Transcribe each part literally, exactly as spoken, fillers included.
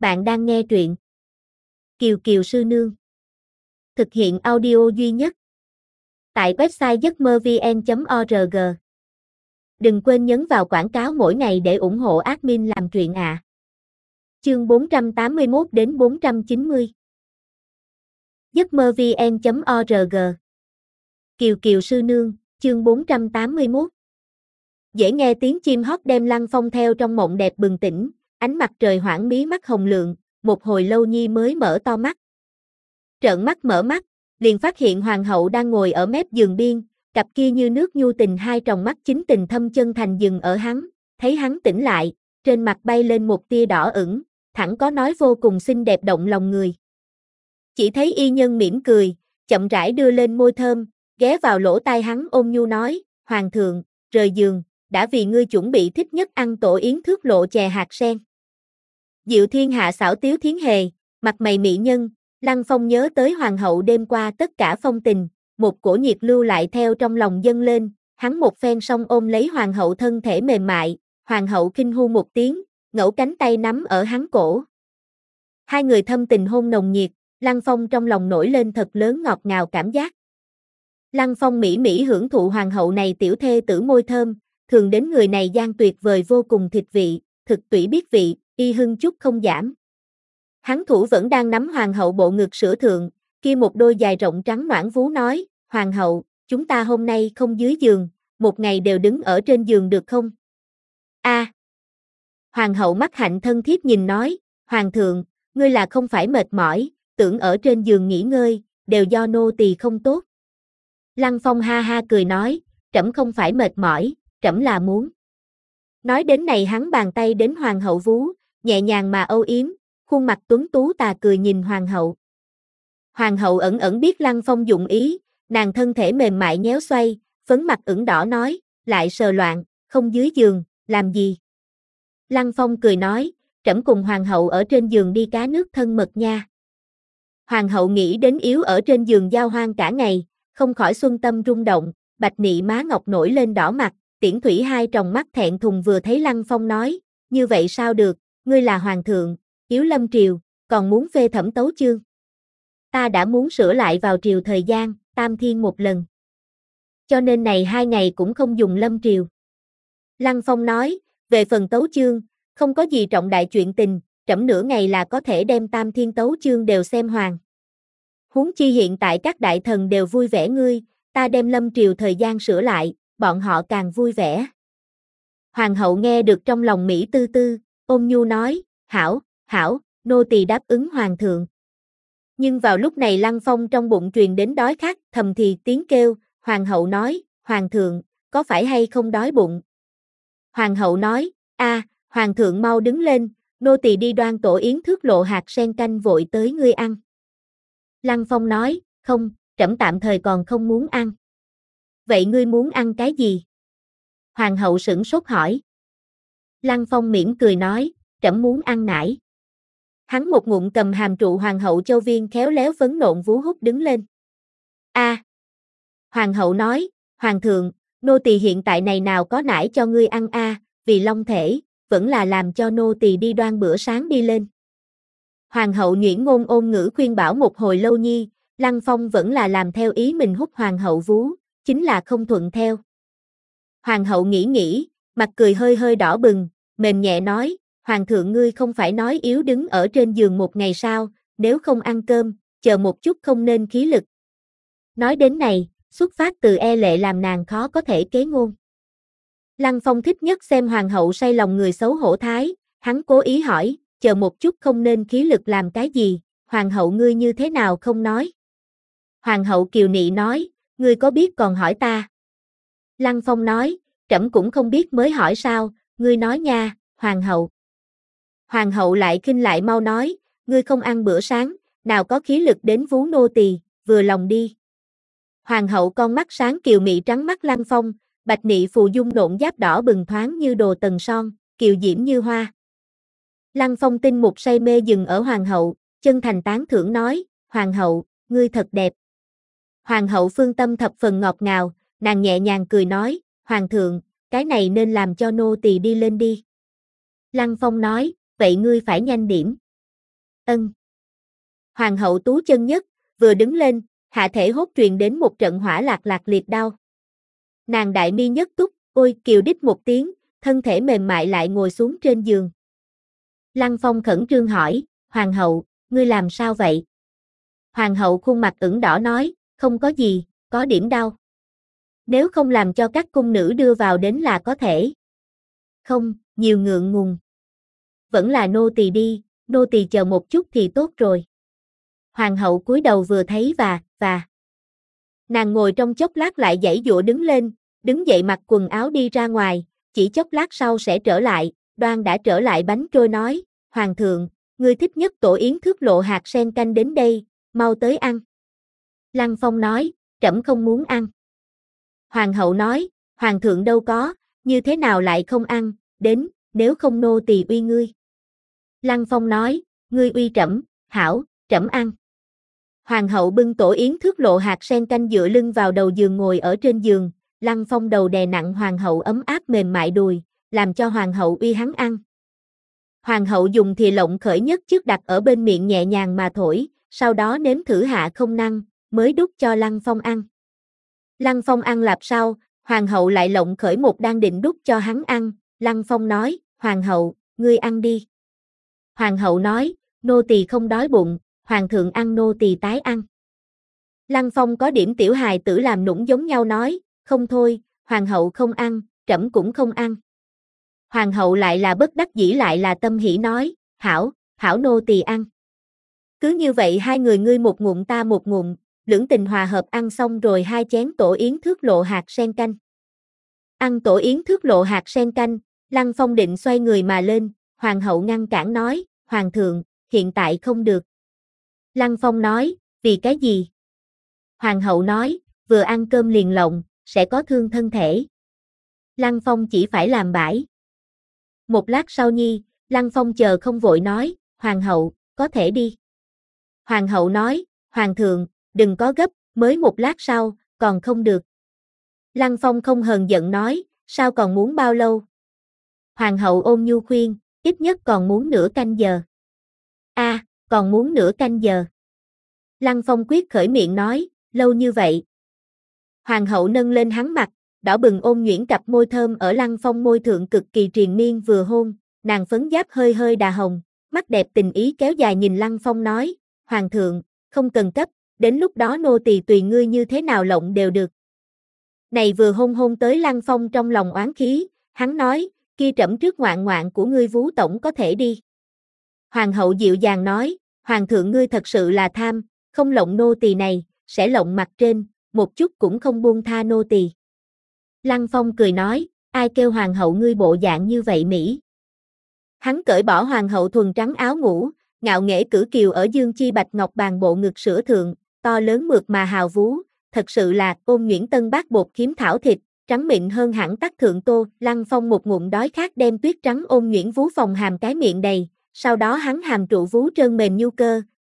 Bạn đang nghe truyện Kiều Kiều Sư Nương. Thực hiện audio duy nhất tại website giấc mơ vn chấm org. Đừng quên nhấn vào quảng cáo mỗi ngày để ủng hộ admin làm truyện ạ. À. Chương bốn trăm tám mươi mốt đến bốn trăm chín mươi. giấc mơ vn chấm org. Kiều Kiều Sư Nương, chương bốn trăm tám mươi mốt. Dễ nghe tiếng chim hót đem Lăng Phong theo trong mộng đẹp bừng tỉnh, ánh mặt trời hoảng mí mắt hồng lượng, một hồi lâu Nhi mới mở to mắt. Trợn mắt mở mắt, liền phát hiện hoàng hậu đang ngồi ở mép giường biên, cặp kia như nước nhu tình hai tròng mắt chính tình thâm chân thành dừng ở hắn, thấy hắn tỉnh lại, trên mặt bay lên một tia đỏ ửng, thẳng có nói vô cùng xinh đẹp động lòng người. Chỉ thấy y nhân mỉm cười, chậm rãi đưa lên môi thơm, ghé vào lỗ tai hắn ôn nhu nói, hoàng thượng, rời giường, đã vì ngươi chuẩn bị thích nhất ăn tổ yến thước lộ chè hạt sen. Diệu thiên hạ xảo tiếu thiến hề, mặt mày mỹ nhân, Lăng Phong nhớ tới hoàng hậu đêm qua tất cả phong tình, một cổ nhiệt lưu lại theo trong lòng dâng lên, hắn một phen song ôm lấy hoàng hậu thân thể mềm mại, hoàng hậu kinh hu một tiếng, ngẩu cánh tay nắm ở hắn cổ. Hai người thâm tình hôn nồng nhiệt, Lăng Phong trong lòng nổi lên thật lớn ngọt ngào cảm giác. Lăng Phong mỹ mỹ hưởng thụ hoàng hậu này tiểu thê tử môi thơm, thường đến người này gian tuyệt vời vô cùng thịt vị, thực tủy biết vị, y hưng chút không giảm. Hắn thủ vẫn đang nắm hoàng hậu bộ ngực sữa thượng, kia một đôi dài rộng trắng noãn vú nói, hoàng hậu, chúng ta hôm nay không dưới giường, một ngày đều đứng ở trên giường được không? A. À. Hoàng hậu mắt hạnh thân thiết nhìn nói, hoàng thượng, ngươi là không phải mệt mỏi, tưởng ở trên giường nghỉ ngơi, đều do nô tỳ không tốt. Lăng Phong ha ha cười nói, trẫm không phải mệt mỏi, trẫm là muốn. Nói đến này hắn bàn tay đến hoàng hậu vú, nhẹ nhàng mà âu yếm, khuôn mặt tuấn tú tà cười nhìn hoàng hậu. Hoàng hậu ẩn ẩn biết Lăng Phong dụng ý, nàng thân thể mềm mại nhéo xoay, phấn mặt ửng đỏ nói, lại sờ loạn, không dưới giường, làm gì? Lăng Phong cười nói, trẫm cùng hoàng hậu ở trên giường đi cá nước thân mật nha. Hoàng hậu nghĩ đến yếu ở trên giường giao hoang cả ngày, không khỏi xuân tâm rung động, bạch nị má ngọc nổi lên đỏ mặt, Tiễn Thủy hai tròng mắt thẹn thùng vừa thấy Lăng Phong nói, như vậy sao được, ngươi là hoàng thượng, yếu lâm triều, còn muốn phê thẩm tấu chương. Ta đã muốn sửa lại vào triều thời gian, tam thiên một lần. Cho nên này hai ngày cũng không dùng lâm triều. Lăng Phong nói, về phần tấu chương, không có gì trọng đại chuyện tình, trẫm nửa ngày là có thể đem tam thiên tấu chương đều xem hoàn. Huống chi hiện tại các đại thần đều vui vẻ ngươi, ta đem lâm triều thời gian sửa lại, bọn họ càng vui vẻ. Hoàng hậu nghe được trong lòng Mỹ tư tư, ôn nhu nói, hảo, hảo, nô tỳ đáp ứng hoàng thượng. Nhưng vào lúc này Lăng Phong trong bụng truyền đến đói khát, thầm thì tiếng kêu, hoàng hậu nói, hoàng thượng, có phải hay không đói bụng? Hoàng hậu nói, a, hoàng thượng mau đứng lên, nô tỳ đi đoan tổ yến thước lộ hạt sen canh vội tới ngươi ăn. Lăng Phong nói, không, trẫm tạm thời còn không muốn ăn. Vậy ngươi muốn ăn cái gì? Hoàng hậu sửng sốt hỏi. Lăng Phong mỉm cười nói, trẫm muốn ăn nải. Hắn một ngụm cầm hàm trụ hoàng hậu châu viên khéo léo phấn nộn vú hút đứng lên. A. À. Hoàng hậu nói, hoàng thượng, nô tỳ hiện tại này nào có nải cho ngươi ăn a, à, vì long thể, vẫn là làm cho nô tỳ đi đoan bữa sáng đi lên. Hoàng hậu nhuyễn ngôn ôn ngữ khuyên bảo một hồi lâu nhi, Lăng Phong vẫn là làm theo ý mình hút hoàng hậu vú, chính là không thuận theo. Hoàng hậu nghĩ nghĩ, mặt cười hơi hơi đỏ bừng, mềm nhẹ nói, hoàng thượng ngươi không phải nói yếu đứng ở trên giường một ngày sao, nếu không ăn cơm, chờ một chút không nên khí lực. Nói đến này, xuất phát từ e lệ làm nàng khó có thể kế ngôn. Lăng Phong thích nhất xem hoàng hậu say lòng người xấu hổ thái, hắn cố ý hỏi, chờ một chút không nên khí lực làm cái gì, hoàng hậu ngươi như thế nào không nói. Hoàng hậu kiều nị nói, ngươi có biết còn hỏi ta. Lăng Phong nói, trẫm cũng không biết mới hỏi sao, ngươi nói nha, hoàng hậu. Hoàng hậu lại khinh lại mau nói, ngươi không ăn bữa sáng, nào có khí lực đến vú nô tỳ, vừa lòng đi. Hoàng hậu con mắt sáng kiều mị trắng mắt Lăng Phong, bạch nị phù dung nộn giáp đỏ bừng thoáng như đồ tần son, kiều diễm như hoa. Lăng Phong tinh một say mê dừng ở hoàng hậu, chân thành tán thưởng nói, hoàng hậu, ngươi thật đẹp. Hoàng hậu phương tâm thập phần ngọt ngào, nàng nhẹ nhàng cười nói, hoàng thượng, cái này nên làm cho nô tỳ đi lên đi. Lăng Phong nói, vậy ngươi phải nhanh điểm. Ân. Hoàng hậu tú chân nhất, vừa đứng lên, hạ thể hốt truyền đến một trận hỏa lạc lạc liệt đau. Nàng đại mi nhất túc, ôi kiều đích một tiếng, thân thể mềm mại lại ngồi xuống trên giường. Lăng Phong khẩn trương hỏi, Hoàng hậu, ngươi làm sao vậy? Hoàng hậu khuôn mặt ửng đỏ nói, không có gì, có điểm đau. Nếu không làm cho các cung nữ đưa vào đến là có thể. Không, nhiều ngượng ngùng. Vẫn là nô tỳ đi, nô tỳ chờ một chút thì tốt rồi. Hoàng hậu cúi đầu vừa thấy và, và. Nàng ngồi trong chốc lát lại giãy giụa đứng lên, đứng dậy mặc quần áo đi ra ngoài, chỉ chốc lát sau sẽ trở lại, đoan đã trở lại bánh trôi nói, Hoàng thượng, ngươi thích nhất tổ yến thước lộ hạt sen canh đến đây, mau tới ăn. Lăng Phong nói, trẫm không muốn ăn. Hoàng hậu nói, Hoàng thượng đâu có, như thế nào lại không ăn, đến, nếu không nô tỳ uy ngươi. Lăng Phong nói, ngươi uy trẫm, hảo, trẫm ăn. Hoàng hậu bưng tổ yến thước lộ hạt sen canh dựa lưng vào đầu giường ngồi ở trên giường, Lăng Phong đầu đè nặng hoàng hậu ấm áp mềm mại đùi, làm cho hoàng hậu uy hắn ăn. Hoàng hậu dùng thìa lộng khởi nhất trước đặt ở bên miệng nhẹ nhàng mà thổi, sau đó nếm thử hạ không năng, mới đút cho Lăng Phong ăn. Lăng Phong ăn lạp sau, hoàng hậu lại lộng khởi một đang định đút cho hắn ăn, Lăng Phong nói, Hoàng hậu, ngươi ăn đi. Hoàng hậu nói, nô tỳ không đói bụng, Hoàng thượng ăn nô tỳ tái ăn. Lăng Phong có điểm tiểu hài tử làm nũng giống nhau nói, không thôi, Hoàng hậu không ăn, trẫm cũng không ăn. Hoàng hậu lại là bất đắc dĩ lại là tâm hỉ nói, hảo, hảo nô tỳ ăn. Cứ như vậy hai người ngươi một ngụm ta một ngụm, lưỡng tình hòa hợp ăn xong rồi hai chén tổ yến thước lộ hạt sen canh. Ăn tổ yến thước lộ hạt sen canh, Lăng Phong định xoay người mà lên, hoàng hậu ngăn cản nói, Hoàng thượng, hiện tại không được. Lăng Phong nói, vì cái gì? Hoàng hậu nói, vừa ăn cơm liền lộng, sẽ có thương thân thể. Lăng Phong chỉ phải làm bãi. Một lát sau nhi, Lăng Phong chờ không vội nói, Hoàng hậu, có thể đi. Hoàng hậu nói, Hoàng thượng, đừng có gấp, mới một lát sau, còn không được. Lăng Phong không hờn giận nói, sao còn muốn bao lâu? Hoàng hậu ôn nhu khuyên, ít nhất còn muốn nửa canh giờ. A, à, còn muốn nửa canh giờ. Lăng Phong quyết khởi miệng nói, lâu như vậy. Hoàng hậu nâng lên hắn mặt, đỏ bừng ôn nhuyễn cặp môi thơm ở Lăng Phong môi thượng cực kỳ triền miên vừa hôn, nàng phấn giáp hơi hơi đà hồng, mắt đẹp tình ý kéo dài nhìn Lăng Phong nói, Hoàng thượng, không cần cấp, đến lúc đó nô tỳ tùy ngươi như thế nào lộng đều được. Này vừa hôn hôn tới Lăng Phong trong lòng oán khí, hắn nói, kia trẫm trước ngoạn ngoạn của ngươi vú tổng có thể đi. Hoàng hậu dịu dàng nói, Hoàng thượng ngươi thật sự là tham, không lộng nô tỳ này, sẽ lộng mặt trên, một chút cũng không buông tha nô tỳ. Lăng Phong cười nói, ai kêu Hoàng hậu ngươi bộ dạng như vậy Mỹ. Hắn cởi bỏ Hoàng hậu thuần trắng áo ngủ, ngạo nghễ cử kiều ở dương chi bạch ngọc bàn bộ ngực sữa thượng, to lớn mượt mà hào vú, thật sự là ôn nhuyễn tân bát bột khiếm thảo thịt, trắng mịn hơn hẳn tắc thượng tô. Lăng Phong một ngụm đói khát đem tuyết trắng ôn nhuyễn vú phòng hàm cái miệng đầy, sau đó hắn hàm trụ vú trơn mềm nhu cơ.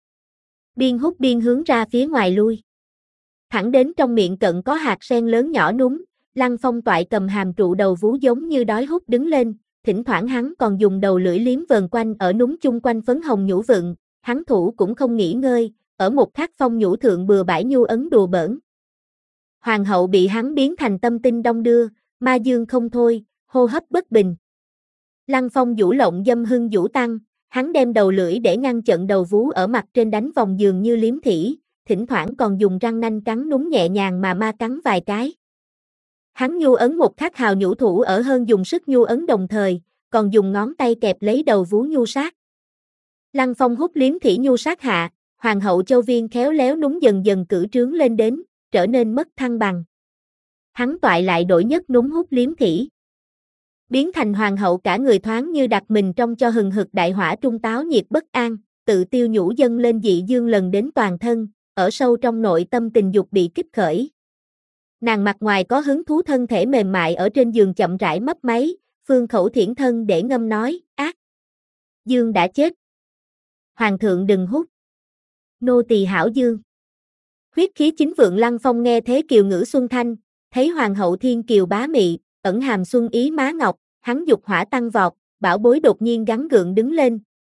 Biên hút biên hướng ra phía ngoài lui. Thẳng đến trong miệng cận có hạt sen lớn nhỏ núm, Lăng Phong toại cầm hàm trụ đầu vú giống như đói hút đứng lên, thỉnh thoảng hắn còn dùng đầu lưỡi liếm vờn quanh ở núm chung quanh phấn hồng nhũ vựng, hắn thủ cũng không nghỉ ngơi, ở một thác phong nhũ thượng bừa bãi nhu ấn đùa bỡn. Hoàng hậu bị hắn biến thành tâm tinh đong đưa, ma dương không thôi, hô hấp bất bình. Lăng Phong vũ lộng dâm hưng vũ tăng, hắn đem đầu lưỡi để ngăn chặn đầu vú ở mặt trên đánh vòng giường như liếm thỉ, thỉnh thoảng còn dùng răng nanh cắn núm nhẹ nhàng mà ma cắn vài cái. Hắn nhu ấn một thác hào nhũ thủ ở hơn dùng sức nhu ấn đồng thời, còn dùng ngón tay kẹp lấy đầu vú nhu sát. Lăng Phong hút liếm thỉ nhu sát hạ, hoàng hậu châu viên khéo léo núm dần dần cử trướng lên đến, trở nên mất thăng bằng. Hắn toại lại đổi nhất núm hút liếm thỉ. Biến thành hoàng hậu cả người thoáng như đặt mình trong cho hừng hực đại hỏa trung táo nhiệt bất an, tự tiêu nhũ dâng lên dị dương lần đến toàn thân, ở sâu trong nội tâm tình dục bị kích khởi. Nàng mặt ngoài có hứng thú thân thể mềm mại ở trên giường chậm rãi mấp máy, phương khẩu thiển thân để ngâm nói, ác. Dương đã chết. Hoàng thượng đừng hút. Nô tỳ hảo dương. Huyết khí chính vượng Lăng Phong nghe thế kiều ngữ xuân thanh, thấy hoàng hậu thiên kiều bá mị, ẩn hàm xuân ý má ngọc, hắn dục hỏa tăng vọt, bảo bối đột nhiên gắn gượng đứng lên,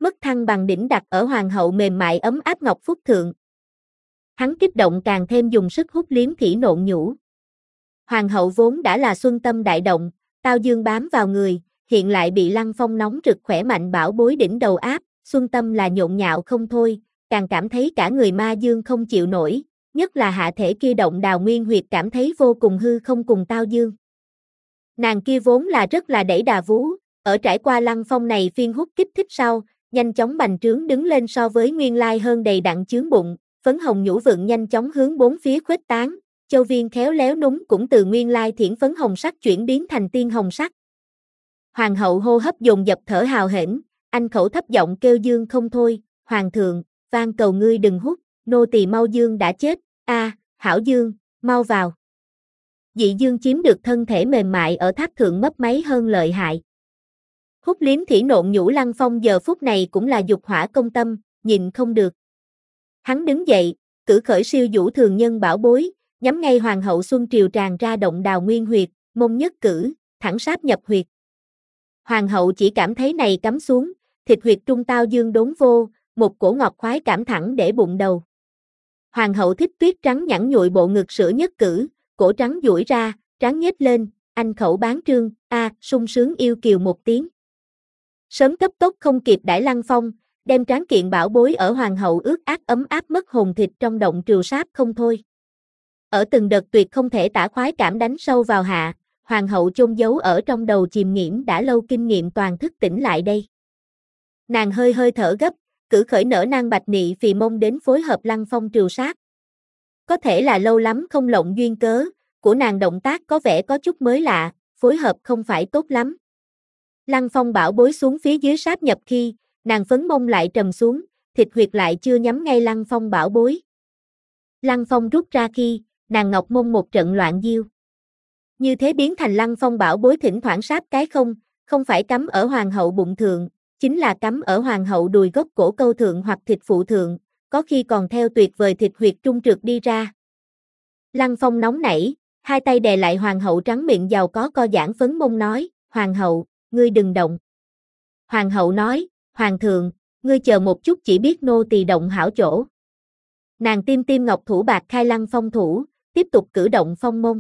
mất thăng bằng đỉnh đặt ở hoàng hậu mềm mại ấm áp ngọc phúc thượng. Hắn kích động càng thêm dùng sức hút liếm khỉ nộn nhũ. Hoàng hậu vốn đã là xuân tâm đại động, tao dương bám vào người, hiện lại bị Lăng Phong nóng rực khỏe mạnh bảo bối đỉnh đầu áp, xuân tâm là nhộn nhạo không thôi, càng cảm thấy cả người ma dương không chịu nổi, nhất là hạ thể kia động đào nguyên huyệt cảm thấy vô cùng hư không cùng tao dương. Nàng kia vốn là rất là đẩy đà vú, ở trải qua Lăng Phong này phiên hút kích thích sau, nhanh chóng bành trướng đứng lên so với nguyên lai hơn đầy đặn chướng bụng, phấn hồng nhũ vượng nhanh chóng hướng bốn phía khuếch tán, châu viên khéo léo núng cũng từ nguyên lai thiển phấn hồng sắc chuyển biến thành tiên hồng sắc. Hoàng hậu hô hấp dồn dập thở hào hển, anh khẩu thấp giọng kêu dương không thôi, hoàng thượng, van cầu ngươi đừng hút, nô tỳ mau dương đã chết, a, hảo dương, mau vào. Dị dương chiếm được thân thể mềm mại ở tháp thượng mấp máy hơn lợi hại. Hút liếm thỉ nộn nhũ Lăng Phong giờ phút này cũng là dục hỏa công tâm, nhịn không được. Hắn đứng dậy, cử khởi siêu vũ thường nhân bảo bối, nhắm ngay hoàng hậu xuân triều tràn ra động đào nguyên huyệt, mông nhất cử, thẳng sáp nhập huyệt. Hoàng hậu chỉ cảm thấy này cắm xuống, thịt huyệt trung tao dương đốn vô, một cổ ngọt khoái cảm thẳng để bụng đầu. Hoàng hậu thích tuyết trắng nhẵn nhụi bộ ngực sữa nhất cử, cổ trắng duỗi ra, trắng nhếch lên, anh khẩu bán trương, a, sung sướng yêu kiều một tiếng. Sớm cấp tốc không kịp đãi Lăng Phong, đem tráng kiện bảo bối ở hoàng hậu ướt át ấm áp mất hồn thịt trong động triều sáp không thôi. Ở từng đợt tuyệt không thể tả khoái cảm đánh sâu vào hạ, hoàng hậu chôn giấu ở trong đầu chìm nghiễm đã lâu kinh nghiệm toàn thức tỉnh lại đây. Nàng hơi hơi thở gấp, cử khởi nở nang bạch nị phì mông đến phối hợp Lăng Phong triều sát. Có thể là lâu lắm không lộng duyên cớ, của nàng động tác có vẻ có chút mới lạ, phối hợp không phải tốt lắm. Lăng Phong bảo bối xuống phía dưới sáp nhập khi, nàng phấn mông lại trầm xuống, thịt huyệt lại chưa nhắm ngay Lăng Phong bảo bối. Lăng Phong rút ra khi, nàng ngọc mông một trận loạn diêu. Như thế biến thành Lăng Phong bảo bối thỉnh thoảng sáp cái không, không phải cắm ở hoàng hậu bụng thượng, chính là cắm ở hoàng hậu đùi gốc cổ câu thượng hoặc thịt phụ thượng, có khi còn theo tuyệt vời thịt huyệt trung trượt đi ra. Lăng Phong nóng nảy, hai tay đè lại hoàng hậu trắng miệng giàu có co giãn phấn mông nói, hoàng hậu, ngươi đừng động. Hoàng hậu nói, hoàng thượng, ngươi chờ một chút chỉ biết nô tỳ động hảo chỗ. Nàng tim tim ngọc thủ bạc khai Lăng Phong thủ, tiếp tục cử động phong mông.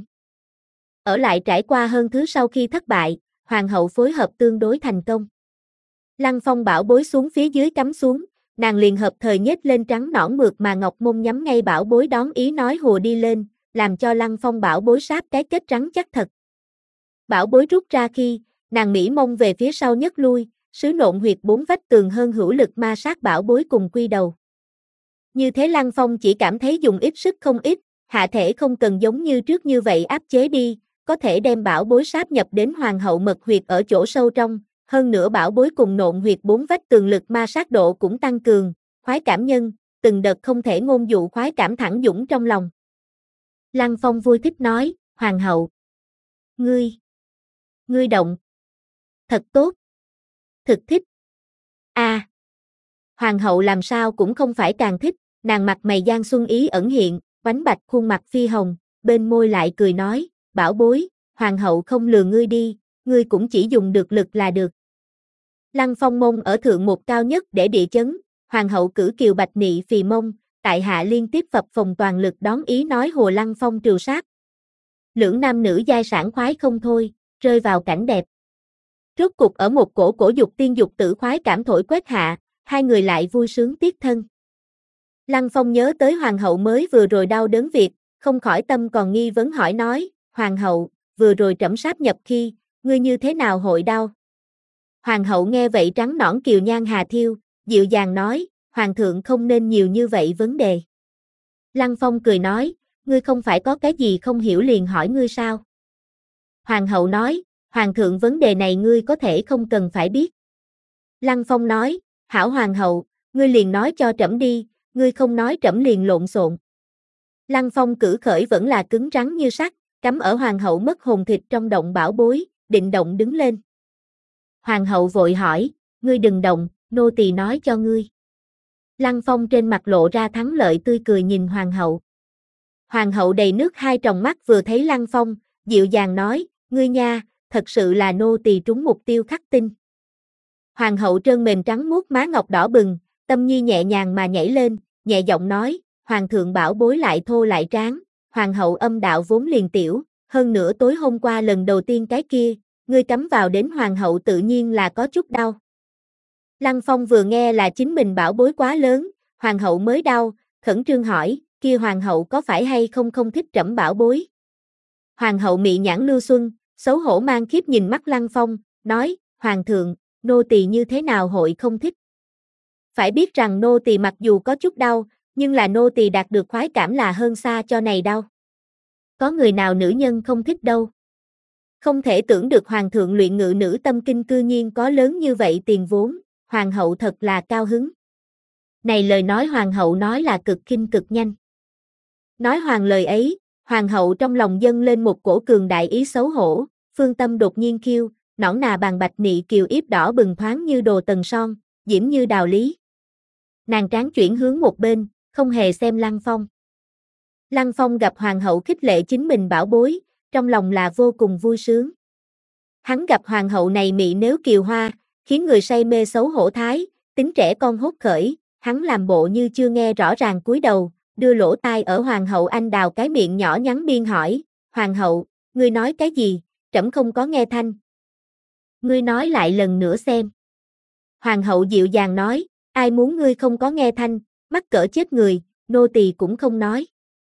Ở lại trải qua hơn thứ sau khi thất bại, hoàng hậu phối hợp tương đối thành công. Lăng Phong bảo bối xuống phía dưới cắm xuống, nàng liền hợp thời nhếch lên trắng nõn mượt mà ngọc mông nhắm ngay bảo bối đón ý nói hùa đi lên, làm cho Lăng Phong bảo bối sáp cái kết trắng chắc thật. Bảo bối rút ra khi, nàng mỹ mông về phía sau nhất lui, sứ nộn huyệt bốn vách tường hơn hữu lực ma sát bảo bối cùng quy đầu. Như thế Lăng Phong chỉ cảm thấy dùng ít sức không ít, hạ thể không cần giống như trước như vậy áp chế đi, có thể đem bảo bối sáp nhập đến hoàng hậu mật huyệt ở chỗ sâu trong, hơn nữa bảo bối cùng nộn huyệt bốn vách tường lực ma sát độ cũng tăng cường, khoái cảm nhân, từng đợt không thể ngôn dụ khoái cảm thẳng dũng trong lòng. Lăng Phong vui thích nói, hoàng hậu, ngươi, ngươi động, thật tốt, thực thích. A, à, hoàng hậu làm sao cũng không phải càng thích, nàng mặt mày gian xuân ý ẩn hiện, bánh bạch khuôn mặt phi hồng, bên môi lại cười nói, bảo bối, hoàng hậu không lừa ngươi đi, ngươi cũng chỉ dùng được lực là được. Lăng Phong mông ở thượng một cao nhất để địa chấn, hoàng hậu cử kiều bạch nị phì mông, tại hạ liên tiếp phập phồng toàn lực đón ý nói hồ Lăng Phong triều sát. Lưỡng nam nữ giai sản khoái không thôi, rơi vào cảnh đẹp. Rốt cục ở một cổ cổ dục tiên dục tử khoái cảm thổi quét hạ, hai người lại vui sướng tiếc thân. Lăng Phong nhớ tới hoàng hậu mới vừa rồi đau đớn việc, không khỏi tâm còn nghi vấn hỏi nói, hoàng hậu, vừa rồi trẫm sáp nhập khi, ngươi như thế nào hội đau? Hoàng hậu nghe vậy trắng nõn kiều nhan hà thiêu, dịu dàng nói, hoàng thượng không nên nhiều như vậy vấn đề. Lăng Phong cười nói, ngươi không phải có cái gì không hiểu liền hỏi ngươi sao? Hoàng hậu nói, hoàng thượng vấn đề này ngươi có thể không cần phải biết. Lăng Phong nói, hảo hoàng hậu, ngươi liền nói cho trẫm đi, ngươi không nói trẫm liền lộn xộn. Lăng Phong cử khởi vẫn là cứng rắn như sắt, cắm ở hoàng hậu mất hồn thịt trong động bảo bối, định động đứng lên. Hoàng hậu vội hỏi, ngươi đừng động, nô tỳ nói cho ngươi. Lăng Phong trên mặt lộ ra thắng lợi tươi cười nhìn hoàng hậu. Hoàng hậu đầy nước hai tròng mắt vừa thấy Lăng Phong, dịu dàng nói, ngươi nha, thật sự là nô tỳ trúng mục tiêu khắc tinh. Hoàng hậu trơn mềm trắng muốt má ngọc đỏ bừng, Tâm Nhi nhẹ nhàng mà nhảy lên, nhẹ giọng nói, hoàng thượng bảo bối lại thô lại tráng, hoàng hậu âm đạo vốn liền tiểu, hơn nữa tối hôm qua lần đầu tiên cái kia, ngươi cắm vào đến hoàng hậu tự nhiên là có chút đau. Lăng Phong vừa nghe là chính mình bảo bối quá lớn, hoàng hậu mới đau, khẩn trương hỏi, kia hoàng hậu có phải hay không không thích trẫm bảo bối? Hoàng hậu mị nhãn lưu xuân, xấu hổ mang khiếp nhìn mắt Lăng Phong, nói, hoàng thượng, nô tỳ như thế nào hội không thích? Phải biết rằng nô tỳ mặc dù có chút đau, nhưng là nô tỳ đạt được khoái cảm là hơn xa cho này đau. Có người nào nữ nhân không thích đâu. Không thể tưởng được hoàng thượng luyện ngự nữ tâm kinh cư nhiên có lớn như vậy tiền vốn, hoàng hậu thật là cao hứng. Này lời nói hoàng hậu nói là cực kinh cực nhanh. Nói hoàng lời ấy, hoàng hậu trong lòng dâng lên một cổ cường đại ý xấu hổ, phương tâm đột nhiên khiêu, nõn nà bàn bạch nị kiều yếp đỏ bừng thoáng như đồ tần son, diễm như đào lý. Nàng tráng chuyển hướng một bên, không hề xem Lăng Phong. Lăng Phong gặp hoàng hậu khích lệ chính mình bảo bối, trong lòng là vô cùng vui sướng. Hắn gặp hoàng hậu này mị nếu kiều hoa, khiến người say mê xấu hổ thái, tính trẻ con hốt khởi, hắn làm bộ như chưa nghe rõ ràng cúi đầu, đưa lỗ tai ở hoàng hậu anh đào cái miệng nhỏ nhắn biên hỏi, hoàng hậu, ngươi nói cái gì, trẫm không có nghe thanh. Ngươi nói lại lần nữa xem. Hoàng hậu dịu dàng nói, ai muốn ngươi không có nghe thanh, mắc cỡ chết người, nô tỳ cũng không nói.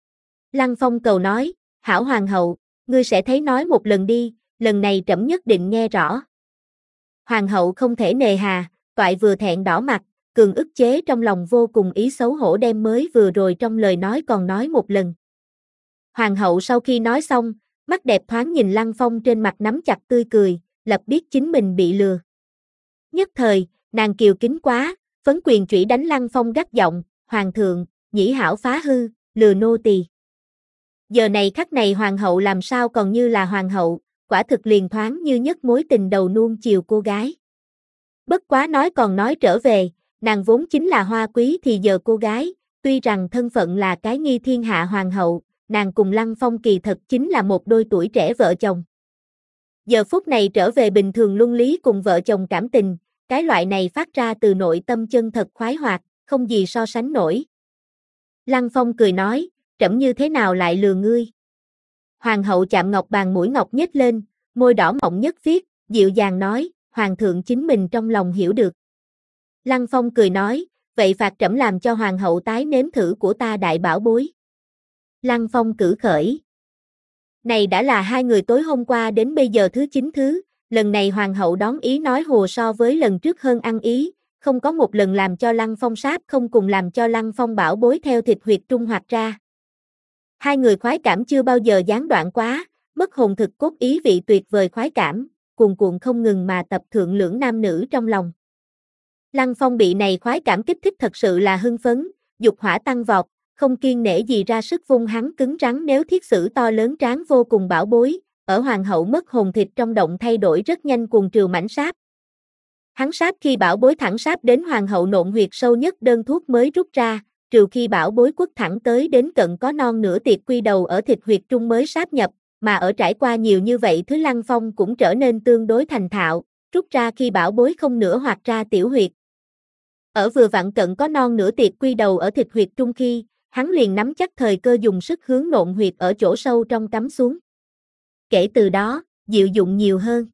Lăng Phong cầu nói, hảo hoàng hậu, ngươi sẽ thấy nói một lần đi, lần này trẫm nhất định nghe rõ. Hoàng hậu không thể nề hà, toại vừa thẹn đỏ mặt, cường ức chế trong lòng vô cùng ý xấu hổ đem mới vừa rồi trong lời nói còn nói một lần. Hoàng hậu sau khi nói xong, mắt đẹp thoáng nhìn Lăng Phong trên mặt nắm chặt tươi cười, lập biết chính mình bị lừa. Nhất thời, nàng kiều kính quá, phấn quyền chủy đánh Lăng Phong gắt giọng, hoàng thượng, nhĩ hảo phá hư, lừa nô tỳ. Giờ này khắc này hoàng hậu làm sao còn như là hoàng hậu, quả thực liền thoáng như nhất mối tình đầu nuông chiều cô gái. Bất quá nói còn nói trở về, nàng vốn chính là hoa quý thì giờ cô gái, tuy rằng thân phận là cái nghi thiên hạ hoàng hậu, nàng cùng Lăng Phong kỳ thật chính là một đôi tuổi trẻ vợ chồng. Giờ phút này trở về bình thường luân lý cùng vợ chồng cảm tình, cái loại này phát ra từ nội tâm chân thật khoái hoạt, không gì so sánh nổi. Lăng Phong cười nói, trẫm như thế nào lại lừa ngươi? Hoàng hậu chạm ngọc bàn mũi ngọc nhếch lên, môi đỏ mọng nhất phiết, dịu dàng nói, hoàng thượng chính mình trong lòng hiểu được. Lăng Phong cười nói, vậy phạt trẫm làm cho hoàng hậu tái nếm thử của ta đại bảo bối. Lăng Phong cử khởi. Này đã là hai người tối hôm qua đến bây giờ thứ chín thứ, lần này hoàng hậu đón ý nói hồ so với lần trước hơn ăn ý, không có một lần làm cho Lăng Phong sáp không cùng làm cho Lăng Phong bảo bối theo thịt huyệt trung hoạt ra. Hai người khoái cảm chưa bao giờ gián đoạn quá, mất hồn thực cốt ý vị tuyệt vời khoái cảm, cuồn cuộn không ngừng mà tập thượng lưỡng nam nữ trong lòng. Lăng Phong bị này khoái cảm kích thích thật sự là hưng phấn, dục hỏa tăng vọt, không kiêng nể gì ra sức vung hắn cứng rắn nếu thiết sử to lớn tráng vô cùng bảo bối, ở hoàng hậu mất hồn thịt trong động thay đổi rất nhanh cuồng trừ mảnh sáp. Hắn sáp khi bảo bối thẳng sáp đến hoàng hậu nộn huyệt sâu nhất đơn thuốc mới rút ra, trừ khi bảo bối quất thẳng tới đến cận có non nửa tiệt quy đầu ở thịt huyệt trung mới sáp nhập, mà ở trải qua nhiều như vậy thứ Lăng Phong cũng trở nên tương đối thành thạo, rút ra khi bảo bối không nửa hoạt ra tiểu huyệt. Ở vừa vặn cận có non nửa tiệt quy đầu ở thịt huyệt trung khi, hắn liền nắm chắc thời cơ dùng sức hướng nộn huyệt ở chỗ sâu trong cắm xuống. Kể từ đó, diệu dụng nhiều hơn.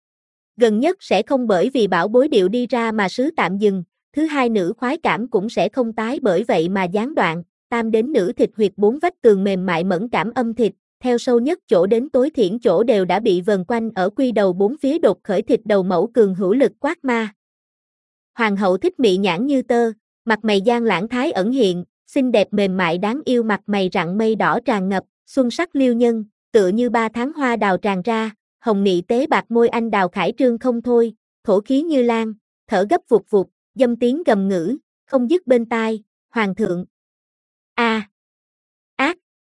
Gần nhất sẽ không bởi vì bảo bối điệu đi ra mà sứ tạm dừng, thứ hai nữ khoái cảm cũng sẽ không tái bởi vậy mà gián đoạn, tam đến nữ thịt huyệt bốn vách tường mềm mại mẫn cảm âm thịt, theo sâu nhất chỗ đến tối thiển chỗ đều đã bị vần quanh ở quy đầu bốn phía đột khởi thịt đầu mẫu cường hữu lực quát ma. Hoàng hậu thích mị nhãn như tơ, mặt mày gian lãng thái ẩn hiện, xinh đẹp mềm mại đáng yêu mặt mày rạng mây đỏ tràn ngập, xuân sắc liêu nhân, tựa như ba tháng hoa đào tràn ra, hồng nị tế bạc môi anh đào khải trương không thôi, thổ khí như lan, thở gấp vụt vụt, dâm tiếng gầm ngữ, không dứt bên tai, hoàng thượng. A. Ác.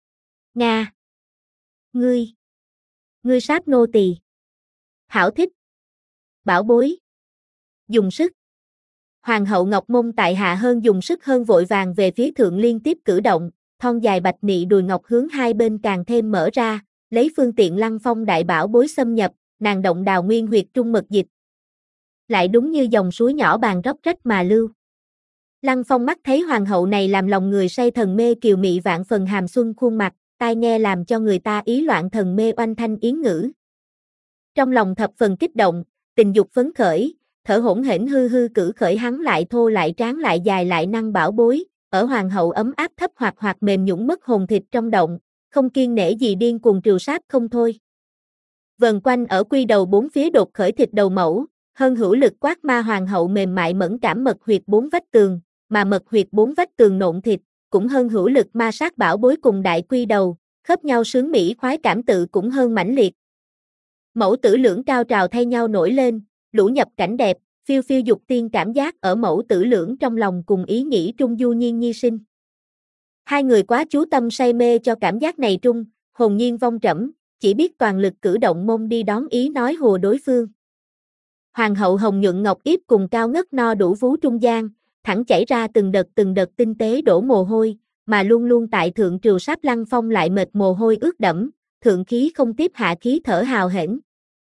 Nga. Ngươi. Ngươi sát nô tỳ. Hảo thích. Bảo bối. Dùng sức. Hoàng hậu Ngọc Mông tại hạ hơn dùng sức hơn vội vàng về phía thượng liên tiếp cử động, thon dài bạch nị đùi ngọc hướng hai bên càng thêm mở ra, lấy phương tiện Lăng Phong đại bảo bối xâm nhập, nàng động đào nguyên huyệt trung mật dịch. lại đúng như dòng suối nhỏ bàn róc rách mà lưu. Lăng Phong mắt thấy hoàng hậu này làm lòng người say thần mê kiều mị vạn phần hàm xuân khuôn mặt, tai nghe làm cho người ta ý loạn thần mê oanh thanh yến ngữ. Trong lòng thập phần kích động, tình dục phấn khởi, thở hổn hển hư hư cử khởi hắn lại thô lại tráng lại dài lại năng bảo bối, ở hoàng hậu ấm áp thấp hoặc hoặc mềm nhũn mất hồn thịt trong động, không kiên nể gì điên cuồng trừ sát không thôi. Vần quanh ở quy đầu bốn phía đột khởi thịt đầu mẫu, hơn hữu lực quát ma hoàng hậu mềm mại mẫn cảm mật huyệt bốn vách tường, mà mật huyệt bốn vách tường nộn thịt, cũng hơn hữu lực ma sát bảo bối cùng đại quy đầu, khớp nhau sướng mỹ khoái cảm tự cũng hơn mãnh liệt. Mẫu tử lưỡng cao trào thay nhau nổi lên, lũ nhập cảnh đẹp, phiêu phiêu dục tiên cảm giác ở mẫu tử lưỡng trong lòng cùng ý nghĩ trung du nhiên nhi sinh. Hai người quá chú tâm say mê cho cảm giác này trung, hồn nhiên vong trẫm, chỉ biết toàn lực cử động mông đi đón ý nói hùa đối phương. Hoàng hậu hồng nhuận ngọc yếp cùng cao ngất no đủ vú trung gian, thẳng chảy ra từng đợt từng đợt tinh tế đổ mồ hôi, mà luôn luôn tại thượng triều sáp Lăng Phong lại mệt mồ hôi ướt đẫm, thượng khí không tiếp hạ khí thở hào hển.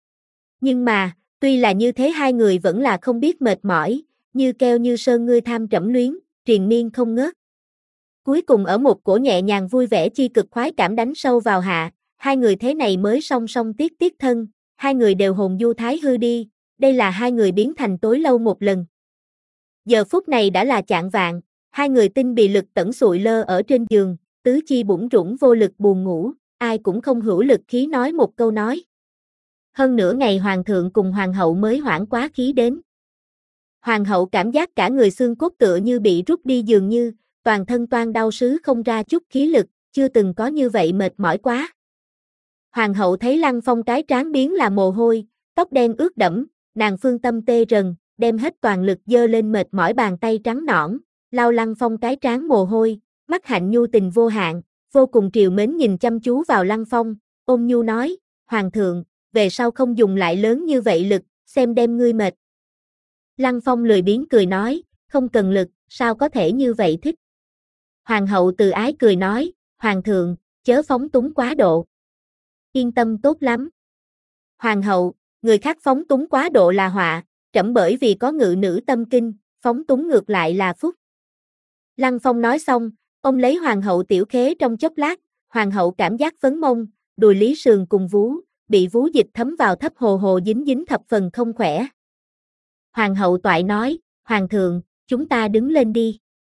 Nhưng mà, tuy là như thế hai người vẫn là không biết mệt mỏi, như keo như sơn ngươi tham trẫm luyến, triền miên không ngớt. Cuối cùng ở một cổ nhẹ nhàng vui vẻ chi cực khoái cảm đánh sâu vào hạ, hai người thế này mới song song tiết tiết thân, hai người đều hồn du thái hư đi, đây là hai người biến thành tối lâu một lần. Giờ phút này đã là chạng vạng, hai người tinh bị lực tẩn sụi lơ ở trên giường, tứ chi bủn rủn vô lực buồn ngủ, ai cũng không hữu lực khí nói một câu nói. Hơn nửa ngày hoàng thượng cùng hoàng hậu mới hoãn quá khí đến. Hoàng hậu cảm giác cả người xương cốt tựa như bị rút đi dường như, toàn thân toan đau sứ không ra chút khí lực, chưa từng có như vậy mệt mỏi quá. Hoàng hậu thấy Lăng Phong cái trán biến là mồ hôi, tóc đen ướt đẫm, nàng phương tâm tê rần, đem hết toàn lực giơ lên mệt mỏi bàn tay trắng nõn, lau Lăng Phong cái trán mồ hôi, mắt hạnh nhu tình vô hạn, vô cùng triều mến nhìn chăm chú vào Lăng Phong, ôm nhu nói, Hoàng thượng, về sau không dùng lại lớn như vậy lực, xem đem ngươi mệt. Lăng Phong lười biếng cười nói, không cần lực, sao có thể như vậy thích. Hoàng hậu từ ái cười nói, Hoàng thượng, chớ phóng túng quá độ. Yên tâm tốt lắm. Hoàng hậu, người khác phóng túng quá độ là họa, trẫm bởi vì có ngự nữ tâm kinh, phóng túng ngược lại là phúc. Lăng Phong nói xong, ông lấy hoàng hậu tiểu khế trong chốc lát, hoàng hậu cảm giác phấn mông, đùi lý sườn cùng vú, bị vú dịch thấm vào thấp hồ hồ dính dính thập phần không khỏe. Hoàng hậu toại nói, Hoàng thượng, chúng ta đứng lên đi.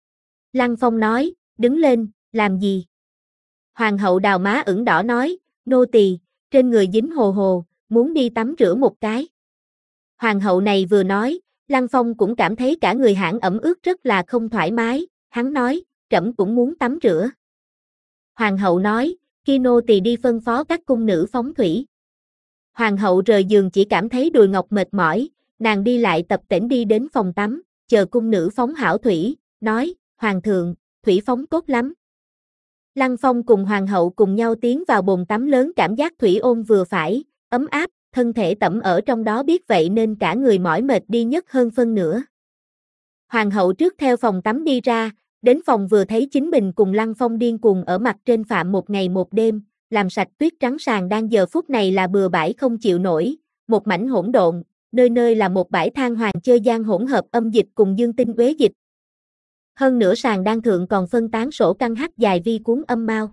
Lăng Phong nói, đứng lên, làm gì? Hoàng hậu đào má ửng đỏ nói, nô tỳ, trên người dính hồ hồ, muốn đi tắm rửa một cái. Hoàng hậu này vừa nói, Lăng Phong cũng cảm thấy cả người hãn ẩm ướt rất là không thoải mái, hắn nói, trẫm cũng muốn tắm rửa. Hoàng hậu nói, khi nô tỳ đi phân phó các cung nữ phóng thủy. Hoàng hậu rời giường chỉ cảm thấy đùi ngọc mệt mỏi, nàng đi lại tập tễnh đi đến phòng tắm, chờ cung nữ phóng hảo thủy, nói, Hoàng thượng, thủy phóng tốt lắm. Lăng Phong cùng hoàng hậu cùng nhau tiến vào bồn tắm lớn, cảm giác thủy ôn vừa phải, ấm áp, thân thể tẩm ở trong đó biết vậy nên cả người mỏi mệt đi nhất hơn phân nửa. Hoàng hậu trước theo phòng tắm đi ra, đến phòng vừa thấy chính mình cùng Lăng Phong điên cuồng ở mặt trên phạm một ngày một đêm, làm sạch tuyết trắng sàn đang giờ phút này là bừa bãi không chịu nổi, một mảnh hỗn độn, nơi nơi là một bãi than hoàng chơi gian hỗn hợp âm dịch cùng dương tinh uế dịch. Hơn nữa sàn đang thượng còn phân tán sổ căn hắc dài vi cuốn âm mau.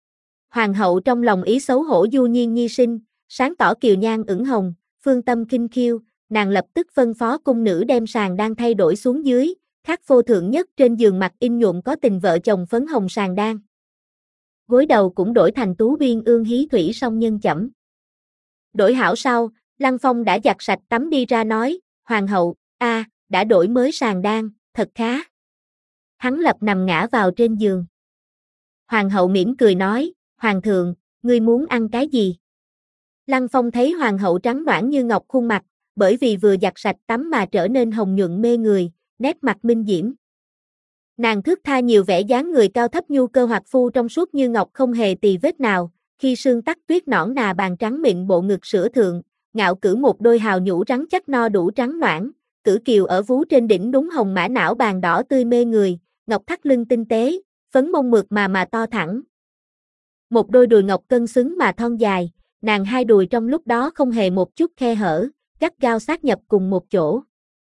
Hoàng hậu trong lòng ý xấu hổ du nhiên nhi sinh, sáng tỏ kiều nhan ửng hồng, phương tâm kinh khiêu, nàng lập tức phân phó cung nữ đem sàn đang thay đổi xuống dưới, khắc phô thượng nhất trên giường mặt in nhuộm có tình vợ chồng phấn hồng sàn đang. Gối đầu cũng đổi thành tú biên ương hí thủy song nhân chẩm. Đổi hảo sau, Lăng Phong đã giặt sạch tắm đi ra nói, Hoàng hậu, a, à, đã đổi mới sàn đang, thật khá. Hắn lập nằm ngã vào trên giường. Hoàng hậu mỉm cười nói, Hoàng thượng, ngươi muốn ăn cái gì? Lăng Phong thấy hoàng hậu trắng nõn như ngọc khuôn mặt, bởi vì vừa giặt sạch tắm mà trở nên hồng nhuận mê người, nét mặt minh diễm. Nàng thước tha nhiều vẻ dáng người cao thấp nhu cơ hoạt phu trong suốt như ngọc không hề tì vết nào, khi sương tắc tuyết nõn nà bàn trắng mịn bộ ngực sữa thượng, ngạo cử một đôi hào nhũ rắn chắc no đủ trắng nõn, cử kiều ở vú trên đỉnh đúng hồng mã não bàn đỏ tươi mê người, ngọc thắt lưng tinh tế, phấn mông mượt mà mà to thẳng. Một đôi đùi ngọc cân xứng mà thon dài, nàng hai đùi trong lúc đó không hề một chút khe hở, gắt gao sát nhập cùng một chỗ.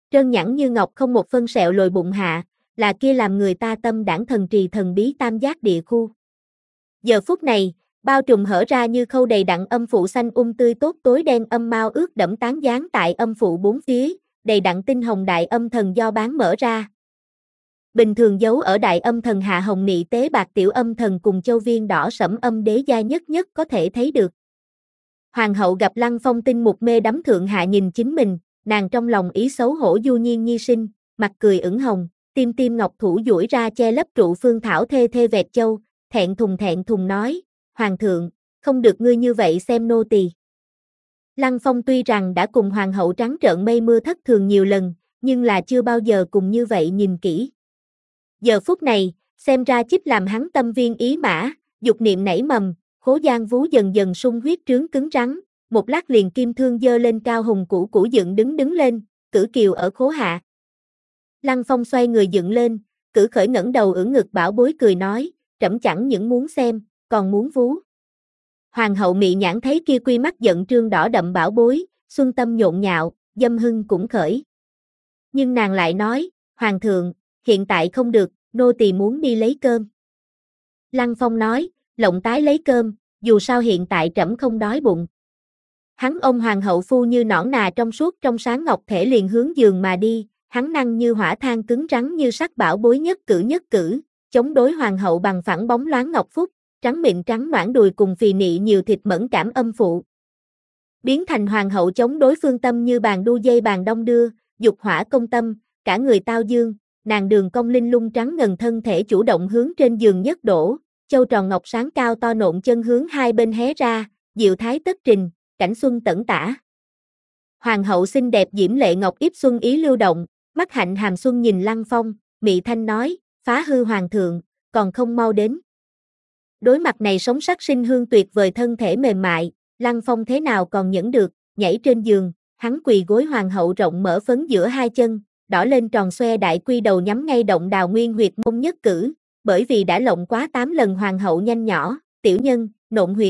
Trơn nhẵn như ngọc không một phân sẹo lồi bụng hạ, là kia làm người ta tâm đãng thần trì thần bí tam giác địa khu. Giờ phút này, bao trùm hở ra như khâu đầy đặn âm phụ xanh um tươi tốt tối đen âm mau ướt đẫm tán dáng tại âm phụ bốn phía, đầy đặn tinh hồng đại âm thần do bán mở ra. Bình thường giấu ở đại âm thần hạ hồng nị tế bạc tiểu âm thần cùng châu viên đỏ sẫm âm đế gia nhất nhất có thể thấy được. Hoàng hậu gặp Lăng Phong tinh mục mê đắm thượng hạ nhìn chính mình, nàng trong lòng ý xấu hổ du nhiên nhi sinh, mặt cười ửng hồng, tim tim ngọc thủ duỗi ra che lấp trụ phương thảo thê thê vẹt châu, thẹn thùng thẹn thùng nói, Hoàng thượng, không được ngươi như vậy xem nô tỳ. Lăng Phong tuy rằng đã cùng hoàng hậu trắng trợn mây mưa thất thường nhiều lần, nhưng là chưa bao giờ cùng như vậy nhìn kỹ. Giờ phút này, xem ra chích làm hắn tâm viên ý mã, dục niệm nảy mầm, khố giang vú dần dần sung huyết trướng cứng rắn, một lát liền kim thương dơ lên cao hùng cũ cũ dựng đứng đứng lên, cử kiều ở khố hạ. Lăng Phong xoay người dựng lên, cử khởi ngẩng đầu ưỡn ngực bảo bối cười nói, trẫm chẳng những muốn xem, còn muốn vú. Hoàng hậu mị nhãn thấy kia quy mắt giận trương đỏ đậm bảo bối, xuân tâm nhộn nhạo, dâm hưng cũng khởi. Nhưng nàng lại nói, Hoàng thượng, hiện tại không được, nô tỳ muốn đi lấy cơm. Lăng Phong nói, lộng tái lấy cơm, dù sao hiện tại trẫm không đói bụng. Hắn ôm hoàng hậu phu như nõn nà trong suốt trong sáng ngọc thể liền hướng giường mà đi, hắn năng như hỏa than cứng rắn như sắt bảo bối nhất cử nhất cử, chống đối hoàng hậu bằng phẳng bóng loáng ngọc phúc, trắng mịn trắng noãn đùi cùng phì nị nhiều thịt mẫn cảm âm phụ. Biến thành hoàng hậu chống đối phương tâm như bàn đu dây bàn đông đưa, dục hỏa công tâm, cả người tao dương, nàng đường cong linh lung trắng ngần thân thể chủ động hướng trên giường nhất đổ, châu tròn ngọc sáng cao to nộn chân hướng hai bên hé ra, diệu thái tất trình, cảnh xuân tẩn tả. Hoàng hậu xinh đẹp diễm lệ ngọc yếp xuân ý lưu động, mắt hạnh hàm xuân nhìn Lăng Phong, mị thanh nói, phá hư hoàng thượng, còn không mau đến. Đối mặt này sống sắc sinh hương tuyệt vời thân thể mềm mại, Lăng Phong thế nào còn nhẫn được, nhảy trên giường, hắn quỳ gối hoàng hậu rộng mở phấn giữa hai chân, đỏ lên tròn xoe đại quy đầu nhắm ngay động đào nguyên huyệt mông nhất cử, bởi vì đã lộng quá tám lần hoàng hậu nhanh nhỏ, tiểu nhân, nộn huyệt.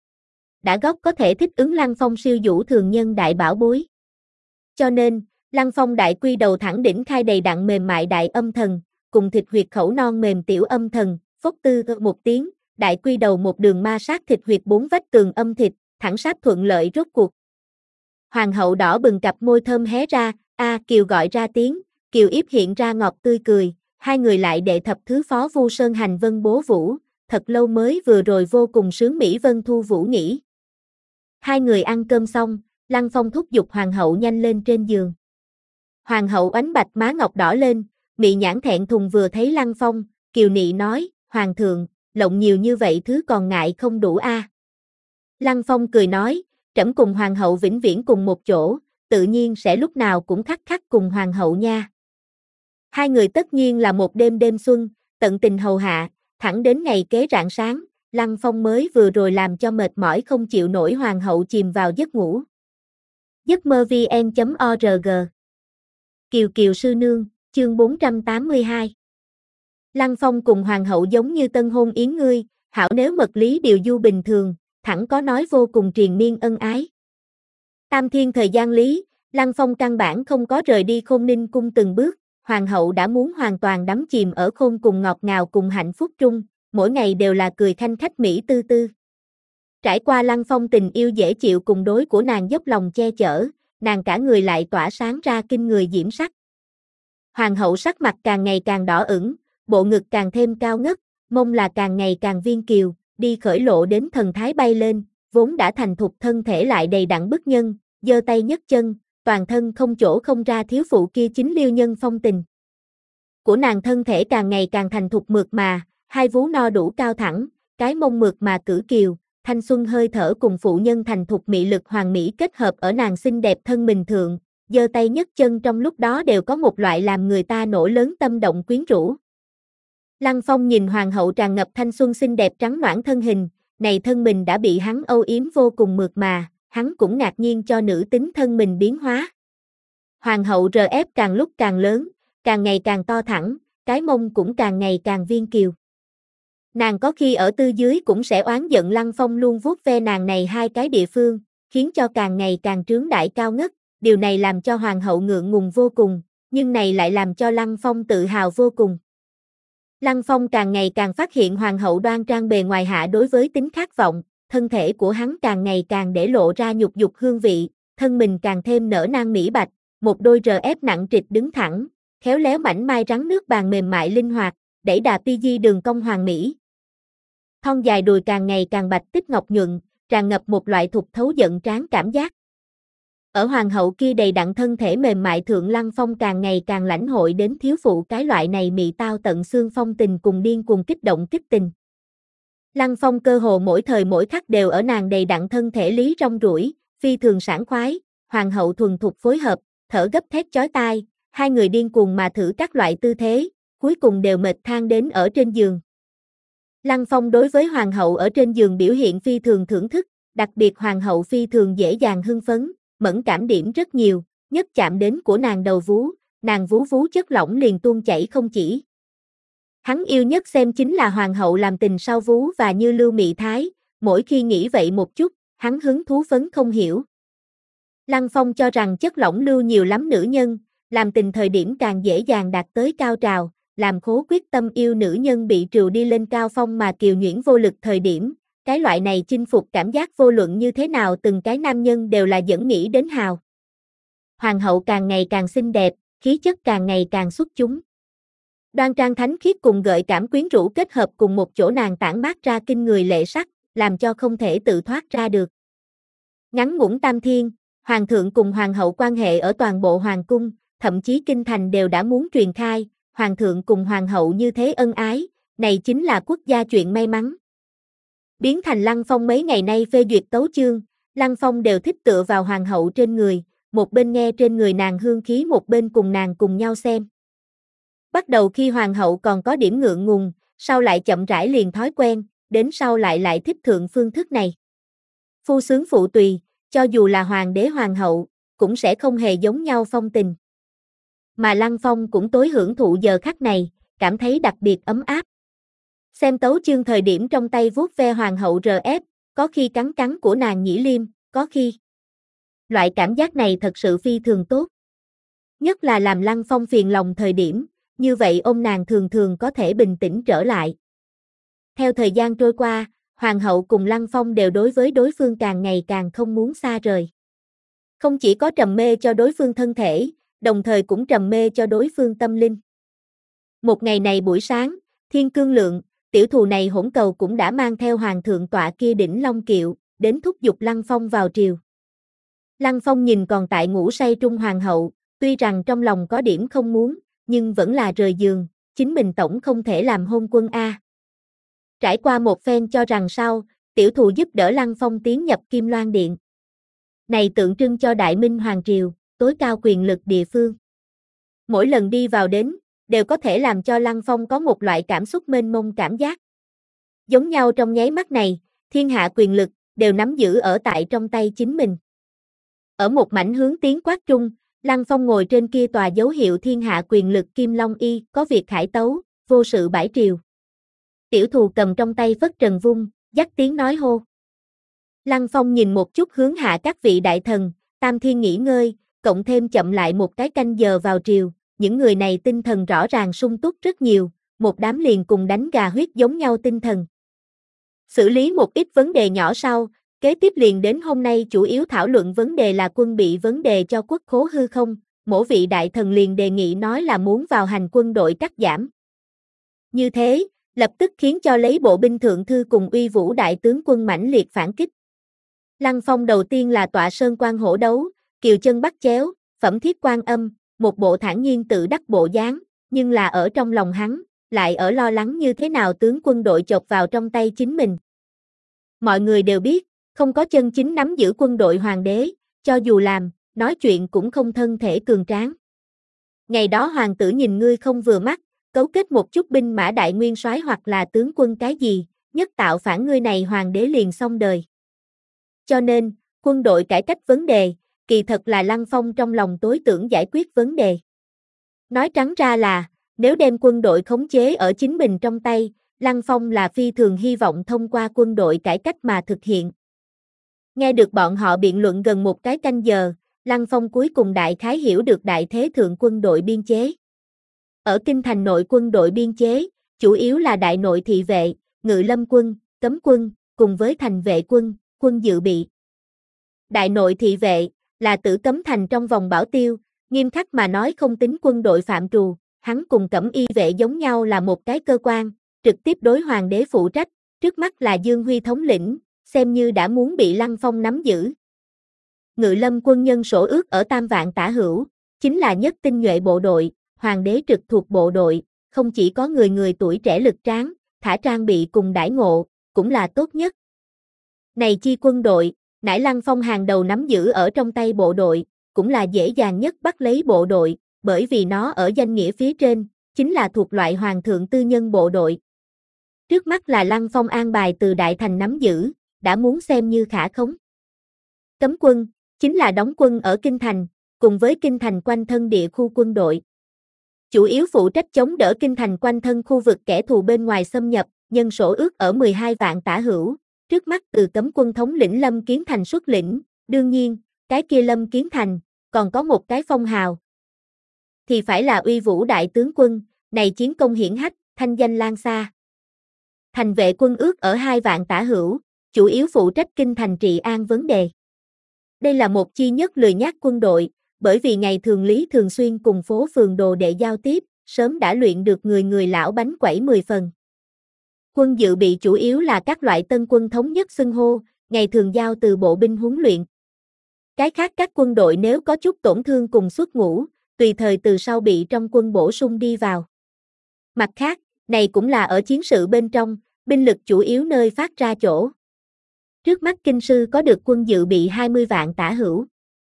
Đã gốc có thể thích ứng Lăng Phong siêu vũ thường nhân đại bảo bối. Cho nên, Lăng Phong đại quy đầu thẳng đỉnh khai đầy đặn mềm mại đại âm thần, cùng thịt huyệt khẩu non mềm tiểu âm thần, phốc tư một tiếng, đại quy đầu một đường ma sát thịt huyệt bốn vách tường âm thịt, thẳng sát thuận lợi rốt cuộc. Hoàng hậu đỏ bừng cặp môi thơm hé ra, a Kiều gọi ra tiếng, Kiều yếp hiện ra ngọt tươi cười, hai người lại đệ thập thứ phó Vu Sơn hành vân bố vũ, thật lâu mới vừa rồi vô cùng sướng mỹ vân thu vũ nghỉ. Hai người ăn cơm xong, Lăng Phong thúc giục hoàng hậu nhanh lên trên giường. Hoàng hậu ánh bạch má ngọc đỏ lên, mị nhãn thẹn thùng vừa thấy Lăng Phong, Kiều nị nói, Hoàng thượng, lộng nhiều như vậy thứ còn ngại không đủ a. À. Lăng Phong cười nói, trẫm cùng hoàng hậu vĩnh viễn cùng một chỗ, tự nhiên sẽ lúc nào cũng khắc khắc cùng hoàng hậu nha. Hai người tất nhiên là một đêm đêm xuân, tận tình hầu hạ, thẳng đến ngày kế rạng sáng, Lăng Phong mới vừa rồi làm cho mệt mỏi không chịu nổi hoàng hậu chìm vào giấc ngủ. giấc mơ vn chấm org Kiều Kiều sư nương, chương bốn trăm tám mươi hai. Lăng Phong cùng hoàng hậu giống như tân hôn yến ngươi, hảo nếu mật lý điều du bình thường, thẳng có nói vô cùng triền miên ân ái. Tam thiên thời gian lý, Lăng Phong căn bản không có rời đi Khôn Ninh cung từng bước, hoàng hậu đã muốn hoàn toàn đắm chìm ở khôn cùng ngọt ngào cùng hạnh phúc trung, mỗi ngày đều là cười khanh khách mỹ tư tư. Trải qua Lăng Phong tình yêu dễ chịu cùng đối của nàng dốc lòng che chở, nàng cả người lại tỏa sáng ra kinh người diễm sắc. Hoàng hậu sắc mặt càng ngày càng đỏ ửng, bộ ngực càng thêm cao ngất, mông là càng ngày càng viên kiều, đi khởi lộ đến thần thái bay lên, vốn đã thành thục thân thể lại đầy đặn bức nhân, giơ tay nhấc chân, toàn thân không chỗ không ra thiếu phụ kia chính liêu nhân phong tình. Của nàng thân thể càng ngày càng thành thục mượt mà, hai vú no đủ cao thẳng, cái mông mượt mà cử kiều, thanh xuân hơi thở cùng phụ nhân thành thục mị lực hoàng mỹ kết hợp ở nàng xinh đẹp thân mình thượng, giơ tay nhấc chân trong lúc đó đều có một loại làm người ta nổ lớn tâm động quyến rũ. Lăng Phong nhìn hoàng hậu tràn ngập thanh xuân xinh đẹp trắng nõn thân hình, này thân mình đã bị hắn âu yếm vô cùng mượt mà, hắn cũng ngạc nhiên cho nữ tính thân mình biến hóa. Hoàng hậu rờ ép càng lúc càng lớn, càng ngày càng to thẳng, cái mông cũng càng ngày càng viên kiều. Nàng có khi ở tư dưới cũng sẽ oán giận Lăng Phong luôn vuốt ve nàng này hai cái địa phương, khiến cho càng ngày càng trướng đại cao ngất, điều này làm cho hoàng hậu ngượng ngùng vô cùng, nhưng này lại làm cho Lăng Phong tự hào vô cùng. Lăng Phong càng ngày càng phát hiện hoàng hậu đoan trang bề ngoài hạ đối với tính khát vọng, thân thể của hắn càng ngày càng để lộ ra nhục dục hương vị, thân mình càng thêm nở nang mỹ bạch, một đôi rờ ép nặng trịch đứng thẳng, khéo léo mảnh mai rắn nước bàn mềm mại linh hoạt, đẩy đà pi di đường cong hoàn mỹ. Thon dài đùi càng ngày càng bạch tích ngọc nhuận, tràn ngập một loại thục thấu giận tráng cảm giác. Ở hoàng hậu kia đầy đặn thân thể mềm mại thượng Lăng Phong càng ngày càng lãnh hội đến thiếu phụ cái loại này mị tao tận xương phong tình cùng điên cuồng kích động kích tình. Lăng Phong cơ hồ mỗi thời mỗi khắc đều ở nàng đầy đặn thân thể lý rong ruổi, phi thường sảng khoái, hoàng hậu thuần thục phối hợp, thở gấp thét chói tai, hai người điên cuồng mà thử các loại tư thế, cuối cùng đều mệt than đến ở trên giường. Lăng Phong đối với hoàng hậu ở trên giường biểu hiện phi thường thưởng thức, đặc biệt hoàng hậu phi thường dễ dàng hưng phấn, mẫn cảm điểm rất nhiều, nhất chạm đến của nàng đầu vú, nàng vú vú chất lỏng liền tuôn chảy không chỉ. Hắn yêu nhất xem chính là hoàng hậu làm tình sau vú và như lưu mị thái, mỗi khi nghĩ vậy một chút, hắn hứng thú phấn không hiểu. Lăng Phong cho rằng chất lỏng lưu nhiều lắm nữ nhân, làm tình thời điểm càng dễ dàng đạt tới cao trào, làm khố quyết tâm yêu nữ nhân bị trừu đi lên cao phong mà kiều nhuyễn vô lực thời điểm, cái loại này chinh phục cảm giác vô luận như thế nào từng cái nam nhân đều là dẫn nghĩ đến hào. Hoàng hậu càng ngày càng xinh đẹp, khí chất càng ngày càng xuất chúng. Đoan trang thánh khiết cùng gợi cảm quyến rũ kết hợp cùng một chỗ nàng tản mát ra kinh người lệ sắc, làm cho không thể tự thoát ra được. Ngắn ngủn tam thiên, hoàng thượng cùng hoàng hậu quan hệ ở toàn bộ hoàng cung, thậm chí kinh thành đều đã muốn truyền khai, hoàng thượng cùng hoàng hậu như thế ân ái, này chính là quốc gia chuyện may mắn. Biến thành Lăng Phong mấy ngày nay phê duyệt tấu chương, Lăng Phong đều thích tựa vào hoàng hậu trên người, một bên nghe trên người nàng hương khí một bên cùng nàng cùng nhau xem. Bắt đầu khi hoàng hậu còn có điểm ngượng ngùng, sau lại chậm rãi liền thói quen, đến sau lại lại thích thượng phương thức này. Phu sướng phụ tùy, cho dù là hoàng đế hoàng hậu, cũng sẽ không hề giống nhau phong tình. Mà Lăng Phong cũng tối hưởng thụ giờ khắc này, cảm thấy đặc biệt ấm áp. Xem tấu chương thời điểm trong tay vuốt ve hoàng hậu rờ ép, có khi cắn cắn của nàng nhĩ liêm, có khi. Loại cảm giác này thật sự phi thường tốt. Nhất là làm Lăng Phong phiền lòng thời điểm, như vậy ôm nàng thường thường có thể bình tĩnh trở lại. Theo thời gian trôi qua, hoàng hậu cùng Lăng Phong đều đối với đối phương càng ngày càng không muốn xa rời. Không chỉ có trầm mê cho đối phương thân thể, đồng thời cũng trầm mê cho đối phương tâm linh. Một ngày này buổi sáng, thiên cương lượng, tiểu thù này hỗn cầu cũng đã mang theo hoàng thượng tọa kia đỉnh long kiệu, đến thúc giục Lăng Phong vào triều. Lăng Phong nhìn còn tại ngủ say trung hoàng hậu, tuy rằng trong lòng có điểm không muốn, nhưng vẫn là rời giường, chính mình tổng không thể làm hôn quân a. Trải qua một phen cho rằng sau, tiểu thù giúp đỡ Lăng Phong tiến nhập Kim Loan Điện. Này tượng trưng cho Đại Minh Hoàng Triều, tối cao quyền lực địa phương. Mỗi lần đi vào đến, đều có thể làm cho Lăng Phong có một loại cảm xúc mênh mông cảm giác. Giống nhau trong nháy mắt này, thiên hạ quyền lực, đều nắm giữ ở tại trong tay chính mình. Ở một mảnh hướng tiến quát trung, Lăng Phong ngồi trên kia tòa dấu hiệu thiên hạ quyền lực Kim Long Y, có việc khải tấu, vô sự bãi triều. Tiểu thù cầm trong tay phất trần vung, dắt tiếng nói hô. Lăng Phong nhìn một chút hướng hạ các vị đại thần, tam thiên nghỉ ngơi, cộng thêm chậm lại một cái canh giờ vào triều, những người này tinh thần rõ ràng sung túc rất nhiều, một đám liền cùng đánh gà huyết giống nhau tinh thần. Xử lý một ít vấn đề nhỏ sau, kế tiếp liền đến hôm nay chủ yếu thảo luận vấn đề là quân bị vấn đề cho quốc khố hư không, mỗi vị đại thần liền đề nghị nói là muốn vào hành quân đội cắt giảm. Như thế, lập tức khiến cho lấy bộ binh thượng thư cùng uy vũ đại tướng quân mãnh liệt phản kích. Lăng Phong đầu tiên là tọa sơn quan hổ đấu, kiều chân bắt chéo, phẩm thiết quan âm, một bộ thản nhiên tự đắc bộ dáng, nhưng là ở trong lòng hắn, lại ở lo lắng như thế nào tướng quân đội chộp vào trong tay chính mình. Mọi người đều biết, không có chân chính nắm giữ quân đội hoàng đế, cho dù làm, nói chuyện cũng không thân thể cường tráng. Ngày đó hoàng tử nhìn ngươi không vừa mắt, cấu kết một chút binh mã đại nguyên soái hoặc là tướng quân cái gì, nhất tạo phản ngươi này hoàng đế liền xong đời. Cho nên, quân đội cải cách vấn đề, kỳ thật là Lăng Phong trong lòng tối tưởng giải quyết vấn đề. Nói trắng ra là, nếu đem quân đội khống chế ở chính mình trong tay, Lăng Phong là phi thường hy vọng thông qua quân đội cải cách mà thực hiện. Nghe được bọn họ biện luận gần một cái canh giờ, Lăng Phong cuối cùng đại khái hiểu được đại thế thượng quân đội biên chế. Ở kinh thành nội quân đội biên chế, chủ yếu là đại nội thị vệ, ngự lâm quân, cấm quân, cùng với thành vệ quân, quân dự bị. Đại nội thị vệ là tử cấm thành trong vòng bảo tiêu, nghiêm khắc mà nói không tính quân đội phạm trù, hắn cùng cẩm y vệ giống nhau là một cái cơ quan, trực tiếp đối hoàng đế phụ trách, trước mắt là Dương Huy thống lĩnh, xem như đã muốn bị Lăng Phong nắm giữ. Ngự lâm quân nhân sổ ước ở tam vạn tả hữu, chính là nhất tinh nhuệ bộ đội, hoàng đế trực thuộc bộ đội, không chỉ có người người tuổi trẻ lực tráng, thả trang bị cùng đãi ngộ, cũng là tốt nhất. Này chi quân đội, nải Lăng Phong hàng đầu nắm giữ ở trong tay bộ đội, cũng là dễ dàng nhất bắt lấy bộ đội, bởi vì nó ở danh nghĩa phía trên, chính là thuộc loại hoàng thượng tư nhân bộ đội. Trước mắt là Lăng Phong an bài từ Đại Thành nắm giữ, đã muốn xem như khả khống. Cấm quân, chính là đóng quân ở Kinh Thành, cùng với Kinh Thành quanh thân địa khu quân đội. Chủ yếu phụ trách chống đỡ Kinh Thành quanh thân khu vực kẻ thù bên ngoài xâm nhập, nhân sổ ước ở mười hai vạn tả hữu, trước mắt từ cấm quân thống lĩnh Lâm Kiến Thành xuất lĩnh, đương nhiên, cái kia Lâm Kiến Thành, còn có một cái phong hào. Thì phải là uy vũ đại tướng quân, này chiến công hiển hách, thanh danh lan xa. Thành vệ quân ước ở hai vạn tả hữu, chủ yếu phụ trách Kinh Thành trị an vấn đề. Đây là một chi nhất lười nhác quân đội, bởi vì ngày thường lý thường xuyên cùng phố phường đồ đệ giao tiếp, sớm đã luyện được người người lão bánh quẩy mười phần. Quân dự bị chủ yếu là các loại tân quân thống nhất xưng hô, ngày thường giao từ bộ binh huấn luyện. Cái khác các quân đội nếu có chút tổn thương cùng xuất ngũ, tùy thời từ sau bị trong quân bổ sung đi vào. Mặt khác, này cũng là ở chiến sự bên trong, binh lực chủ yếu nơi phát ra chỗ. Trước mắt kinh sư có được quân dự bị hai mươi vạn tả hữu.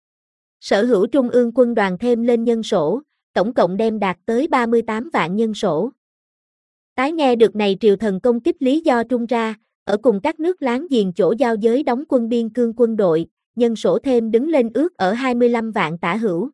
Sở hữu trung ương quân đoàn thêm lên nhân sổ, tổng cộng đem đạt tới ba mươi tám vạn nhân sổ. Tái nghe được này triều thần công kích lý do trung ra, ở cùng các nước láng giềng chỗ giao giới đóng quân biên cương quân đội, nhân sổ thêm đứng lên ước ở hai mươi lăm vạn tả hữu.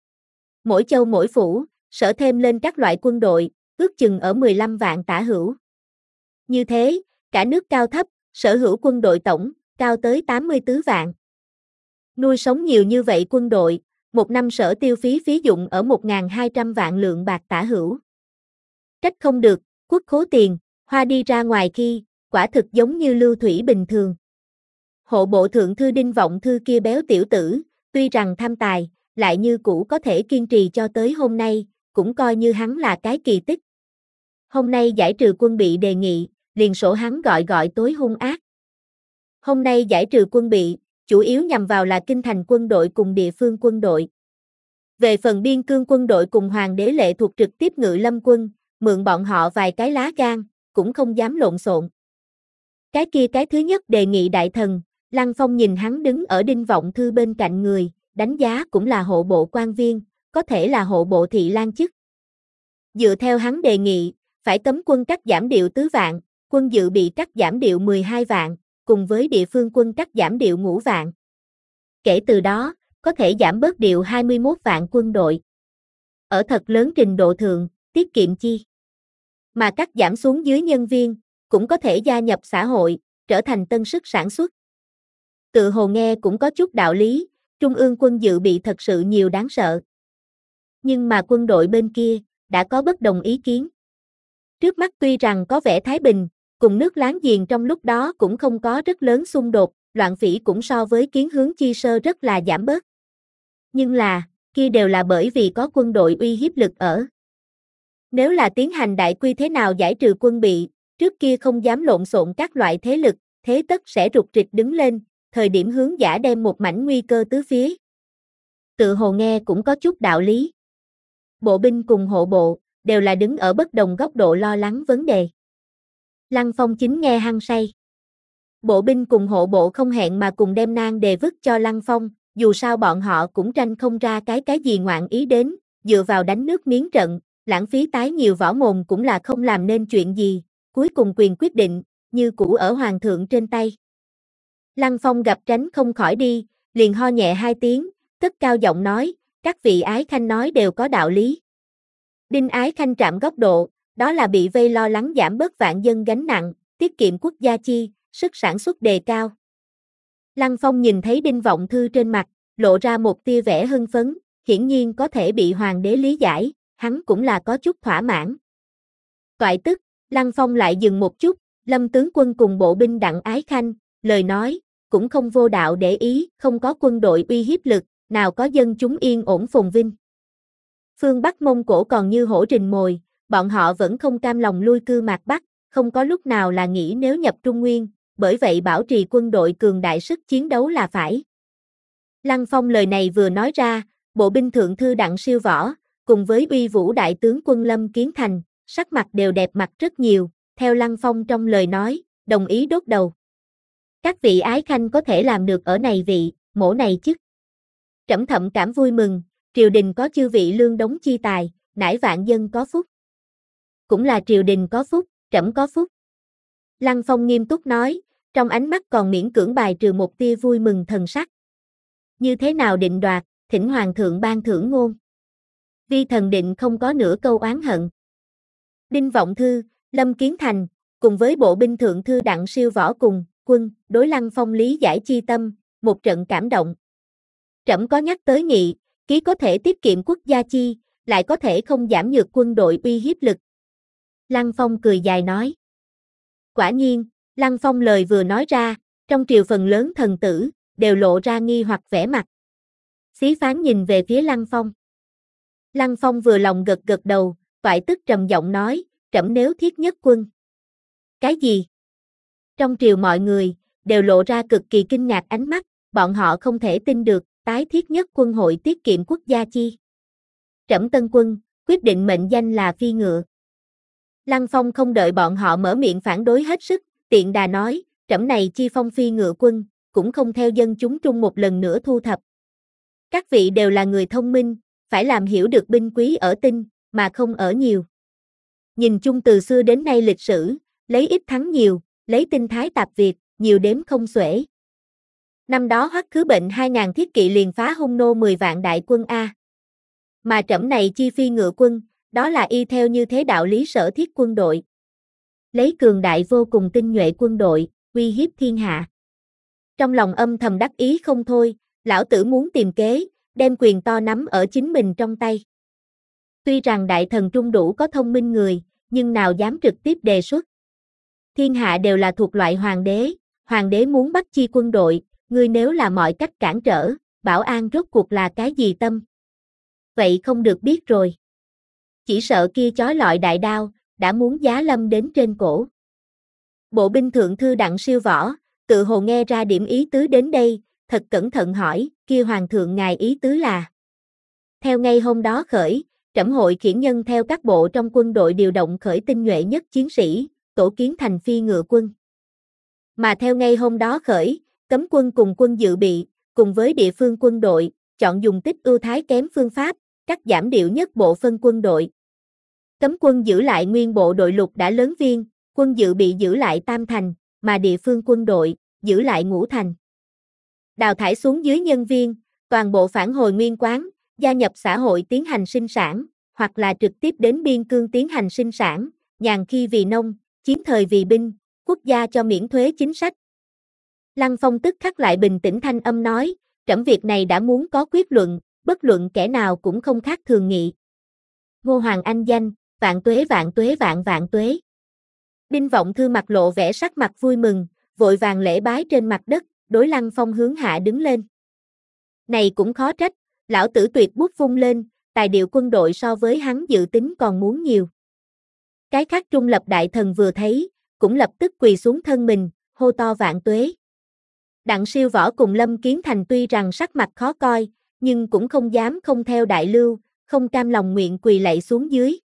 Mỗi châu mỗi phủ, sở thêm lên các loại quân đội, ước chừng ở mười lăm vạn tả hữu. Như thế, cả nước cao thấp, sở hữu quân đội tổng, cao tới tám mươi tư vạn. Nuôi sống nhiều như vậy quân đội, một năm sở tiêu phí phí dụng ở một nghìn hai trăm vạn lượng bạc tả hữu. Trách không được, quốc khố tiền, hoa đi ra ngoài khi, quả thực giống như lưu thủy bình thường. Hộ bộ thượng thư Đinh Vọng Thư kia béo tiểu tử, tuy rằng tham tài, lại như cũ có thể kiên trì cho tới hôm nay, cũng coi như hắn là cái kỳ tích. Hôm nay giải trừ quân bị đề nghị, liền sổ hắn gọi gọi tối hung ác. Hôm nay giải trừ quân bị, chủ yếu nhằm vào là Kinh Thành quân đội cùng địa phương quân đội. Về phần biên cương quân đội cùng hoàng đế lệ thuộc trực tiếp ngự lâm quân, mượn bọn họ vài cái lá gan, cũng không dám lộn xộn. Cái kia cái thứ nhất đề nghị đại thần, Lăng Phong nhìn hắn đứng ở Đinh Vọng Thư bên cạnh người, đánh giá cũng là hộ bộ quan viên, có thể là hộ bộ thị lang chức. Dựa theo hắn đề nghị, phải cấm quân cắt giảm điệu tứ vạn, quân dự bị cắt giảm điệu mười hai vạn, cùng với địa phương quân cắt giảm điệu ngũ vạn. Kể từ đó, có thể giảm bớt điệu hai mươi mốt vạn quân đội. Ở thật lớn trình độ thượng, tiết kiệm chi. Mà cắt giảm xuống dưới nhân viên, cũng có thể gia nhập xã hội, trở thành tân sức sản xuất. Tự hồ nghe cũng có chút đạo lý, trung ương quân dự bị thật sự nhiều đáng sợ. Nhưng mà quân đội bên kia, đã có bất đồng ý kiến. Trước mắt tuy rằng có vẻ thái bình, cùng nước láng giềng trong lúc đó cũng không có rất lớn xung đột, loạn phỉ cũng so với kiến hướng chi sơ rất là giảm bớt. Nhưng là, kia đều là bởi vì có quân đội uy hiếp lực ở. Nếu là tiến hành đại quy thế nào giải trừ quân bị, trước kia không dám lộn xộn các loại thế lực, thế tất sẽ rục rịch đứng lên, thời điểm hướng giả đem một mảnh nguy cơ tứ phía. Tự hồ nghe cũng có chút đạo lý. Bộ binh cùng hộ bộ, đều là đứng ở bất đồng góc độ lo lắng vấn đề. Lăng Phong chính nghe hăng say. Bộ binh cùng hộ bộ không hẹn mà cùng đem nan đề vứt cho Lăng Phong, dù sao bọn họ cũng tranh không ra cái cái gì ngoạn ý đến, dựa vào đánh nước miếng trận, lãng phí tái nhiều võ mồm cũng là không làm nên chuyện gì, cuối cùng quyền quyết định, như cũ ở hoàng thượng trên tay. Lăng Phong gặp tránh không khỏi đi, liền ho nhẹ hai tiếng, cất cao giọng nói, các vị ái khanh nói đều có đạo lý. Đinh ái khanh trạm góc độ, đó là bị vây lo lắng giảm bớt vạn dân gánh nặng, tiết kiệm quốc gia chi, sức sản xuất đề cao. Lăng Phong nhìn thấy Đinh Vọng Thư trên mặt, lộ ra một tia vẻ hưng phấn, hiển nhiên có thể bị hoàng đế lý giải, hắn cũng là có chút thỏa mãn. Toại tức, Lăng Phong lại dừng một chút, Lâm tướng quân cùng bộ binh Đặng Ái Khanh, lời nói, cũng không vô đạo để ý, không có quân đội uy hiếp lực, nào có dân chúng yên ổn phồn vinh. Phương Bắc Mông Cổ còn như hổ rình mồi, bọn họ vẫn không cam lòng lui cư mạc Bắc, không có lúc nào là nghĩ nếu nhập Trung Nguyên, bởi vậy bảo trì quân đội cường đại sức chiến đấu là phải. Lăng Phong lời này vừa nói ra, bộ binh thượng thư Đặng Siêu Võ, cùng với uy vũ đại tướng quân Lâm Kiến Thành, sắc mặt đều đẹp mặt rất nhiều, theo Lăng Phong trong lời nói, đồng ý đốt đầu. Các vị ái khanh có thể làm được ở này vị, mổ này chức. Trẫm thậm cảm vui mừng, triều đình có chư vị lương đống chi tài, nải vạn dân có phúc. Cũng là triều đình có phúc, trẫm có phúc. Lăng Phong nghiêm túc nói, trong ánh mắt còn miễn cưỡng bài trừ một tia vui mừng thần sắc. Như thế nào định đoạt, thỉnh hoàng thượng ban thưởng ngôn. Vi thần định không có nửa câu oán hận. Đinh Vọng Thư, Lâm Kiến Thành, cùng với bộ binh thượng thư Đặng Siêu Võ cùng, quân, đối Lăng Phong lý giải chi tâm, một trận cảm động. Trẫm có nhắc tới nghị, ký có thể tiết kiệm quốc gia chi, lại có thể không giảm nhược quân đội uy hiếp lực. Lăng Phong cười dài nói. Quả nhiên, Lăng Phong lời vừa nói ra, trong triều phần lớn thần tử, đều lộ ra nghi hoặc vẻ mặt. Xí phán nhìn về phía Lăng Phong. Lăng Phong vừa lòng gật gật đầu, toại tức trầm giọng nói, trẫm nếu thiết nhất quân. Cái gì? Trong triều mọi người, đều lộ ra cực kỳ kinh ngạc ánh mắt, bọn họ không thể tin được, tái thiết nhất quân hội tiết kiệm quốc gia chi. Trẫm tân quân, quyết định mệnh danh là phi ngựa. Lăng Phong không đợi bọn họ mở miệng phản đối hết sức, tiện đà nói, trẫm này chi phong phi ngựa quân, cũng không theo dân chúng Trung một lần nữa thu thập. Các vị đều là người thông minh, phải làm hiểu được binh quý ở tinh, mà không ở nhiều. Nhìn chung từ xưa đến nay lịch sử, lấy ít thắng nhiều, lấy tinh thái tạp Việt, nhiều đếm không xuể. Năm đó Hoắc Khứ Bệnh hai ngàn thiết kỵ liền phá Hung nô mười vạn đại quân A. Mà trẫm này chi phi ngựa quân, đó là y theo như thế đạo lý sở thiết quân đội. Lấy cường đại vô cùng tinh nhuệ quân đội, uy hiếp thiên hạ. Trong lòng âm thầm đắc ý không thôi, lão tử muốn tìm kế, đem quyền to nắm ở chính mình trong tay. Tuy rằng đại thần trung đủ có thông minh người, nhưng nào dám trực tiếp đề xuất. Thiên hạ đều là thuộc loại hoàng đế, hoàng đế muốn bắt chi quân đội, ngươi nếu là mọi cách cản trở, bảo an rốt cuộc là cái gì tâm? Vậy không được biết rồi. Chỉ sợ kia chói lọi đại đao, đã muốn giá lâm đến trên cổ. Bộ binh thượng thư Đặng Siêu Võ, tự hồ nghe ra điểm ý tứ đến đây, thật cẩn thận hỏi, kia hoàng thượng ngài ý tứ là. Theo ngay hôm đó khởi, trẫm hội khiển nhân theo các bộ trong quân đội điều động khởi tinh nhuệ nhất chiến sĩ, tổ kiến thành phi ngựa quân. Mà theo ngay hôm đó khởi, cấm quân cùng quân dự bị, cùng với địa phương quân đội, chọn dùng tích ưu thái kém phương pháp, cắt giảm điệu nhất bộ phân quân đội. Cấm quân giữ lại nguyên bộ đội lục đã lớn viên, quân dự bị giữ lại tam thành, mà địa phương quân đội, giữ lại ngũ thành. Đào thải xuống dưới nhân viên, toàn bộ phản hồi nguyên quán, gia nhập xã hội tiến hành sinh sản, hoặc là trực tiếp đến biên cương tiến hành sinh sản, nhàn khi vì nông, chiến thời vì binh, quốc gia cho miễn thuế chính sách. Lăng Phong tức khắc lại bình tĩnh thanh âm nói, trẫm việc này đã muốn có quyết luận, bất luận kẻ nào cũng không khác thường nghị. Ngô Hoàng anh danh, vạn tuế vạn tuế vạn vạn tuế. Đinh Vọng Thư mặt lộ vẻ sắc mặt vui mừng, vội vàng lễ bái trên mặt đất, đối Lăng Phong hướng hạ đứng lên. Này cũng khó trách, lão tử tuyệt bút vung lên, tài điều quân đội so với hắn dự tính còn muốn nhiều. Cái khác trung lập đại thần vừa thấy, cũng lập tức quỳ xuống thân mình, hô to vạn tuế. Đặng Siêu Võ cùng Lâm Kiến Thành tuy rằng sắc mặt khó coi, nhưng cũng không dám không theo đại lưu, không cam lòng nguyện quỳ lạy xuống dưới.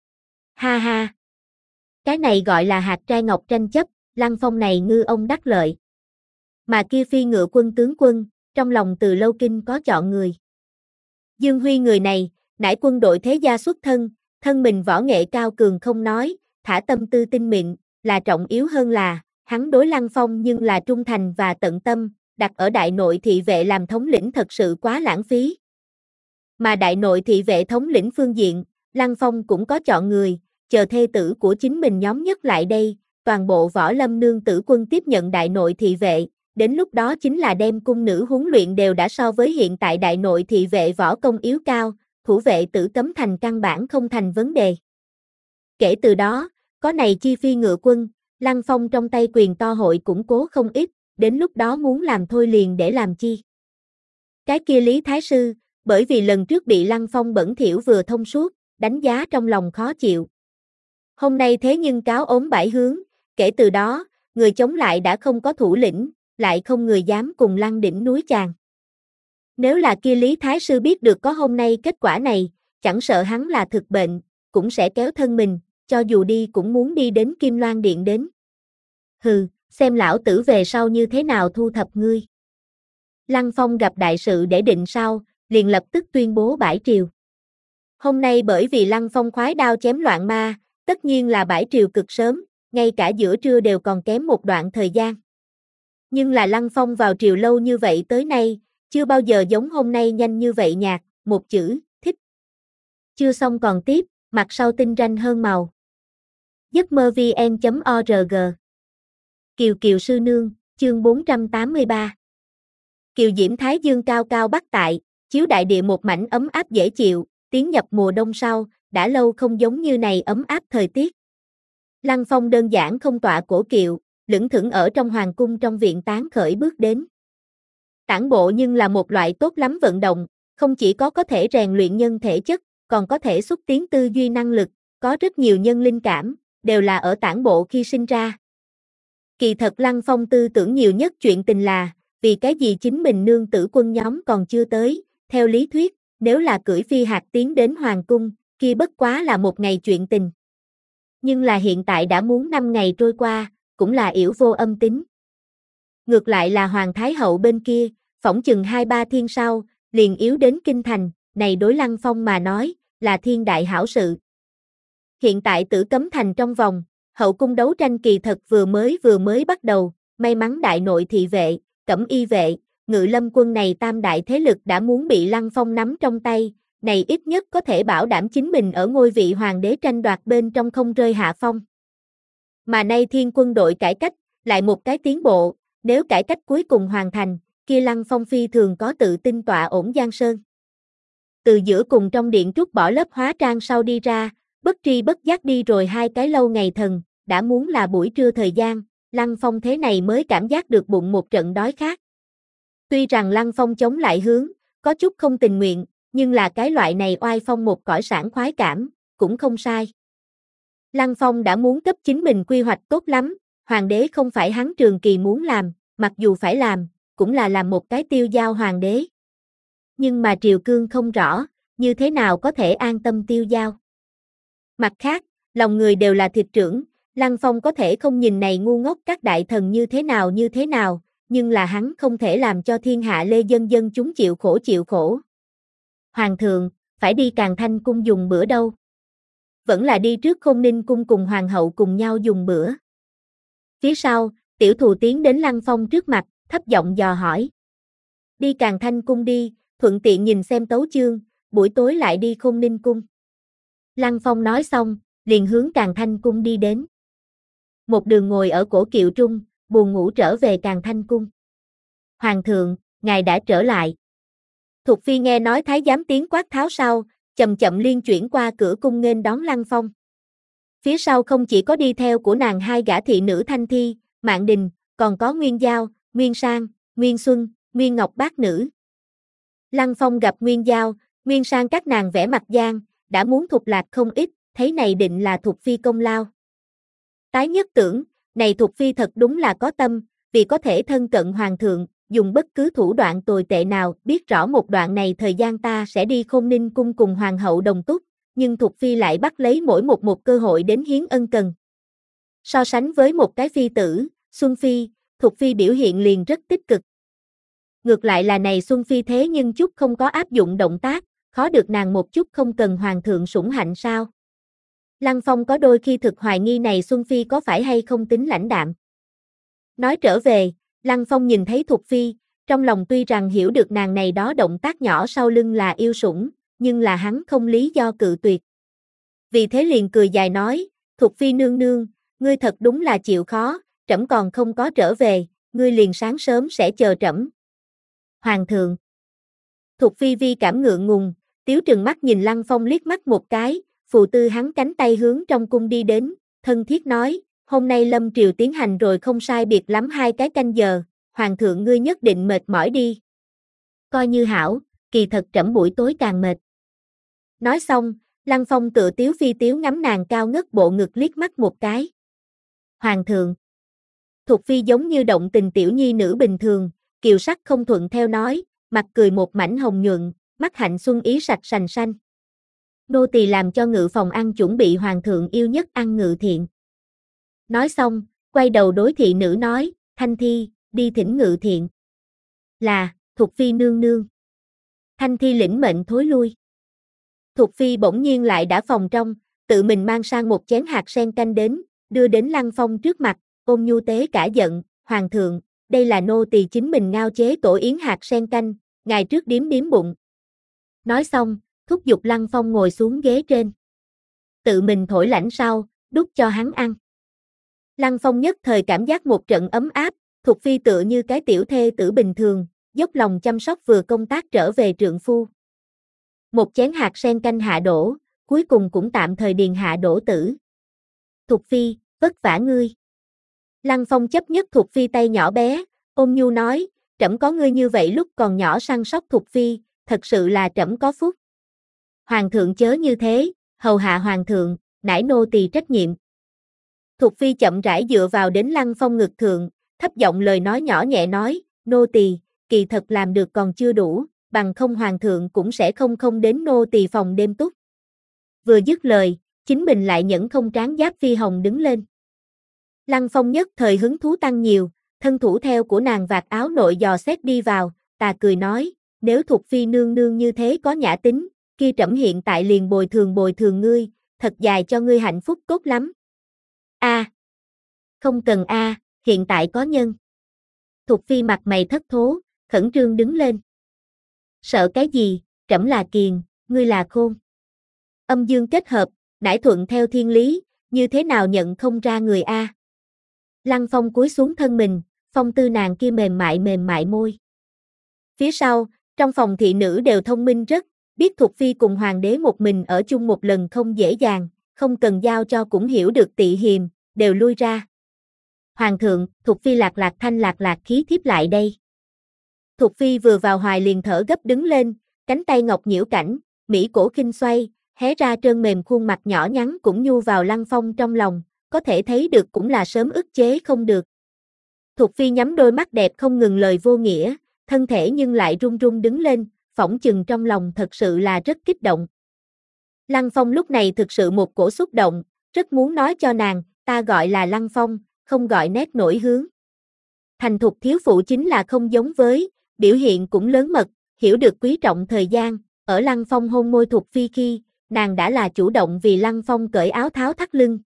Ha ha! Cái này gọi là hạt trai ngọc tranh chấp, Lăng Phong này ngư ông đắc lợi. Mà kia phi ngựa quân tướng quân, trong lòng từ lâu kinh có chọn người. Dương Huy người này, nải quân đội thế gia xuất thân, thân mình võ nghệ cao cường không nói, thả tâm tư tinh mịn, là trọng yếu hơn là, hắn đối Lăng Phong nhưng là trung thành và tận tâm, đặt ở đại nội thị vệ làm thống lĩnh thật sự quá lãng phí. Mà đại nội thị vệ thống lĩnh phương diện, Lăng Phong cũng có chọn người, chờ thê tử của chính mình nhóm nhất lại đây, toàn bộ võ lâm nương tử quân tiếp nhận đại nội thị vệ, đến lúc đó chính là đem cung nữ huấn luyện đều đã so với hiện tại đại nội thị vệ võ công yếu cao, thủ vệ Tử Cấm Thành căn bản không thành vấn đề. Kể từ đó, có này chi phi ngựa quân, Lăng Phong trong tay quyền to hội củng cố không ít, đến lúc đó muốn làm thôi liền để làm chi. Cái kia Lý Thái Sư, bởi vì lần trước bị Lăng Phong bẩn thỉu vừa thông suốt, đánh giá trong lòng khó chịu. Hôm nay thế nhưng cáo ốm bãi hướng, kể từ đó, người chống lại đã không có thủ lĩnh, lại không người dám cùng lăng đỉnh núi chàng. Nếu là kia Lý Thái Sư biết được có hôm nay kết quả này, chẳng sợ hắn là thực bệnh, cũng sẽ kéo thân mình, cho dù đi cũng muốn đi đến Kim Loan Điện đến. Hừ, xem lão tử về sau như thế nào thu thập ngươi. Lăng Phong gặp đại sự để định sau, liền lập tức tuyên bố bãi triều. Hôm nay bởi vì Lăng Phong khoái đao chém loạn ma, tất nhiên là bãi triều cực sớm, ngay cả giữa trưa đều còn kém một đoạn thời gian. Nhưng là Lăng Phong vào triều lâu như vậy tới nay, chưa bao giờ giống hôm nay nhanh như vậy nhạt, một chữ, thích. Chưa xong còn tiếp, mặt sau tinh ranh hơn màu. giấc mơ vn chấm org Kiều Kiều Sư Nương, chương bốn trăm tám mươi ba. Kiều diễm thái dương cao cao bắc tại, chiếu đại địa một mảnh ấm áp dễ chịu, tiến nhập mùa đông sau, đã lâu không giống như này ấm áp thời tiết. Lăng Phong đơn giản không tọa cổ kiệu, lững thững ở trong hoàng cung trong viện tán khởi bước đến. Tản bộ nhưng là một loại tốt lắm vận động, không chỉ có có thể rèn luyện nhân thể chất, còn có thể xúc tiến tư duy năng lực, có rất nhiều nhân linh cảm, đều là ở tản bộ khi sinh ra. Kỳ thật Lăng Phong tư tưởng nhiều nhất chuyện tình là, vì cái gì chính mình nương tử quân nhóm còn chưa tới, theo lý thuyết, nếu là cưỡi phi hạt tiến đến hoàng cung, kia bất quá là một ngày chuyện tình. Nhưng là hiện tại đã muốn năm ngày trôi qua, cũng là yểu vô âm tính. Ngược lại là Hoàng Thái Hậu bên kia, phỏng chừng hai ba thiên sau, liền yếu đến kinh thành, này đối Lăng Phong mà nói, là thiên đại hảo sự. Hiện tại Tử Cấm Thành trong vòng, hậu cung đấu tranh kỳ thật vừa mới vừa mới bắt đầu, may mắn đại nội thị vệ, cẩm y vệ, ngự lâm quân này tam đại thế lực đã muốn bị Lăng Phong nắm trong tay, này ít nhất có thể bảo đảm chính mình ở ngôi vị hoàng đế tranh đoạt bên trong không rơi hạ phong. Mà nay thiên quân đội cải cách, lại một cái tiến bộ, nếu cải cách cuối cùng hoàn thành, kia Lăng Phong phi thường có tự tin tọa ổn Giang Sơn. Từ giữa cùng trong điện trút bỏ lớp hóa trang sau đi ra, bất tri bất giác đi rồi hai cái lâu ngày thần, đã muốn là buổi trưa thời gian, Lăng Phong thế này mới cảm giác được bụng một trận đói khát. Tuy rằng Lăng Phong chống lại hướng, có chút không tình nguyện, nhưng là cái loại này oai phong một cõi sảng khoái cảm, cũng không sai. Lăng Phong đã muốn cấp chính mình quy hoạch tốt lắm, hoàng đế không phải hắn trường kỳ muốn làm, mặc dù phải làm, cũng là làm một cái tiêu giao hoàng đế. Nhưng mà triều cương không rõ, như thế nào có thể an tâm tiêu giao. Mặt khác, lòng người đều là thịt trưởng, Lăng Phong có thể không nhìn này ngu ngốc các đại thần như thế nào như thế nào, nhưng là hắn không thể làm cho thiên hạ lê dân dân chúng chịu khổ chịu khổ. Hoàng thượng, phải đi Càn Thanh cung dùng bữa đâu? Vẫn là đi trước Khôn Ninh cung cùng hoàng hậu cùng nhau dùng bữa. Phía sau, tiểu thù tiến đến Lăng Phong trước mặt, thấp giọng dò hỏi. Đi Càn Thanh cung đi, thuận tiện nhìn xem tấu chương, buổi tối lại đi Khôn Ninh cung. Lăng Phong nói xong, liền hướng Càn Thanh cung đi đến. Một đường ngồi ở cổ kiệu trung, buồn ngủ trở về Càn Thanh cung. Hoàng thượng, ngài đã trở lại. Thục phi nghe nói thái giám tiếng quát tháo sau, chậm chậm liên chuyển qua cửa cung nghênh đón Lăng Phong. Phía sau không chỉ có đi theo của nàng hai gã thị nữ Thanh Thi, Mạn Đình, còn có Nguyên Giao, Nguyên Sang, Nguyên Xuân, Nguyên Ngọc bát nữ. Lăng Phong gặp Nguyên Giao, Nguyên Sang các nàng vẻ mặt gian, đã muốn thục lạc không ít, thấy này định là Thục phi công lao. Tái nhất tưởng, này Thục phi thật đúng là có tâm, vì có thể thân cận hoàng thượng, dùng bất cứ thủ đoạn tồi tệ nào, biết rõ một đoạn này thời gian ta sẽ đi Khôn Ninh cung cùng hoàng hậu đồng túc, nhưng Thục phi lại bắt lấy mỗi một một cơ hội đến hiến ân cần. So sánh với một cái phi tử, Xuân phi, Thục phi biểu hiện liền rất tích cực. Ngược lại là này Xuân phi thế nhưng chút không có áp dụng động tác, khó được nàng một chút không cần hoàng thượng sủng hạnh sao? Lăng Phong có đôi khi thực hoài nghi này Xuân phi có phải hay không tính lãnh đạm. Nói trở về, Lăng Phong nhìn thấy Thục phi, trong lòng tuy rằng hiểu được nàng này đó động tác nhỏ sau lưng là yêu sủng, nhưng là hắn không lý do cự tuyệt. Vì thế liền cười dài nói, Thục phi nương nương, ngươi thật đúng là chịu khó, trẫm còn không có trở về, ngươi liền sáng sớm sẽ chờ trẫm. Hoàng thượng. Thục Phi vi cảm ngượng ngùng, tiếu trừng mắt nhìn Lăng Phong liếc mắt một cái, phù tư hắn cánh tay hướng trong cung đi đến, thân thiết nói, hôm nay lâm triều tiến hành rồi không sai biệt lắm hai cái canh giờ, hoàng thượng ngươi nhất định mệt mỏi đi. Coi như hảo, kỳ thật trẫm buổi tối càng mệt. Nói xong, Lăng Phong tựa tiếu phi tiếu ngắm nàng cao ngất bộ ngực liếc mắt một cái. Hoàng thượng. Thục Phi giống như động tình tiểu nhi nữ bình thường, kiều sắc không thuận theo nói, mặt cười một mảnh hồng nhuận, mắt hạnh xuân ý sạch sành xanh. Nô tỳ làm cho ngự phòng ăn chuẩn bị hoàng thượng yêu nhất ăn ngự thiện. Nói xong, quay đầu đối thị nữ nói, Thanh Thi, đi thỉnh ngự thiện. Là, Thục Phi nương nương. Thanh Thi lĩnh mệnh thối lui. Thục Phi bỗng nhiên lại đã phòng trong, tự mình mang sang một chén hạt sen canh đến, đưa đến Lăng Phong trước mặt, ôm nhu tế cả giận, hoàng thượng, đây là nô tỳ chính mình ngao chế tổ yến hạt sen canh, ngài trước điếm điếm bụng. Nói xong, thúc giục Lăng Phong ngồi xuống ghế trên. Tự mình thổi lãnh sau, đút cho hắn ăn. Lăng Phong nhất thời cảm giác một trận ấm áp, Thục Phi tựa như cái tiểu thê tử bình thường, dốc lòng chăm sóc vừa công tác trở về trượng phu. Một chén hạt sen canh hạ đổ, cuối cùng cũng tạm thời điền hạ đổ tử. Thục Phi, vất vả ngươi. Lăng Phong chấp nhất Thục Phi tay nhỏ bé, ôn nhu nói, trẫm có ngươi như vậy lúc còn nhỏ săn sóc Thục Phi, thật sự là trẫm có phúc. Hoàng thượng chớ như thế, hầu hạ hoàng thượng, nải nô tỳ trách nhiệm. Thục Phi chậm rãi dựa vào đến Lăng Phong ngực thượng, thấp giọng lời nói nhỏ nhẹ nói, nô tỳ, kỳ thật làm được còn chưa đủ, bằng không hoàng thượng cũng sẽ không không đến nô tỳ phòng đêm túc. Vừa dứt lời, chính mình lại nhẫn không tráng giáp phi hồng đứng lên. Lăng Phong nhất thời hứng thú tăng nhiều, thân thủ theo của nàng vạt áo nội dò xét đi vào, tà cười nói, nếu Thục Phi nương nương như thế có nhã tính, kia trẫm hiện tại liền bồi thường bồi thường ngươi, thật dài cho ngươi hạnh phúc cốt lắm. A, à, không cần a, à, hiện tại có nhân. Thục Phi mặt mày thất thố, khẩn trương đứng lên. Sợ cái gì, trẫm là kiền, ngươi là khôn. Âm dương kết hợp, nải thuận theo thiên lý, như thế nào nhận không ra người a? À? Lăng Phong cúi xuống thân mình, phong tư nàng kia mềm mại mềm mại môi. Phía sau, trong phòng thị nữ đều thông minh rất, biết Thục Phi cùng hoàng đế một mình ở chung một lần không dễ dàng, không cần giao cho cũng hiểu được tị hiềm, đều lui ra. Hoàng thượng, Thục Phi lạc lạc thanh lạc lạc khí thiếp lại đây. Thục Phi vừa vào hoài liền thở gấp đứng lên, cánh tay ngọc nhiễu cảnh, mỹ cổ khinh xoay, hé ra trơn mềm khuôn mặt nhỏ nhắn cũng nhu vào Lăng Phong trong lòng, có thể thấy được cũng là sớm ức chế không được. Thục Phi nhắm đôi mắt đẹp không ngừng lời vô nghĩa, thân thể nhưng lại run run đứng lên, phỏng chừng trong lòng thật sự là rất kích động. Lăng Phong lúc này thực sự một cổ xúc động, rất muốn nói cho nàng, ta gọi là Lăng Phong, không gọi nét nổi hướng. Thành thục thiếu phụ chính là không giống với, biểu hiện cũng lớn mật, hiểu được quý trọng thời gian, ở Lăng Phong hôn môi Thục Phi khi, nàng đã là chủ động vì Lăng Phong cởi áo tháo thắt lưng.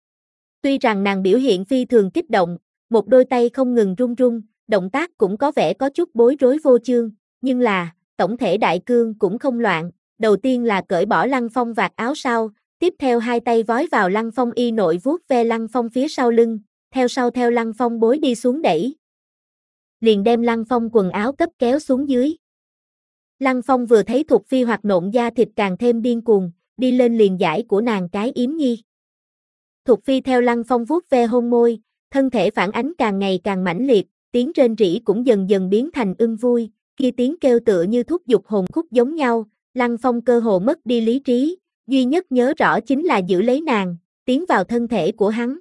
Tuy rằng nàng biểu hiện phi thường kích động, một đôi tay không ngừng run run, động tác cũng có vẻ có chút bối rối vô chương, nhưng là, tổng thể đại cương cũng không loạn, đầu tiên là cởi bỏ Lăng Phong vạt áo sau, tiếp theo hai tay vói vào Lăng Phong y nội vuốt ve Lăng Phong phía sau lưng, theo sau theo Lăng Phong bối đi xuống đẩy. Liền đem Lăng Phong quần áo cấp kéo xuống dưới. Lăng Phong vừa thấy Thục Phi hoạt nộn da thịt càng thêm điên cuồng, đi lên liền giải của nàng cái yếm nhi. Thục Phi theo Lăng Phong vuốt ve hôn môi, thân thể phản ánh càng ngày càng mãnh liệt, tiếng rên rỉ cũng dần dần biến thành ưng vui, kia tiếng kêu tựa như thúc giục hồn khúc giống nhau, Lăng Phong cơ hồ mất đi lý trí, duy nhất nhớ rõ chính là giữ lấy nàng, tiến vào thân thể của hắn.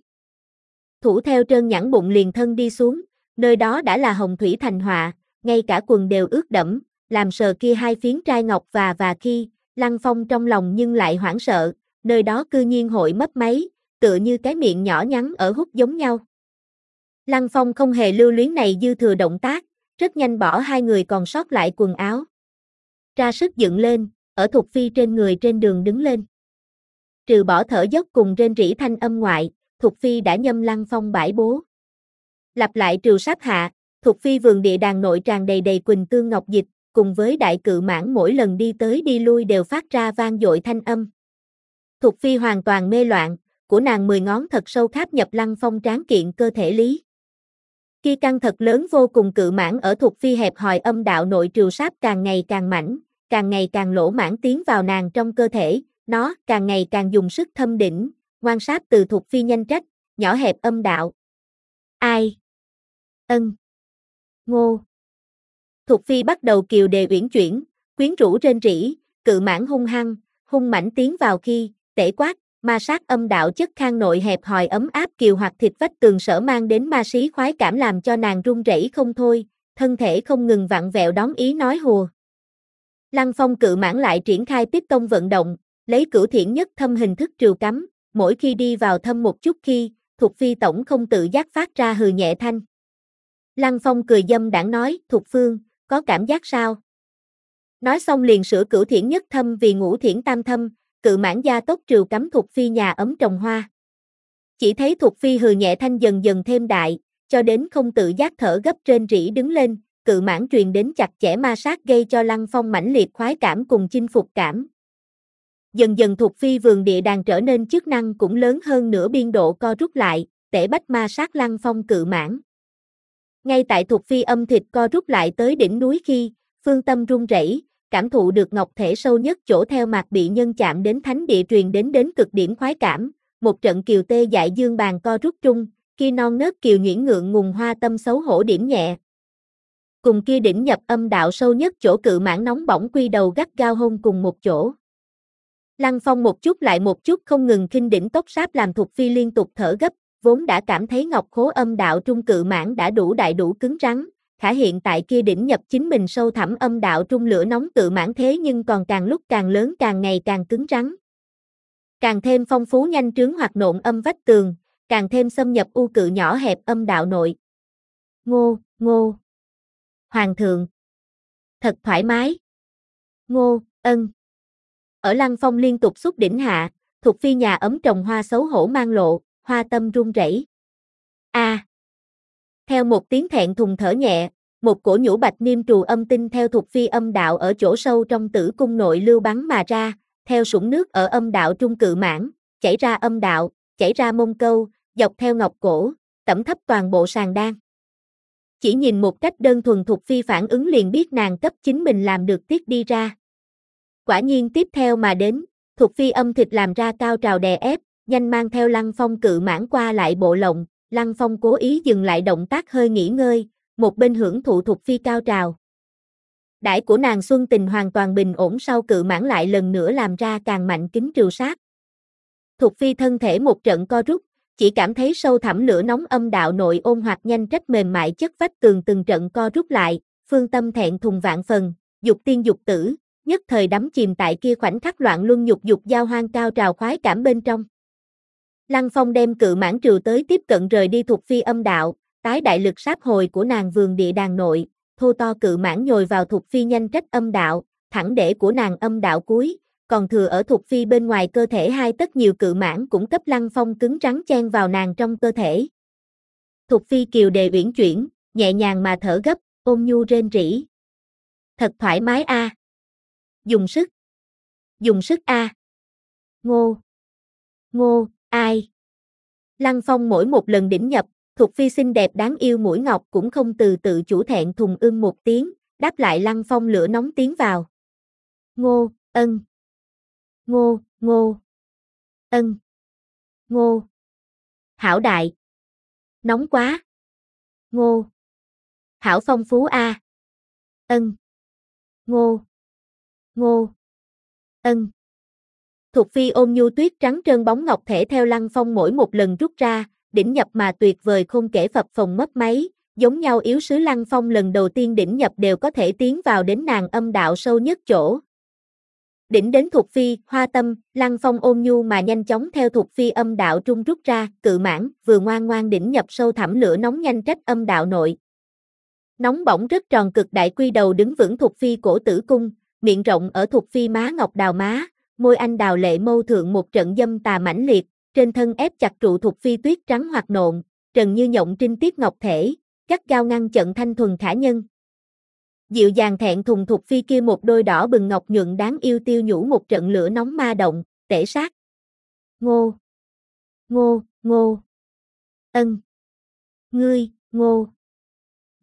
Thủ theo trơn nhẵn bụng liền thân đi xuống, nơi đó đã là hồng thủy thành họa, ngay cả quần đều ướt đẫm, làm sờ kia hai phiến trai ngọc và và khi, Lăng Phong trong lòng nhưng lại hoảng sợ, nơi đó cư nhiên hội mấp máy, tựa như cái miệng nhỏ nhắn ở hút giống nhau. Lăng Phong không hề lưu luyến này dư thừa động tác, rất nhanh bỏ hai người còn sót lại quần áo. Ra sức dựng lên, ở Thục Phi trên người trên đường đứng lên. Trừ bỏ thở dốc cùng rên rỉ thanh âm ngoại, Thục Phi đã nhâm Lăng Phong bãi bố. Lặp lại trừ sát hạ, Thục Phi vườn địa đàng nội tràn đầy đầy quỳnh tương ngọc dịch, cùng với đại cự mãn mỗi lần đi tới đi lui đều phát ra vang dội thanh âm. Thục Phi hoàn toàn mê loạn, của nàng mười ngón thật sâu kháp nhập Lăng Phong tráng kiện cơ thể lý. Kia căng thật lớn vô cùng cự mãng ở Thục Phi hẹp hòi âm đạo nội trừ sáp càng ngày càng mảnh, càng ngày càng lỗ mãng tiến vào nàng trong cơ thể, nó càng ngày càng dùng sức thâm đỉnh, ngoan sáp từ Thục Phi nhanh trách, nhỏ hẹp âm đạo. Ai? Ân. Ngô. Thục Phi bắt đầu kiều đề uyển chuyển, quyến rũ rên rỉ, cự mãng hung hăng, hung mãnh tiến vào khi, tể quát, ma sát âm đạo chất khang nội hẹp hòi ấm áp kiều hoặc thịt vách tường sở mang đến ma xí khoái cảm làm cho nàng run rẩy không thôi, thân thể không ngừng vặn vẹo đón ý nói hùa. Lăng Phong cự mãng lại triển khai piston vận động, lấy cửu thiển nhất thâm hình thức trừ cắm, mỗi khi đi vào thâm một chút khi, Thục Phi tổng không tự giác phát ra hừ nhẹ thanh. Lăng Phong cười dâm đãng nói, Thục Phương, có cảm giác sao? Nói xong liền sửa cửu thiển nhất thâm vì ngũ thiển tam thâm, cự mãng gia tốc trừ cắm Thục Phi nhà ấm trồng hoa. Chỉ thấy Thục Phi hừ nhẹ thanh dần dần thêm đại, cho đến không tự giác thở gấp rên rỉ đứng lên, cự mãng truyền đến chặt chẽ ma sát gây cho Lăng Phong mãnh liệt khoái cảm cùng chinh phục cảm. Dần dần Thục Phi vườn địa đàng trở nên chức năng cũng lớn hơn nửa biên độ co rút lại, tể bách ma sát Lăng Phong cự mãng. Ngay tại Thục Phi âm thịt co rút lại tới đỉnh núi khi, phương tâm run rẩy, cảm thụ được ngọc thể sâu nhất chỗ theo mạc bị nhân chạm đến thánh địa truyền đến đến cực điểm khoái cảm, một trận kiều tê dại dương bàn co rút trung, kia non nớt kiều nhuyễn ngượng ngùng hoa tâm xấu hổ điểm nhẹ. Cùng kia đỉnh nhập âm đạo sâu nhất chỗ cự mãng nóng bỏng quy đầu gắt gao hôn cùng một chỗ. Lăng Phong một chút lại một chút không ngừng khinh đỉnh tốc sáp làm Thục Phi liên tục thở gấp, vốn đã cảm thấy ngọc khố âm đạo trung cự mãng đã đủ đại đủ cứng rắn, khả hiện tại kia đỉnh nhập chính mình sâu thẳm âm đạo trung lửa nóng cự mãng thế nhưng còn càng lúc càng lớn càng ngày càng cứng rắn. Càng thêm phong phú nhanh trướng hoặc nộn âm vách tường, càng thêm xâm nhập u cự nhỏ hẹp âm đạo nội. Ngô, ngô. Hoàng thượng. Thật thoải mái. Ngô, ân. Ở Lăng Phong liên tục xúc đỉnh hạ, Thục Phi nhà ấm trồng hoa xấu hổ mang lộ, hoa tâm run rẩy. A. À. Theo một tiếng thẹn thùng thở nhẹ, một cổ nhũ bạch niêm trù âm tinh theo Thục Phi âm đạo ở chỗ sâu trong tử cung nội lưu bắn mà ra, theo sũng nước ở âm đạo trung cự mãng, chảy ra âm đạo, chảy ra mông câu, dọc theo ngọc cổ, tẩm thấp toàn bộ sàn đan. Chỉ nhìn một cách đơn thuần Thục Phi phản ứng liền biết nàng cấp chính mình làm được tiết đi ra. Quả nhiên tiếp theo mà đến, Thục Phi âm thịt làm ra cao trào đè ép, nhanh mang theo Lăng Phong cự mãng qua lại bộ lộng, Lăng Phong cố ý dừng lại động tác hơi nghỉ ngơi, một bên hưởng thụ Thục Phi cao trào. Đãi của nàng xuân tình hoàn toàn bình ổn sau cự mãng lại lần nữa làm ra càng mạnh kính trừ sát. Thục Phi thân thể một trận co rút, chỉ cảm thấy sâu thẳm lửa nóng âm đạo nội ôn hoặc nhanh trách mềm mại chất vách tường từng trận co rút lại, phương tâm thẹn thùng vạn phần, dục tiên dục tử, nhất thời đắm chìm tại kia khoảnh khắc loạn luân nhục dục giao hoang cao trào khoái cảm bên trong. Lăng Phong đem cự mãng trừ tới tiếp cận rời đi Thục Phi âm đạo, tái đại lực sáp hồi của nàng vườn địa đàng nội, thô to cự mãng nhồi vào Thục Phi nhanh trách âm đạo, thẳng để của nàng âm đạo cuối, còn thừa ở Thục Phi bên ngoài cơ thể hai tấc nhiều cự mãng cũng cấp Lăng Phong cứng rắn chen vào nàng trong cơ thể. Thục Phi kiều đề uyển chuyển, nhẹ nhàng mà thở gấp, ôn nhu rên rỉ. Thật thoải mái a. À. Dùng sức. Dùng sức a. À. Ngô. Ngô, ai. Lăng Phong mỗi một lần đỉnh nhập, Thục Phi xinh đẹp đáng yêu mũi ngọc cũng không từ tự chủ thẹn thùng ưng một tiếng, đáp lại Lăng Phong lửa nóng tiến vào. Ngô, ân. Ngô, ngô. Ân. Ngô. Hảo đại. Nóng quá. Ngô. Hảo phong phú a. À. Ân. Ngô. Ngô. Ân. Thục Phi ôm nhu tuyết trắng trơn bóng ngọc thể theo Lăng Phong mỗi một lần rút ra, đỉnh nhập mà tuyệt vời không kể phập phồng mấp máy, giống nhau yếu sứ Lăng Phong lần đầu tiên đỉnh nhập đều có thể tiến vào đến nàng âm đạo sâu nhất chỗ. Đỉnh đến Thục Phi, hoa tâm, Lăng Phong ôm nhu mà nhanh chóng theo Thục Phi âm đạo trung rút ra, cự mãng, vừa ngoan ngoan đỉnh nhập sâu thẳm lửa nóng nhanh trách âm đạo nội. Nóng bỏng rất tròn cực đại quy đầu đứng vững Thục Phi cổ tử cung, miệng rộng ở Thục Phi má ngọc đào má, môi anh đào lệ mâu thượng một trận dâm tà mãnh liệt, trên thân ép chặt trụ Thục Phi tuyết trắng hoạt nộn, trần như nhộng trinh tiết ngọc thể, gắt gao ngăn chặn thanh thuần khả nhân. Dịu dàng thẹn thùng Thục Phi kia một đôi đỏ bừng ngọc nhuận đáng yêu tiêu nhũ một trận lửa nóng ma động, tể sát. Ngô. Ngô, ngô. Ân. Ngươi, ngô.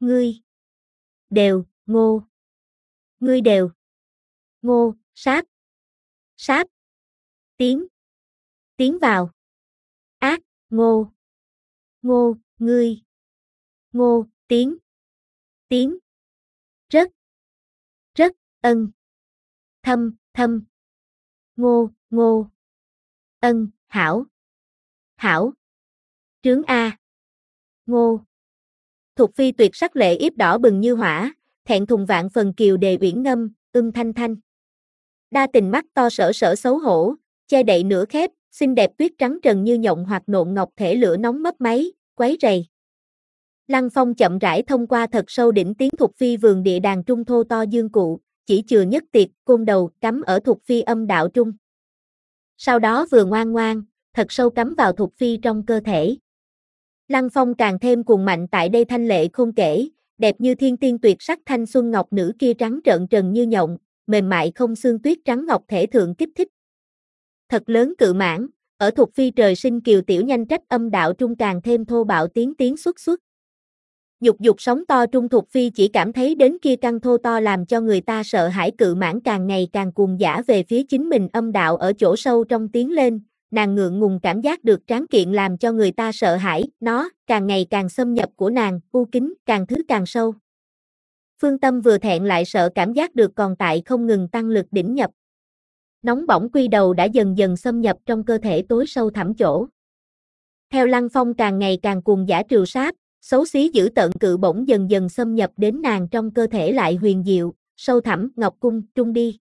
ngươi, đều, ngô, ngươi đều, ngô, sáp, sáp, tiến, tiến vào, ác, ngô, ngô, ngươi, ngô, tiến, tiến, rất, rất, ân, thâm, thâm, ngô, ngô, ân, hảo, hảo, trướng A, ngô. Thục phi tuyệt sắc lệ yếp đỏ bừng như hỏa, thẹn thùng vạn phần kiều đề uyển ngâm, ưng thanh thanh. Đa tình mắt to sở sở xấu hổ, che đậy nửa khép, xinh đẹp tuyết trắng trần như nhộng hoặc nộn ngọc thể lửa nóng mấp máy, quấy rầy. Lăng Phong chậm rãi thông qua thật sâu đỉnh tiếng thục phi vườn địa đàn trung thô to dương cụ, chỉ chừa nhất tiệt, côn đầu cắm ở thục phi âm đạo trung. Sau đó vừa ngoan ngoan, thật sâu cắm vào thục phi trong cơ thể. Lăng Phong càng thêm cuồng mạnh tại đây thanh lệ không kể, đẹp như thiên tiên tuyệt sắc thanh xuân ngọc nữ kia trắng trợn trần như nhộng, mềm mại không xương tuyết trắng ngọc thể thượng kích thích. Thật lớn cự mãn, ở thục phi trời sinh kiều tiểu nhanh trách âm đạo trung càng thêm thô bạo tiếng tiếng xuất xuất. Dục dục sóng to trung thục phi chỉ cảm thấy đến kia căng thô to làm cho người ta sợ hãi cự mãn càng ngày càng cuồng dã về phía chính mình âm đạo ở chỗ sâu trong tiến lên, nàng ngượng ngùng cảm giác được tráng kiện làm cho người ta sợ hãi, nó càng ngày càng xâm nhập của nàng, u kính càng thứ càng sâu. Phương Tâm vừa thẹn lại sợ cảm giác được còn tại không ngừng tăng lực đỉnh nhập. Nóng bỏng quy đầu đã dần dần xâm nhập trong cơ thể tối sâu thẳm chỗ. Theo Lăng Phong càng ngày càng cuồng dã trừ sát, xấu xí dữ tợn cự bổng dần dần xâm nhập đến nàng trong cơ thể lại huyền diệu, sâu thẳm, ngọc cung, trung đi.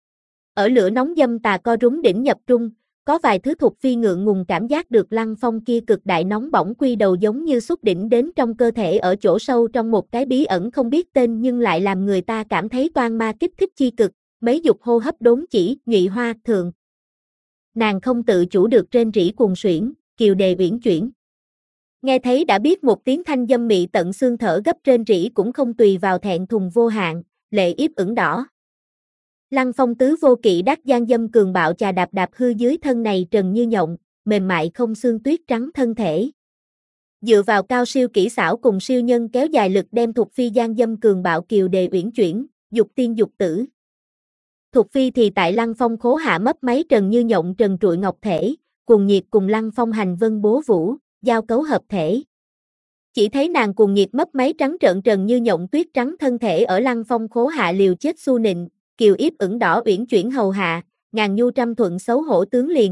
Ở lửa nóng dâm tà co rúng đỉnh nhập trung, có vài thứ thục phi ngượng ngùng cảm giác được Lăng Phong kia cực đại nóng bỏng quy đầu giống như xúc đỉnh đến trong cơ thể ở chỗ sâu trong một cái bí ẩn không biết tên nhưng lại làm người ta cảm thấy toan ma kích thích chi cực, mấy dục hô hấp đốn chỉ, nhụy hoa, thường. Nàng không tự chủ được trên rỉ cuồng suyễn, kiều đề uyển chuyển. Nghe thấy đã biết một tiếng thanh dâm mị tận xương thở gấp trên rỉ cũng không tùy vào thẹn thùng vô hạn, lệ yếp ửng đỏ. Lăng Phong tứ vô kỵ đắc gian dâm cường bạo chà đạp đạp hư dưới thân này trần như nhộng, mềm mại không xương tuyết trắng thân thể. Dựa vào cao siêu kỹ xảo cùng siêu nhân kéo dài lực đem Thục Phi gian dâm cường bạo kiều đề uyển chuyển, dục tiên dục tử. Thục Phi thì tại Lăng Phong khố hạ mấp máy trần như nhộng trần trụi ngọc thể, cuồng nhiệt cùng Lăng Phong hành vân bố vũ, giao cấu hợp thể. Chỉ thấy nàng cuồng nhiệt mấp máy trắng trợn trần như nhộng tuyết trắng thân thể ở Lăng Phong khố hạ liều chết su nịnh, kiều yếp ửng đỏ uyển chuyển hầu hạ, ngàn nhu trăm thuận xấu hổ tướng liền.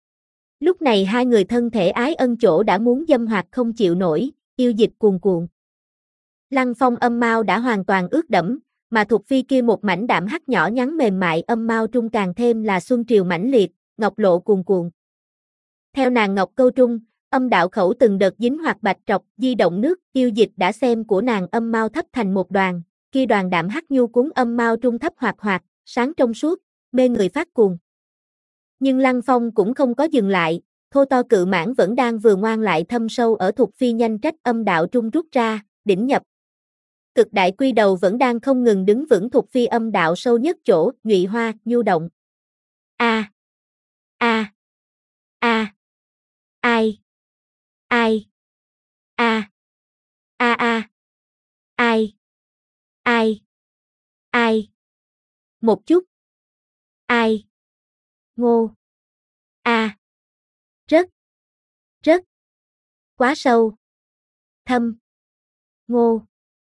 Lúc này hai người thân thể ái ân chỗ đã muốn dâm hoạt không chịu nổi, yêu dịch cuồn cuộn. Lăng Phong âm mao đã hoàn toàn ướt đẫm, mà Thục Phi kia một mảnh đạm hắc nhỏ nhắn mềm mại âm mao trung càng thêm là xuân triều mãnh liệt, ngọc lộ cuồn cuộn. Theo nàng ngọc câu trung, âm đạo khẩu từng đợt dính hoạt bạch trọc, di động nước, yêu dịch đã xem của nàng âm mao thấp thành một đoàn, kia đoàn đạm hắc nhu cuốn âm mao trung thấp hoạt hoạt, sáng trong suốt, mê người phát cuồng. Nhưng Lăng Phong cũng không có dừng lại, thô to cự mãn vẫn đang vừa ngoan lại thâm sâu ở Thục Phi nhanh trách âm đạo trung rút ra, đỉnh nhập. Cực đại quy đầu vẫn đang không ngừng đứng vững Thục Phi âm đạo sâu nhất chỗ, nhụy hoa, nhu động. A. A. A. Ai. Ai. A. A a. Ai. Ai. Ai. Một chút. Ai. Ngô. A. Rất. Rất. Quá sâu. Thâm. Ngô.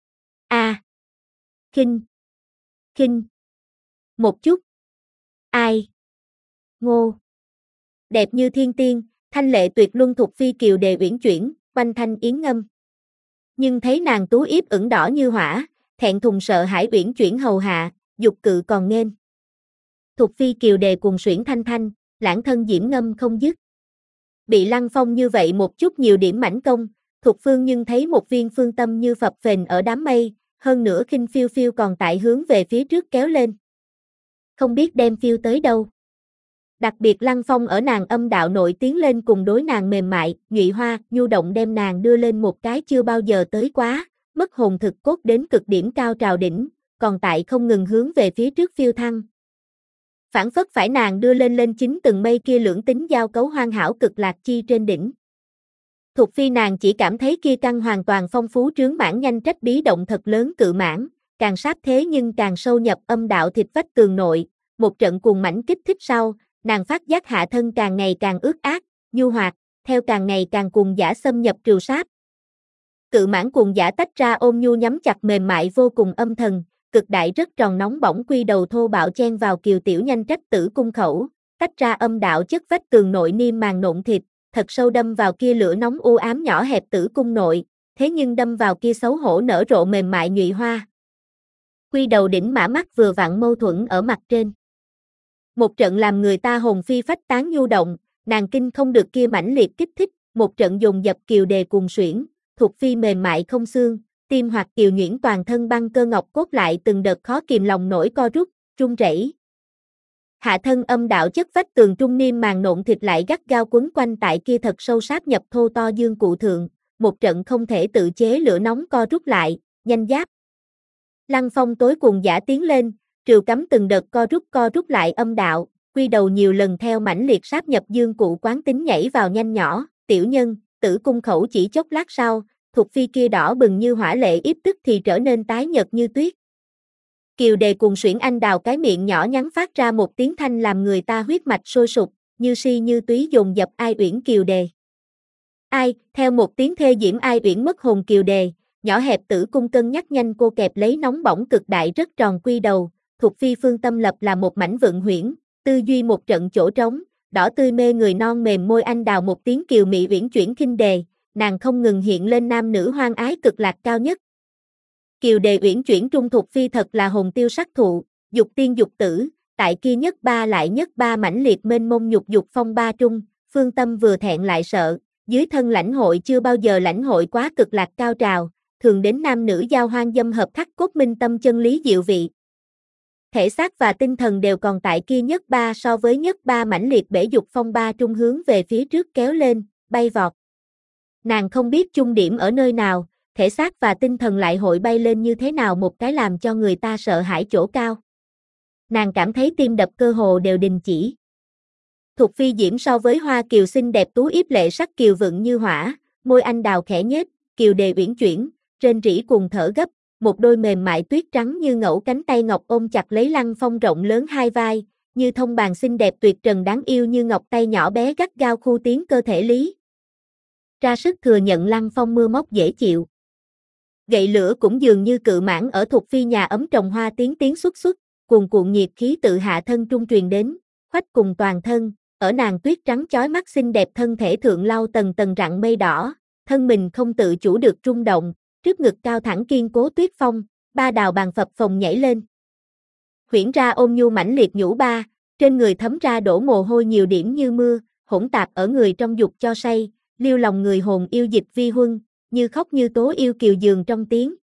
A. Khinh. Khinh. Một chút. Ai. Ngô. Đẹp như thiên tiên, thanh lệ tuyệt luân Thục Phi kiều đề uyển chuyển, quanh thanh yến ngâm. Nhưng thấy nàng tú yếp ửng đỏ như hỏa, thẹn thùng sợ hãi uyển chuyển hầu hạ, dục cự còn nghênh. Thục Phi kiều đề cuồng suyễn thanh thanh, lãng thân diễm ngâm không dứt. Bị Lăng Phong như vậy một chút nhiều điểm mảnh công, Thục Phương nhưng thấy một viên phương tâm như phập phềnh ở đám mây, hơn nữa khinh phiêu phiêu còn tại hướng về phía trước kéo lên. Không biết đem phiêu tới đâu. Đặc biệt Lăng Phong ở nàng âm đạo nội tiến lên cùng đối nàng mềm mại, nhụy hoa, nhu động đem nàng đưa lên một cái chưa bao giờ tới quá, mất hồn thực cốt đến cực điểm cao trào đỉnh, còn tại không ngừng hướng về phía trước phiêu thăng. Phản phất phải nàng đưa lên lên chính từng mây kia lưỡng tính giao cấu hoàn hảo cực lạc chi trên đỉnh. Thục Phi nàng chỉ cảm thấy kia căn hoàn toàn phong phú trướng mãn nhanh trách bí động thật lớn cự mãn, càng sát thế nhưng càng sâu nhập âm đạo thịt vách tường nội, một trận cuồng mãnh kích thích sau, nàng phát giác hạ thân càng ngày càng ướt át, nhu hoạt, theo càng ngày càng cuồng dã xâm nhập trừu sát. Cự mãn cuồng dã tách ra ôm nhu nhắm chặt mềm mại vô cùng âm thần, cực đại rất tròn nóng bỏng quy đầu thô bạo chen vào kiều tiểu nhanh trách tử cung khẩu, tách ra âm đạo chất vách tường nội niêm màng nộn thịt, thật sâu đâm vào kia lửa nóng u ám nhỏ hẹp tử cung nội, thế nhưng đâm vào kia xấu hổ nở rộ mềm mại nhụy hoa. Quy đầu đỉnh mã mắt vừa vặn mâu thuẫn ở mặt trên. Một trận làm người ta hồn phi phách tán nhu động, nàng kinh không được kia mãnh liệt kích thích, một trận dồn dập kiều đề cuồng suyễn, Thục Phi mềm mại không xương, tim hoặc kiều nhuyễn toàn thân băng cơ ngọc cốt lại từng đợt khó kìm lòng nổi co rút, run rẩy. Hạ thân âm đạo chất vách tường trung niêm màng nộn thịt lại gắt gao quấn quanh tại kia thật sâu sát nhập thô to dương cụ thượng, một trận không thể tự chế lửa nóng co rút lại, nhanh giáp. Lăng Phong tối cuồng dã tiến lên, trừ cắm từng đợt co rút co rút lại âm đạo, quy đầu nhiều lần theo mãnh liệt sát nhập dương cụ quán tính nhảy vào nhanh nhỏ, tiểu nhân, tử cung khẩu chỉ chốc lát sau, Thục Phi kia đỏ bừng như hỏa lệ yếp tức thì trở nên tái nhợt như tuyết. Kiều đề cuồng suyễn anh đào cái miệng nhỏ nhắn phát ra một tiếng thanh làm người ta huyết mạch sôi sục, như si như túy dồn dập ai uyển kiều đề. Ai, theo một tiếng thê diễm ai uyển mất hồn kiều đề, nhỏ hẹp tử cung cân nhắc nhanh cô kẹp lấy nóng bỏng cực đại rất tròn quy đầu, Thục Phi phương tâm lập là một mảnh vượng huyễn, tư duy một trận chỗ trống, đỏ tươi mê người non mềm môi anh đào một tiếng kiều mị uyển chuyển khinh đề, nàng không ngừng hiện lên nam nữ hoang ái cực lạc cao nhất. Kiều đề uyển chuyển trung Thục Phi thật là hồn tiêu sắc thụ, dục tiên dục tử, tại kia nhất ba lại nhất ba mãnh liệt mênh mông nhục dục phong ba trung, phương tâm vừa thẹn lại sợ, dưới thân lãnh hội chưa bao giờ lãnh hội quá cực lạc cao trào, thường đến nam nữ giao hoang dâm hợp khắc cốt minh tâm chân lý diệu vị. Thể xác và tinh thần đều còn tại kia nhất ba so với nhất ba mãnh liệt bể dục phong ba trung hướng về phía trước kéo lên, bay vọt. Nàng không biết chung điểm ở nơi nào, thể xác và tinh thần lại hội bay lên như thế nào một cái làm cho người ta sợ hãi chỗ cao. Nàng cảm thấy tim đập cơ hồ đều đình chỉ. Thục Phi diễm so với hoa kiều xinh đẹp tú yếp lệ sắc kiều vựng như hỏa, môi anh đào khẽ nhếch, kiều đề uyển chuyển, rên rỉ cùng thở gấp, một đôi mềm mại tuyết trắng như ngẫu cánh tay ngọc ôm chặt lấy Lăng Phong rộng lớn hai vai, như thông bàn xinh đẹp tuyệt trần đáng yêu như ngọc tay nhỏ bé gắt gao khu tiến cơ thể lý. Ra sức thừa nhận Lăng Phong mưa móc dễ chịu. Gậy lửa cũng dường như cự mãn ở Thục Phi nhà ấm trồng hoa tiếng tiếng xuất xuất, cuồn cuộn nhiệt khí tự hạ thân trung truyền đến, khoách cùng toàn thân, ở nàng tuyết trắng chói mắt xinh đẹp thân thể thượng lau tầng tầng rặng mây đỏ, thân mình không tự chủ được rung động, trước ngực cao thẳng kiên cố tuyết phong, ba đào bàn phập phồng nhảy lên. Huyễn ra ôm nhu mãnh liệt nhũ ba, trên người thấm ra đổ mồ hôi nhiều điểm như mưa, hỗn tạp ở người trong dục cho say, liêu lòng người hồn yêu dịch vi huân, như khóc như tố yêu kiều giường trong tiếng.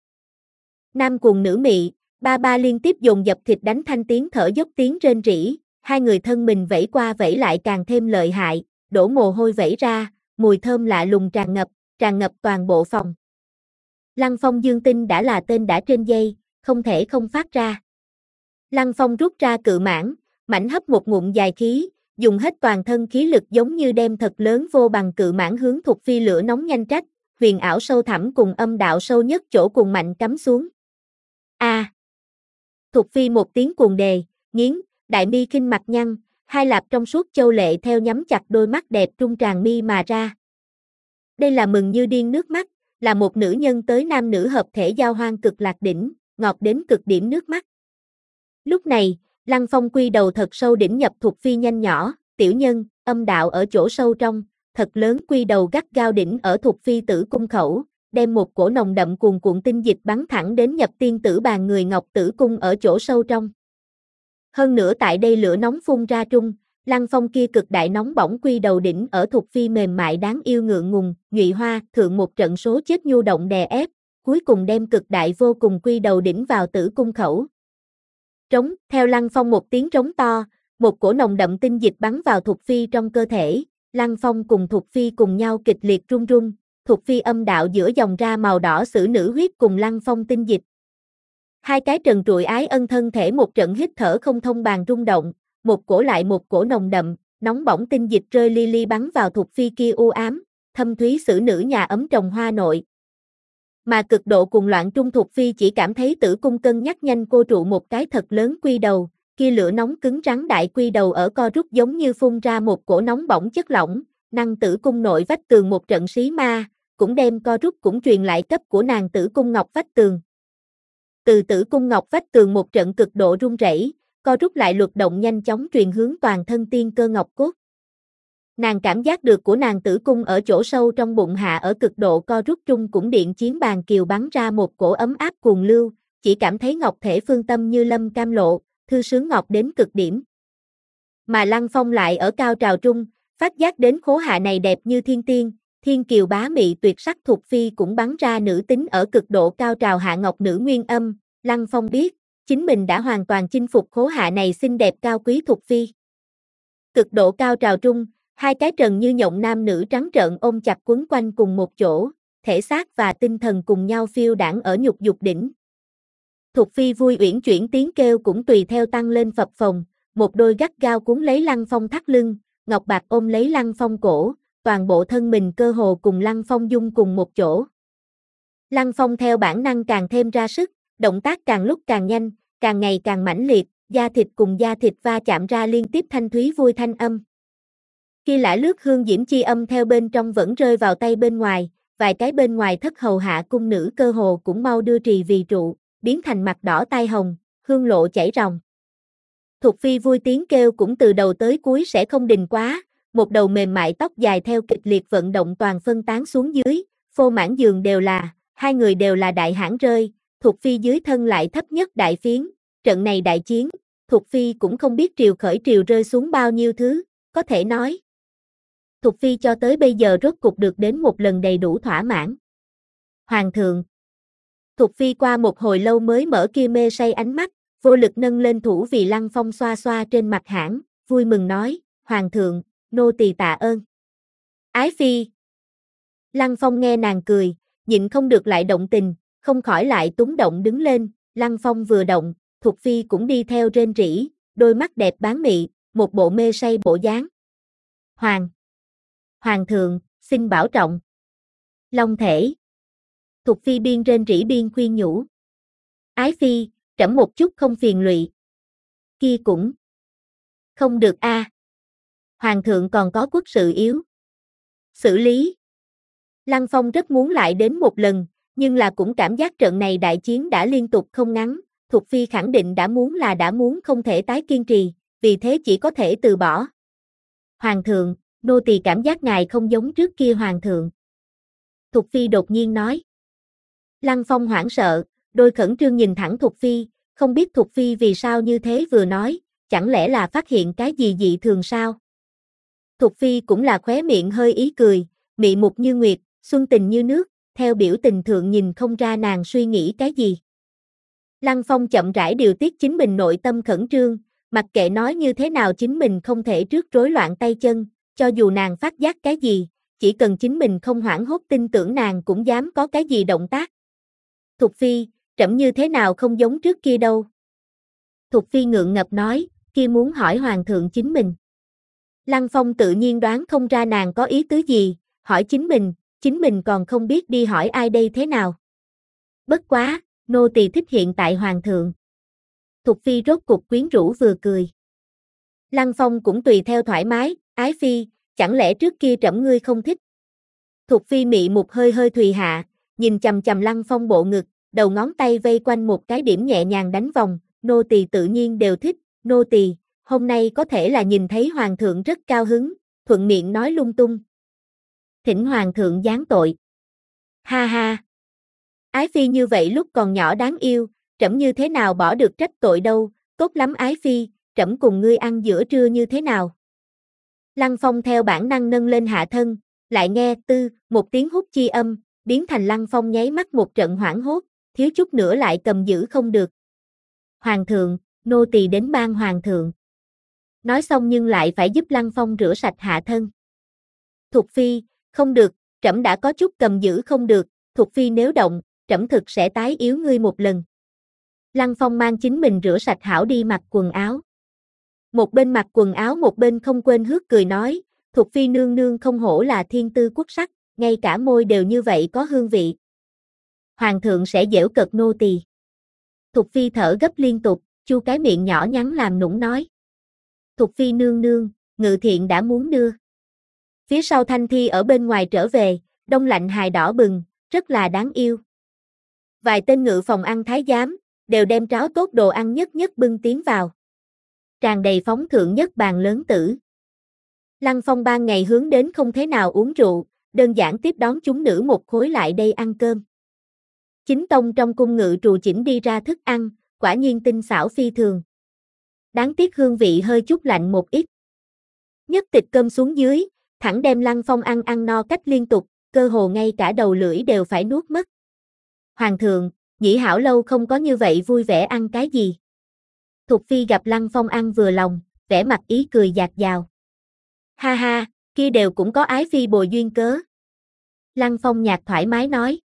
Nam cuồng nữ mị, ba ba liên tiếp dồn dập thịt đánh thanh tiếng thở dốc tiếng rên rỉ, hai người thân mình vẫy qua vẫy lại càng thêm lợi hại, đổ mồ hôi vẫy ra, mùi thơm lạ lùng tràn ngập, tràn ngập toàn bộ phòng. Lăng Phong dương tinh đã là tên đã trên dây, không thể không phát ra. Lăng Phong rút ra cự mãn, mảnh hấp một ngụm dài khí, dùng hết toàn thân khí lực giống như đem thật lớn vô bằng cự mãn hướng Thục Phi lửa nóng nhanh trách, huyền ảo sâu thẳm cùng âm đạo sâu nhất chỗ cùng mạnh cắm xuống. A. À. Thục Phi một tiếng cuồng đề, nghiến, đại mi khinh mặt nhăn, hai lạp trong suốt châu lệ theo nhắm chặt đôi mắt đẹp trung tràn mi mà ra. Đây là mừng như điên nước mắt, là một nữ nhân tới nam nữ hợp thể giao hoang cực lạc đỉnh, ngọt đến cực điểm nước mắt. Lúc này, Lăng Phong quy đầu thật sâu đỉnh nhập Thục Phi nhanh nhỏ, tiểu nhân, âm đạo ở chỗ sâu trong, thật lớn quy đầu gắt gao đỉnh ở Thục Phi tử cung khẩu, đem một cổ nồng đậm cuồn cuộn tinh dịch bắn thẳng đến nhập tiên tử bàn người ngọc tử cung ở chỗ sâu trong. Hơn nữa tại đây lửa nóng phun ra trung, Lăng Phong kia cực đại nóng bỏng quy đầu đỉnh ở Thục Phi mềm mại đáng yêu ngượng ngùng, nhụy hoa, thượng một trận số chết nhu động đè ép, cuối cùng đem cực đại vô cùng quy đầu đỉnh vào tử cung khẩu. Trống, theo Lăng Phong một tiếng trống to, một cổ nồng đậm tinh dịch bắn vào Thục Phi trong cơ thể, Lăng Phong cùng Thục Phi cùng nhau kịch liệt run run, Thục Phi âm đạo giữa dòng ra màu đỏ sử nữ huyết cùng Lăng Phong tinh dịch. Hai cái trần trụi ái ân thân thể một trận hít thở không thông bàn rung động, một cổ lại một cổ nồng đậm, nóng bỏng tinh dịch rơi li li bắn vào Thục Phi kia u ám, thâm thúy xử nữ nhà ấm trồng hoa nội. Mà cực độ cuồng loạn trung Thục Phi chỉ cảm thấy tử cung cân nhắc nhanh cô trụ một cái thật lớn quy đầu, kia lửa nóng cứng rắn đại quy đầu ở co rút giống như phun ra một cổ nóng bỏng chất lỏng, năng tử cung nội vách tường một trận xí ma, cũng đem co rút cũng truyền lại cấp của nàng tử cung ngọc vách tường. Từ tử cung ngọc vách tường một trận cực độ rung rẩy, co rút lại luật động nhanh chóng truyền hướng toàn thân tiên cơ ngọc cốt. Nàng cảm giác được của nàng tử cung ở chỗ sâu trong bụng hạ ở cực độ co rút trung cũng điện chiến bàn kiều bắn ra một cổ ấm áp cuồng lưu, chỉ cảm thấy ngọc thể phương tâm như lâm cam lộ, thư sướng ngọc đến cực điểm. Mà Lăng Phong lại ở cao trào trung, phát giác đến khố hạ này đẹp như thiên tiên, thiên kiều bá mị tuyệt sắc Thục Phi cũng bắn ra nữ tính ở cực độ cao trào hạ ngọc nữ nguyên âm, Lăng Phong biết, chính mình đã hoàn toàn chinh phục khố hạ này xinh đẹp cao quý Thục Phi. Cực độ cao trào trung, hai cái trần như nhộng nam nữ trắng trợn ôm chặt quấn quanh cùng một chỗ, thể xác và tinh thần cùng nhau phiêu đãng ở nhục dục đỉnh. Thục Phi vui uyển chuyển tiếng kêu cũng tùy theo tăng lên phập phồng, một đôi gắt gao cuốn lấy Lăng Phong thắt lưng, ngọc bạc ôm lấy Lăng Phong cổ, toàn bộ thân mình cơ hồ cùng Lăng Phong dung cùng một chỗ. Lăng Phong theo bản năng càng thêm ra sức, động tác càng lúc càng nhanh, càng ngày càng mãnh liệt, da thịt cùng da thịt va chạm ra liên tiếp thanh thúy vui thanh âm. Khi lã lướt hương diễm chi âm theo bên trong vẫn rơi vào tay bên ngoài, vài cái bên ngoài thất hầu hạ cung nữ cơ hồ cũng mau đưa trì vì trụ, biến thành mặt đỏ tai hồng, hương lộ chảy ròng. Thục Phi vui tiếng kêu cũng từ đầu tới cuối sẽ không đình quá, một đầu mềm mại tóc dài theo kịch liệt vận động toàn phân tán xuống dưới, phô mãn giường đều là, hai người đều là đại hãn rơi, Thục Phi dưới thân lại thấp nhất đại phiến, trận này đại chiến, Thục Phi cũng không biết triều khởi triều rơi xuống bao nhiêu thứ, có thể nói. Thục Phi cho tới bây giờ rốt cục được đến một lần đầy đủ thỏa mãn. Hoàng thượng. Thục Phi qua một hồi lâu mới mở kia mê say ánh mắt, vô lực nâng lên thủ vì Lăng Phong xoa xoa trên mặt hãn, vui mừng nói, Hoàng thượng, nô tỳ tạ ơn. Ái Phi. Lăng Phong nghe nàng cười, nhịn không được lại động tình, không khỏi lại túng động đứng lên, Lăng Phong vừa động, Thục Phi cũng đi theo rên rỉ, đôi mắt đẹp bán mị, một bộ mê say bộ dáng. Hoàng. Hoàng thượng, xin bảo trọng. Long thể. Thục Phi biên rên rỉ biên khuyên nhủ. Ái Phi, trẫm một chút không phiền lụy. Kia cũng không được a. À. Hoàng thượng còn có quốc sự yếu xử lý. Lăng Phong rất muốn lại đến một lần, nhưng là cũng cảm giác trận này đại chiến đã liên tục không ngắn, Thục Phi khẳng định đã muốn là đã muốn không thể tái kiên trì, vì thế chỉ có thể từ bỏ. Hoàng thượng, nô tỳ cảm giác ngài không giống trước kia Hoàng thượng. Thục Phi đột nhiên nói. Lăng Phong hoảng sợ, đôi khẩn trương nhìn thẳng Thục Phi, không biết Thục Phi vì sao như thế vừa nói, chẳng lẽ là phát hiện cái gì dị thường sao? Thục Phi cũng là khóe miệng hơi ý cười, mị mục như nguyệt, xuân tình như nước, theo biểu tình thượng nhìn không ra nàng suy nghĩ cái gì. Lăng Phong chậm rãi điều tiết chính mình nội tâm khẩn trương, mặc kệ nói như thế nào chính mình không thể trước rối loạn tay chân, cho dù nàng phát giác cái gì, chỉ cần chính mình không hoảng hốt tin tưởng nàng cũng dám có cái gì động tác. Thục Phi, trẫm như thế nào không giống trước kia đâu. Thục Phi ngượng ngập nói, kia muốn hỏi Hoàng thượng chính mình. Lăng Phong tự nhiên đoán không ra nàng có ý tứ gì, hỏi chính mình, chính mình còn không biết đi hỏi ai đây thế nào. Bất quá, nô tỳ thích hiện tại Hoàng thượng. Thục Phi rốt cục quyến rũ vừa cười. Lăng Phong cũng tùy theo thoải mái, Ái Phi, chẳng lẽ trước kia trẫm ngươi không thích. Thục Phi mị một hơi hơi thùy hạ, nhìn chầm chầm Lăng Phong bộ ngực, đầu ngón tay vây quanh một cái điểm nhẹ nhàng đánh vòng, nô tỳ tự nhiên đều thích, nô tỳ, hôm nay có thể là nhìn thấy Hoàng thượng rất cao hứng, thuận miệng nói lung tung. Thỉnh Hoàng thượng giáng tội. Ha ha. Ái Phi như vậy lúc còn nhỏ đáng yêu, trẫm như thế nào bỏ được trách tội đâu, tốt lắm Ái Phi, trẫm cùng ngươi ăn giữa trưa như thế nào. Lăng Phong theo bản năng nâng lên hạ thân, lại nghe tư, một tiếng hút chi âm, biến thành Lăng Phong nháy mắt một trận hoảng hốt, thiếu chút nữa lại cầm giữ không được. Hoàng thượng, nô tỳ đến ban Hoàng thượng. Nói xong nhưng lại phải giúp Lăng Phong rửa sạch hạ thân. Thục Phi, không được, trẫm đã có chút cầm giữ không được, Thục Phi nếu động, trẫm thực sẽ tái yếu ngươi một lần. Lăng Phong mang chính mình rửa sạch hảo đi mặc quần áo. Một bên mặc quần áo một bên không quên hước cười nói, Thục Phi nương nương không hổ là thiên tư quốc sắc, ngay cả môi đều như vậy có hương vị. Hoàng thượng sẽ giễu cợt nô tỳ. Thục phi thở gấp liên tục, chu cái miệng nhỏ nhắn làm nũng nói. Thục phi nương nương, Ngự Thiện đã muốn đưa. Phía sau Thanh Thi ở bên ngoài trở về, đông lạnh hài đỏ bừng, rất là đáng yêu. Vài tên ngự phòng ăn thái giám, đều đem tráo tốt đồ ăn nhất nhất bưng tiến vào. Tràn đầy phóng thượng nhất bàn lớn tử. Lăng Phong ban ngày hướng đến không thế nào uống rượu, đơn giản tiếp đón chúng nữ một khối lại đây ăn cơm. Chính tông trong cung ngự trù chỉnh đi ra thức ăn, quả nhiên tinh xảo phi thường. Đáng tiếc hương vị hơi chút lạnh một ít. Nhất tịch cơm xuống dưới, thẳng đem Lăng Phong ăn ăn no cách liên tục, cơ hồ ngay cả đầu lưỡi đều phải nuốt mất. Hoàng thượng, Nhĩ Hảo lâu không có như vậy vui vẻ ăn cái gì. Thục phi gặp Lăng Phong ăn vừa lòng, vẻ mặt ý cười dạt dào. Ha ha, kia đều cũng có ái phi bồi duyên cớ. Lăng Phong nhạt thoải mái nói.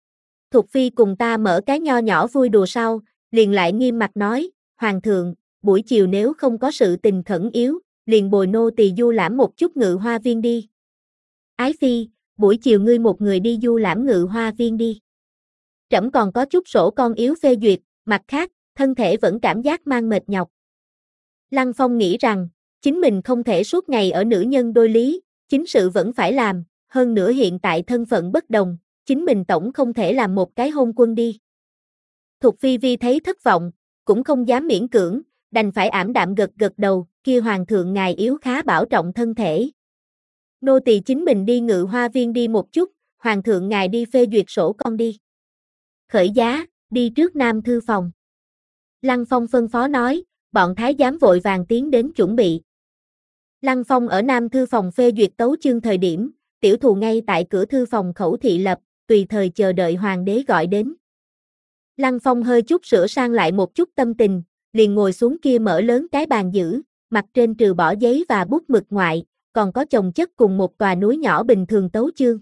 Thục phi cùng ta mở cái nho nhỏ vui đùa sau, liền lại nghiêm mặt nói, Hoàng thượng, buổi chiều nếu không có sự tình khẩn yếu, liền bồi nô tỳ du lãm một chút Ngự Hoa Viên đi. Ái phi, buổi chiều ngươi một người đi du lãm Ngự Hoa Viên đi. Trẫm còn có chút sổ con yếu phê duyệt, mặt khác, thân thể vẫn cảm giác mang mệt nhọc. Lăng Phong nghĩ rằng, chính mình không thể suốt ngày ở nữ nhân đôi lý, chính sự vẫn phải làm, hơn nữa hiện tại thân phận bất đồng, chính mình tổng không thể làm một cái hôn quân đi. Thục phi vi thấy thất vọng, cũng không dám miễn cưỡng, đành phải ảm đạm gật gật đầu, kia Hoàng thượng ngài yếu khá bảo trọng thân thể. Nô tỳ chính mình đi Ngự Hoa Viên đi một chút, Hoàng thượng ngài đi phê duyệt sổ con đi. Khởi giá, đi trước Nam Thư phòng. Lăng Phong phân phó nói, bọn thái giám vội vàng tiến đến chuẩn bị. Lăng Phong ở Nam Thư phòng phê duyệt tấu chương thời điểm, tiểu thù ngay tại cửa thư phòng khẩu thị lập, tùy thời chờ đợi hoàng đế gọi đến. Lăng Phong hơi chút sửa sang lại một chút tâm tình, liền ngồi xuống kia mở lớn cái bàn giữ, mặt trên trừ bỏ giấy và bút mực ngoại, còn có chồng chất cùng một tòa núi nhỏ bình thường tấu chương.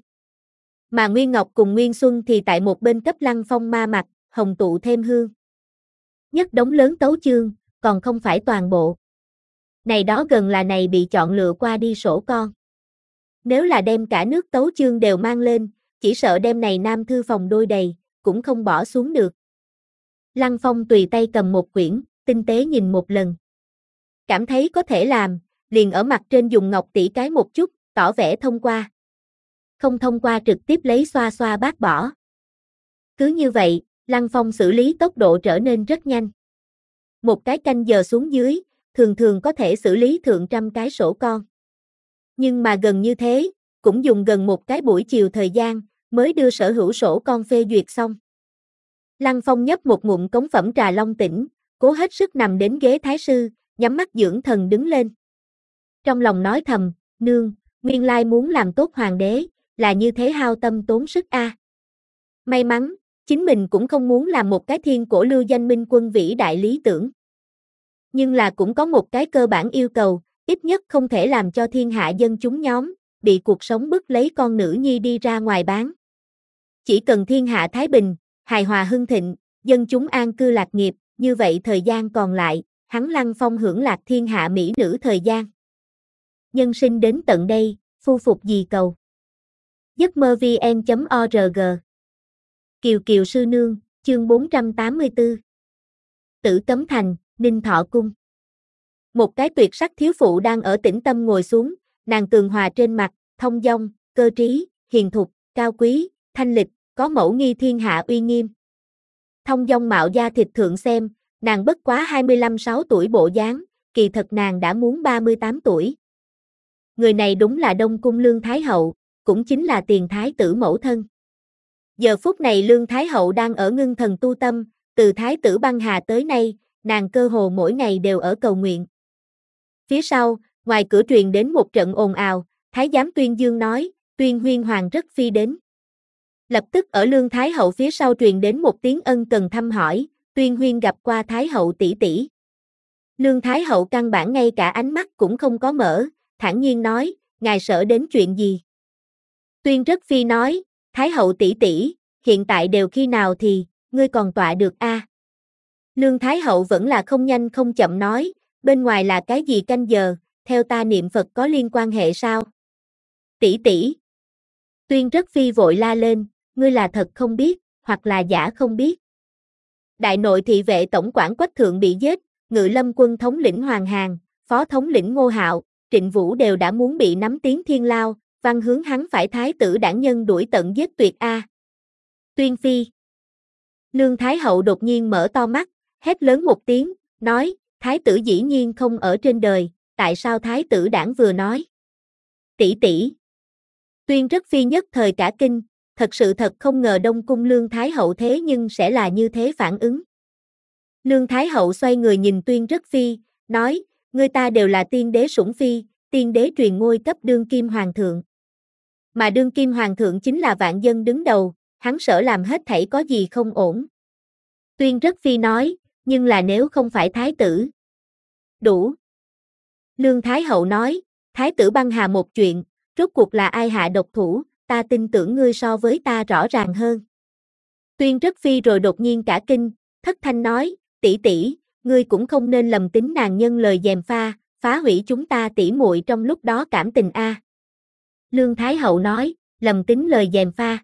Mà Nguyên Ngọc cùng Nguyên Xuân thì tại một bên cấp Lăng Phong ma mặt, hồng tụ thêm hương. Nhất đống lớn tấu chương, còn không phải toàn bộ. Này đó gần là này bị chọn lựa qua đi sổ con. Nếu là đem cả nước tấu chương đều mang lên, chỉ sợ đem này Nam Thư phòng đôi đầy, cũng không bỏ xuống được. Lăng Phong tùy tay cầm một quyển, tinh tế nhìn một lần. Cảm thấy có thể làm, liền ở mặt trên dùng ngọc tỉ cái một chút, tỏ vẻ thông qua. Không thông qua trực tiếp lấy xoa xoa bác bỏ. Cứ như vậy, Lăng Phong xử lý tốc độ trở nên rất nhanh. Một cái canh giờ xuống dưới, thường thường có thể xử lý thượng trăm cái sổ con. Nhưng mà gần như thế, cũng dùng gần một cái buổi chiều thời gian, mới đưa sở hữu sổ con phê duyệt xong. Lăng Phong nhấp một ngụm cống phẩm trà long tỉnh, cố hết sức nằm đến ghế thái sư, nhắm mắt dưỡng thần đứng lên. Trong lòng nói thầm, nương, nguyên lai muốn làm tốt hoàng đế, là như thế hao tâm tốn sức a. May mắn, chính mình cũng không muốn làm một cái thiên cổ lưu danh minh quân vĩ đại lý tưởng. Nhưng là cũng có một cái cơ bản yêu cầu, ít nhất không thể làm cho thiên hạ dân chúng nhóm, bị cuộc sống bức lấy con nữ nhi đi ra ngoài bán. Chỉ cần thiên hạ thái bình, hài hòa hưng thịnh, dân chúng an cư lạc nghiệp, như vậy thời gian còn lại, hắn Lăng Phong hưởng lạc thiên hạ mỹ nữ thời gian. Nhân sinh đến tận đây, phu phục gì cầu. giấc mơ vn chấm org Kiều Kiều Sư Nương, chương bốn trăm tám mươi tư Tử Cấm Thành, Ninh Thọ Cung. Một cái tuyệt sắc thiếu phụ đang ở tĩnh tâm ngồi xuống, nàng tường hòa trên mặt, thông dong, cơ trí, hiền thục, cao quý, thanh lịch, có mẫu nghi thiên hạ uy nghiêm. Thông dong mạo da thịt thượng xem, nàng bất quá hai mươi lăm sáu tuổi bộ dáng, kỳ thật nàng đã muốn ba mươi tám tuổi. Người này đúng là Đông Cung Lương Thái Hậu, cũng chính là tiền thái tử mẫu thân. Giờ phút này Lương Thái Hậu đang ở ngưng thần tu tâm, từ thái tử băng hà tới nay, nàng cơ hồ mỗi ngày đều ở cầu nguyện. Phía sau, ngoài cửa truyền đến một trận ồn ào, thái giám Tuyên Dương nói, Tuyên Huyên Hoàng rất phi đến. Lập tức ở Lương Thái Hậu phía sau truyền đến một tiếng ân cần thăm hỏi, Tuyên Huyên gặp qua Thái Hậu tỷ tỷ. Lương Thái Hậu căn bản ngay cả ánh mắt cũng không có mở, thản nhiên nói, ngài sợ đến chuyện gì? Tuyên Rất Phi nói, Thái Hậu tỷ tỷ, hiện tại đều khi nào thì, ngươi còn tọa được a? À? Lương Thái Hậu vẫn là không nhanh không chậm nói, bên ngoài là cái gì canh giờ, theo ta niệm Phật có liên quan hệ sao? Tỷ tỷ. Tuyên Rất Phi vội la lên, ngươi là thật không biết, hoặc là giả không biết. Đại nội thị vệ tổng quản Quách Thượng bị giết, Ngự Lâm quân thống lĩnh Hoàng Hàn, phó thống lĩnh Ngô Hạo, Trịnh Vũ đều đã muốn bị nắm tiếng thiên lao, văn hướng hắn phải thái tử đảng nhân đuổi tận giết tuyệt a. Tuyên Phi. Lương Thái Hậu đột nhiên mở to mắt, hét lớn một tiếng, nói, thái tử dĩ nhiên không ở trên đời, tại sao thái tử đảng vừa nói? Tỷ tỷ. Tuyên Rất Phi nhất thời cả kinh, thật sự thật không ngờ Đông cung Lương Thái Hậu thế nhưng sẽ là như thế phản ứng. Lương Thái Hậu xoay người nhìn Tuyên Rất Phi, nói, người ta đều là tiên đế sủng phi, tiên đế truyền ngôi cấp đương kim hoàng thượng. Mà đương kim hoàng thượng chính là vạn dân đứng đầu, hắn sợ làm hết thảy có gì không ổn. Tuyên Rất Phi nói, nhưng là nếu không phải thái tử. Đủ. Lương Thái Hậu nói, thái tử băng hà một chuyện, rốt cuộc là ai hạ độc thủ, ta tin tưởng ngươi so với ta rõ ràng hơn. Tuyên Rất Phi rồi đột nhiên cả kinh, thất thanh nói, tỷ tỷ, ngươi cũng không nên lầm tính nàng nhân lời gièm pha, phá hủy chúng ta tỷ muội trong lúc đó cảm tình a. À. Lương Thái Hậu nói, lầm tính lời gièm pha.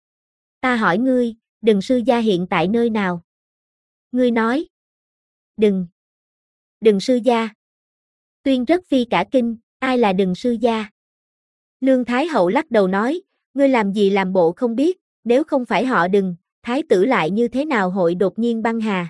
Ta hỏi ngươi, Đừng sư gia hiện tại nơi nào? Ngươi nói. Đừng. Đừng sư gia. Tuyên Rất Phi cả kinh, ai là Đừng sư gia? Lương Thái Hậu lắc đầu nói, ngươi làm gì làm bộ không biết, nếu không phải họ Đừng, thái tử lại như thế nào hội đột nhiên băng hà?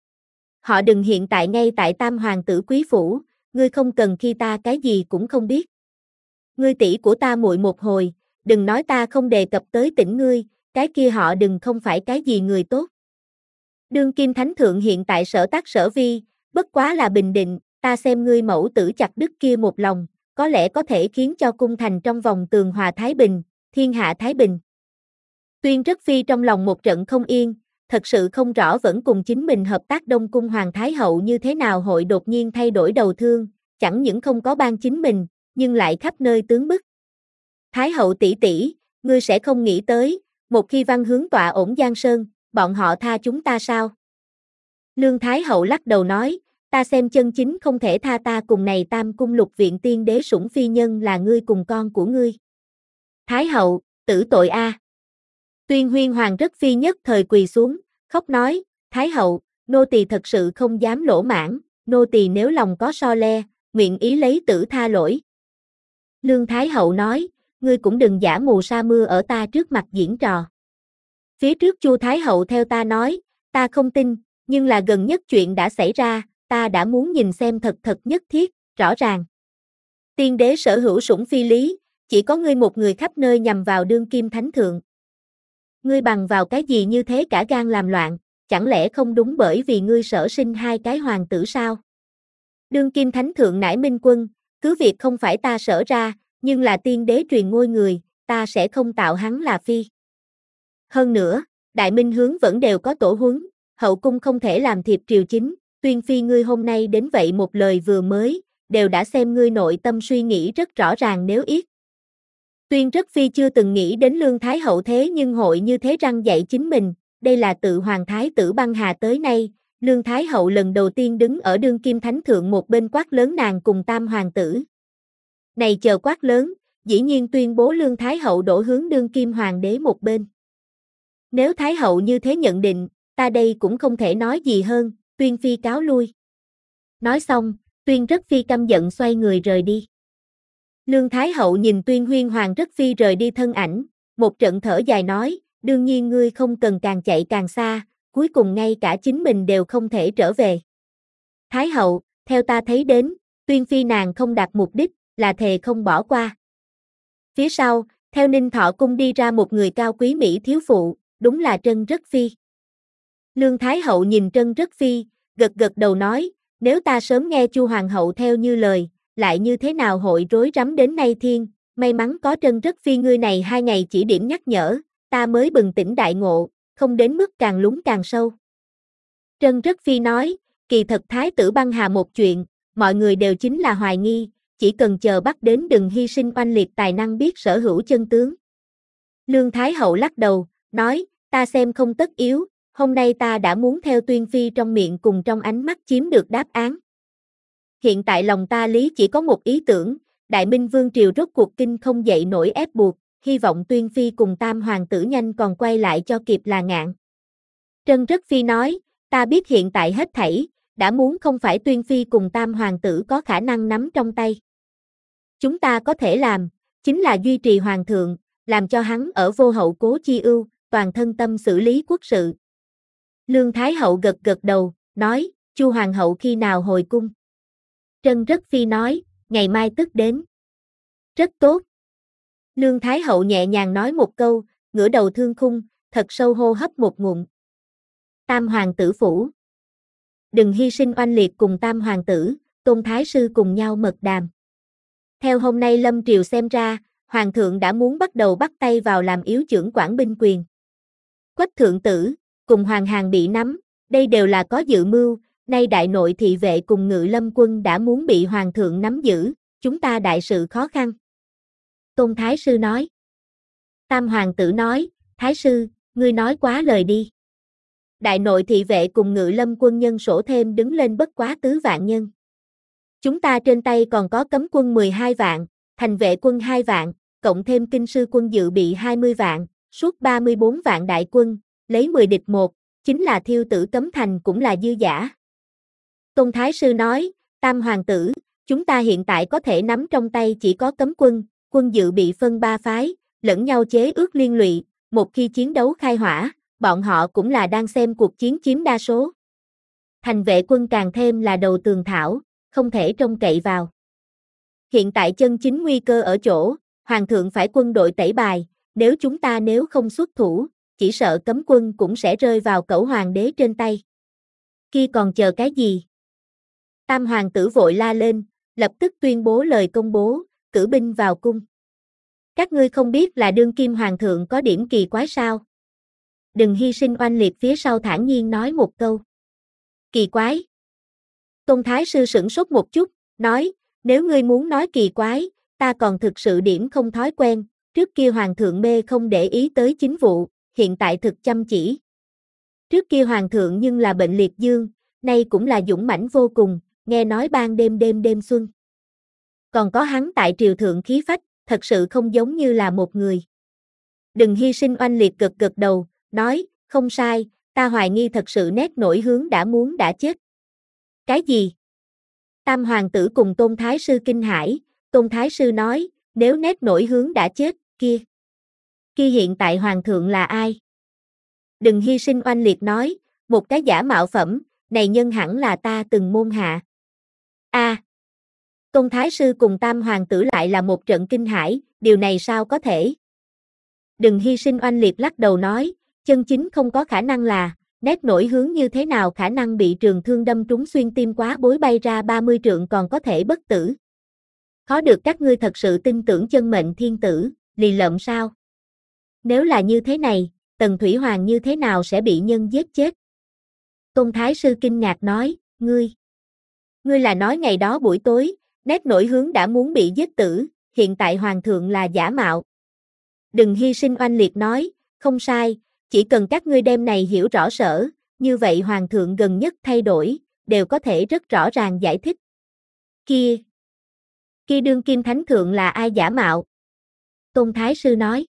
Họ Đừng hiện tại ngay tại Tam hoàng tử quý phủ, ngươi không cần khi ta cái gì cũng không biết. Ngươi tỷ của ta muội một hồi, đừng nói ta không đề cập tới tỉnh ngươi, cái kia họ Đừng không phải cái gì người tốt. Đương kim thánh thượng hiện tại sở tác sở vi, bất quá là bình định, ta xem ngươi mẫu tử chặt đứt kia một lòng, có lẽ có thể khiến cho cung thành trong vòng tường hòa thái bình, thiên hạ thái bình. Tuyên Rất Phi trong lòng một trận không yên, thật sự không rõ vẫn cùng chính mình hợp tác Đông cung hoàng thái hậu như thế nào hội đột nhiên thay đổi đầu thương, chẳng những không có ban chính mình, nhưng lại khắp nơi tướng bức. Thái hậu tỷ tỷ, ngươi sẽ không nghĩ tới, một khi văn hướng tọa ổn Giang Sơn, bọn họ tha chúng ta sao? Lương Thái hậu lắc đầu nói, ta xem chân chính không thể tha ta cùng này Tam cung lục viện tiên đế sủng phi nhân là ngươi cùng con của ngươi. Thái hậu, tử tội a. À. Tuyên Huyên Hoàng Rất Phi nhất thời quỳ xuống, khóc nói, Thái hậu, nô tỳ thật sự không dám lỗ mãn, nô tỳ nếu lòng có so le, nguyện ý lấy tử tha lỗi. Lương Thái hậu nói, ngươi cũng đừng giả mù sa mưa ở ta trước mặt diễn trò. Phía trước Chu Thái hậu theo ta nói, ta không tin, nhưng là gần nhất chuyện đã xảy ra, ta đã muốn nhìn xem thật thật nhất thiết, rõ ràng. Tiên đế sở hữu sủng phi lý, chỉ có ngươi một người khắp nơi nhằm vào đương kim thánh thượng. Ngươi bằng vào cái gì như thế cả gan làm loạn, chẳng lẽ không đúng bởi vì ngươi sở sinh hai cái hoàng tử sao? Đương kim thánh thượng nải minh quân, cứ việc không phải ta sở ra, nhưng là tiên đế truyền ngôi người, ta sẽ không tạo hắn là phi. Hơn nữa, đại minh hướng vẫn đều có tổ huấn, hậu cung không thể làm thiệp triều chính, Tuyên Phi ngươi hôm nay đến vậy một lời vừa mới, đều đã xem ngươi nội tâm suy nghĩ rất rõ ràng nếu yết. Tuyên Rất Phi chưa từng nghĩ đến Lương Thái hậu thế nhưng hội như thế răng dạy chính mình, đây là tự hoàng thái tử băng hà tới nay, Lương Thái hậu lần đầu tiên đứng ở đương kim thánh thượng một bên quát lớn nàng cùng Tam hoàng tử. Này chờ quát lớn, dĩ nhiên tuyên bố Lương Thái hậu đổ hướng đương kim hoàng đế một bên. Nếu Thái hậu như thế nhận định, ta đây cũng không thể nói gì hơn, Tuyên Phi cáo lui. Nói xong, Tuyên Rất Phi căm giận xoay người rời đi. Lương Thái hậu nhìn Tuyên Huyên Hoàng Rất Phi rời đi thân ảnh, một trận thở dài nói, đương nhiên ngươi không cần càng chạy càng xa, cuối cùng ngay cả chính mình đều không thể trở về. Thái hậu, theo ta thấy đến, Tuyên Phi nàng không đạt mục đích, là thề không bỏ qua. Phía sau, theo Ninh Thọ cung đi ra một người cao quý mỹ thiếu phụ, đúng là Trân Rất Phi. Lương Thái hậu nhìn Trân Rất Phi, gật gật đầu nói, nếu ta sớm nghe Chu hoàng hậu theo như lời, lại như thế nào hội rối rắm đến nay thiên, may mắn có Trân Rất Phi ngươi này hai ngày chỉ điểm nhắc nhở, ta mới bừng tỉnh đại ngộ, không đến mức càng lún càng sâu. Trân Rất Phi nói, kỳ thật thái tử băng hà một chuyện, mọi người đều chính là hoài nghi, chỉ cần chờ bắt đến Đừng hy sinh oanh liệt tài năng biết sở hữu chân tướng. Lương Thái hậu lắc đầu, nói, ta xem không tất yếu, hôm nay ta đã muốn theo Tuyên Phi trong miệng cùng trong ánh mắt chiếm được đáp án. Hiện tại lòng ta lý chỉ có một ý tưởng, Đại Minh Vương Triều rốt cuộc kinh không dậy nổi ép buộc, hy vọng Tuyên Phi cùng Tam Hoàng tử nhanh còn quay lại cho kịp là ngạn. Trân Rất Phi nói, ta biết hiện tại hết thảy, đã muốn không phải Tuyên Phi cùng Tam Hoàng tử có khả năng nắm trong tay. Chúng ta có thể làm, chính là duy trì Hoàng thượng, làm cho hắn ở vô hậu cố chi ưu, toàn thân tâm xử lý quốc sự. Lương Thái hậu gật gật đầu, nói, Chu Hoàng hậu khi nào hồi cung? Trân Rất Phi nói, ngày mai tức đến. Rất tốt. Lương Thái hậu nhẹ nhàng nói một câu, ngửa đầu thương khung, thật sâu hô hấp một ngụm. Tam Hoàng tử phủ. Đừng hy sinh oanh liệt cùng Tam Hoàng tử, Tôn Thái sư cùng nhau mật đàm. Theo hôm nay lâm triều xem ra, Hoàng thượng đã muốn bắt đầu bắt tay vào làm yếu chưởng quản binh quyền. Quách thượng tử, cùng Hoàng Hàn bị nắm, đây đều là có dự mưu, nay đại nội thị vệ cùng ngự lâm quân đã muốn bị Hoàng thượng nắm giữ, chúng ta đại sự khó khăn. Tôn Thái sư nói. Tam Hoàng tử nói, Thái sư, ngươi nói quá lời đi. Đại nội thị vệ cùng ngự lâm quân nhân sổ thêm đứng lên bất quá tứ vạn nhân. Chúng ta trên tay còn có cấm quân mười hai vạn, thành vệ quân hai vạn, cộng thêm kinh sư quân dự bị hai mươi vạn, suốt ba mươi bốn vạn đại quân, lấy mười địch một, chính là thiêu tử cấm thành cũng là dư giả. Tôn Thái sư nói, Tam Hoàng tử, chúng ta hiện tại có thể nắm trong tay chỉ có cấm quân, quân dự bị phân ba phái, lẫn nhau chế ước liên lụy, một khi chiến đấu khai hỏa, bọn họ cũng là đang xem cuộc chiến chiếm đa số. Thành vệ quân càng thêm là đầu tường thảo, không thể trông cậy vào. Hiện tại chân chính nguy cơ ở chỗ, Hoàng thượng phải quân đội tẩy bài, nếu chúng ta nếu không xuất thủ, chỉ sợ cấm quân cũng sẽ rơi vào cẩu hoàng đế trên tay. Kia còn chờ cái gì? Tam Hoàng tử vội la lên, lập tức tuyên bố lời công bố, cử binh vào cung. Các ngươi không biết là đương kim Hoàng thượng có điểm kỳ quái sao? Đừng hy sinh oanh liệt phía sau thản nhiên nói một câu. Kỳ quái. Tôn Thái sư sửng sốt một chút, nói, nếu ngươi muốn nói kỳ quái, ta còn thực sự điểm không thói quen, trước kia Hoàng thượng mê không để ý tới chính vụ, hiện tại thực chăm chỉ. Trước kia Hoàng thượng nhưng là bệnh liệt dương, nay cũng là dũng mãnh vô cùng, nghe nói ban đêm đêm đêm xuân. Còn có hắn tại triều thượng khí phách, thật sự không giống như là một người. Đừng hy sinh oanh liệt gật gật đầu, nói, không sai, ta hoài nghi thật sự nét nổi hướng đã muốn đã chết. Cái gì? Tam Hoàng tử cùng Tôn Thái sư kinh hãi, Tôn Thái sư nói, nếu nét nổi hướng đã chết, kia. Kia hiện tại Hoàng thượng là ai? Đừng hy sinh oanh liệt nói, một cái giả mạo phẩm, này nhân hẳn là ta từng môn hạ. A. À, Tôn Thái sư cùng Tam Hoàng tử lại là một trận kinh hãi, điều này sao có thể? Đừng hy sinh oanh liệt lắc đầu nói, chân chính không có khả năng là, nét nổi hướng như thế nào khả năng bị trường thương đâm trúng xuyên tim quá bối bay ra ba mươi trượng còn có thể bất tử. Khó được các ngươi thật sự tin tưởng chân mệnh thiên tử, lì lợm sao? Nếu là như thế này, Tần Thủy Hoàng như thế nào sẽ bị nhân giết chết? Tôn Thái sư kinh ngạc nói, ngươi. Ngươi là nói ngày đó buổi tối, nét nổi hướng đã muốn bị giết tử, hiện tại Hoàng thượng là giả mạo. Đừng hy sinh oanh liệt nói, không sai, chỉ cần các ngươi đem này hiểu rõ sở, như vậy Hoàng thượng gần nhất thay đổi, đều có thể rất rõ ràng giải thích. Kia! Kia đương kim thánh thượng là ai giả mạo? Tôn Thái sư nói.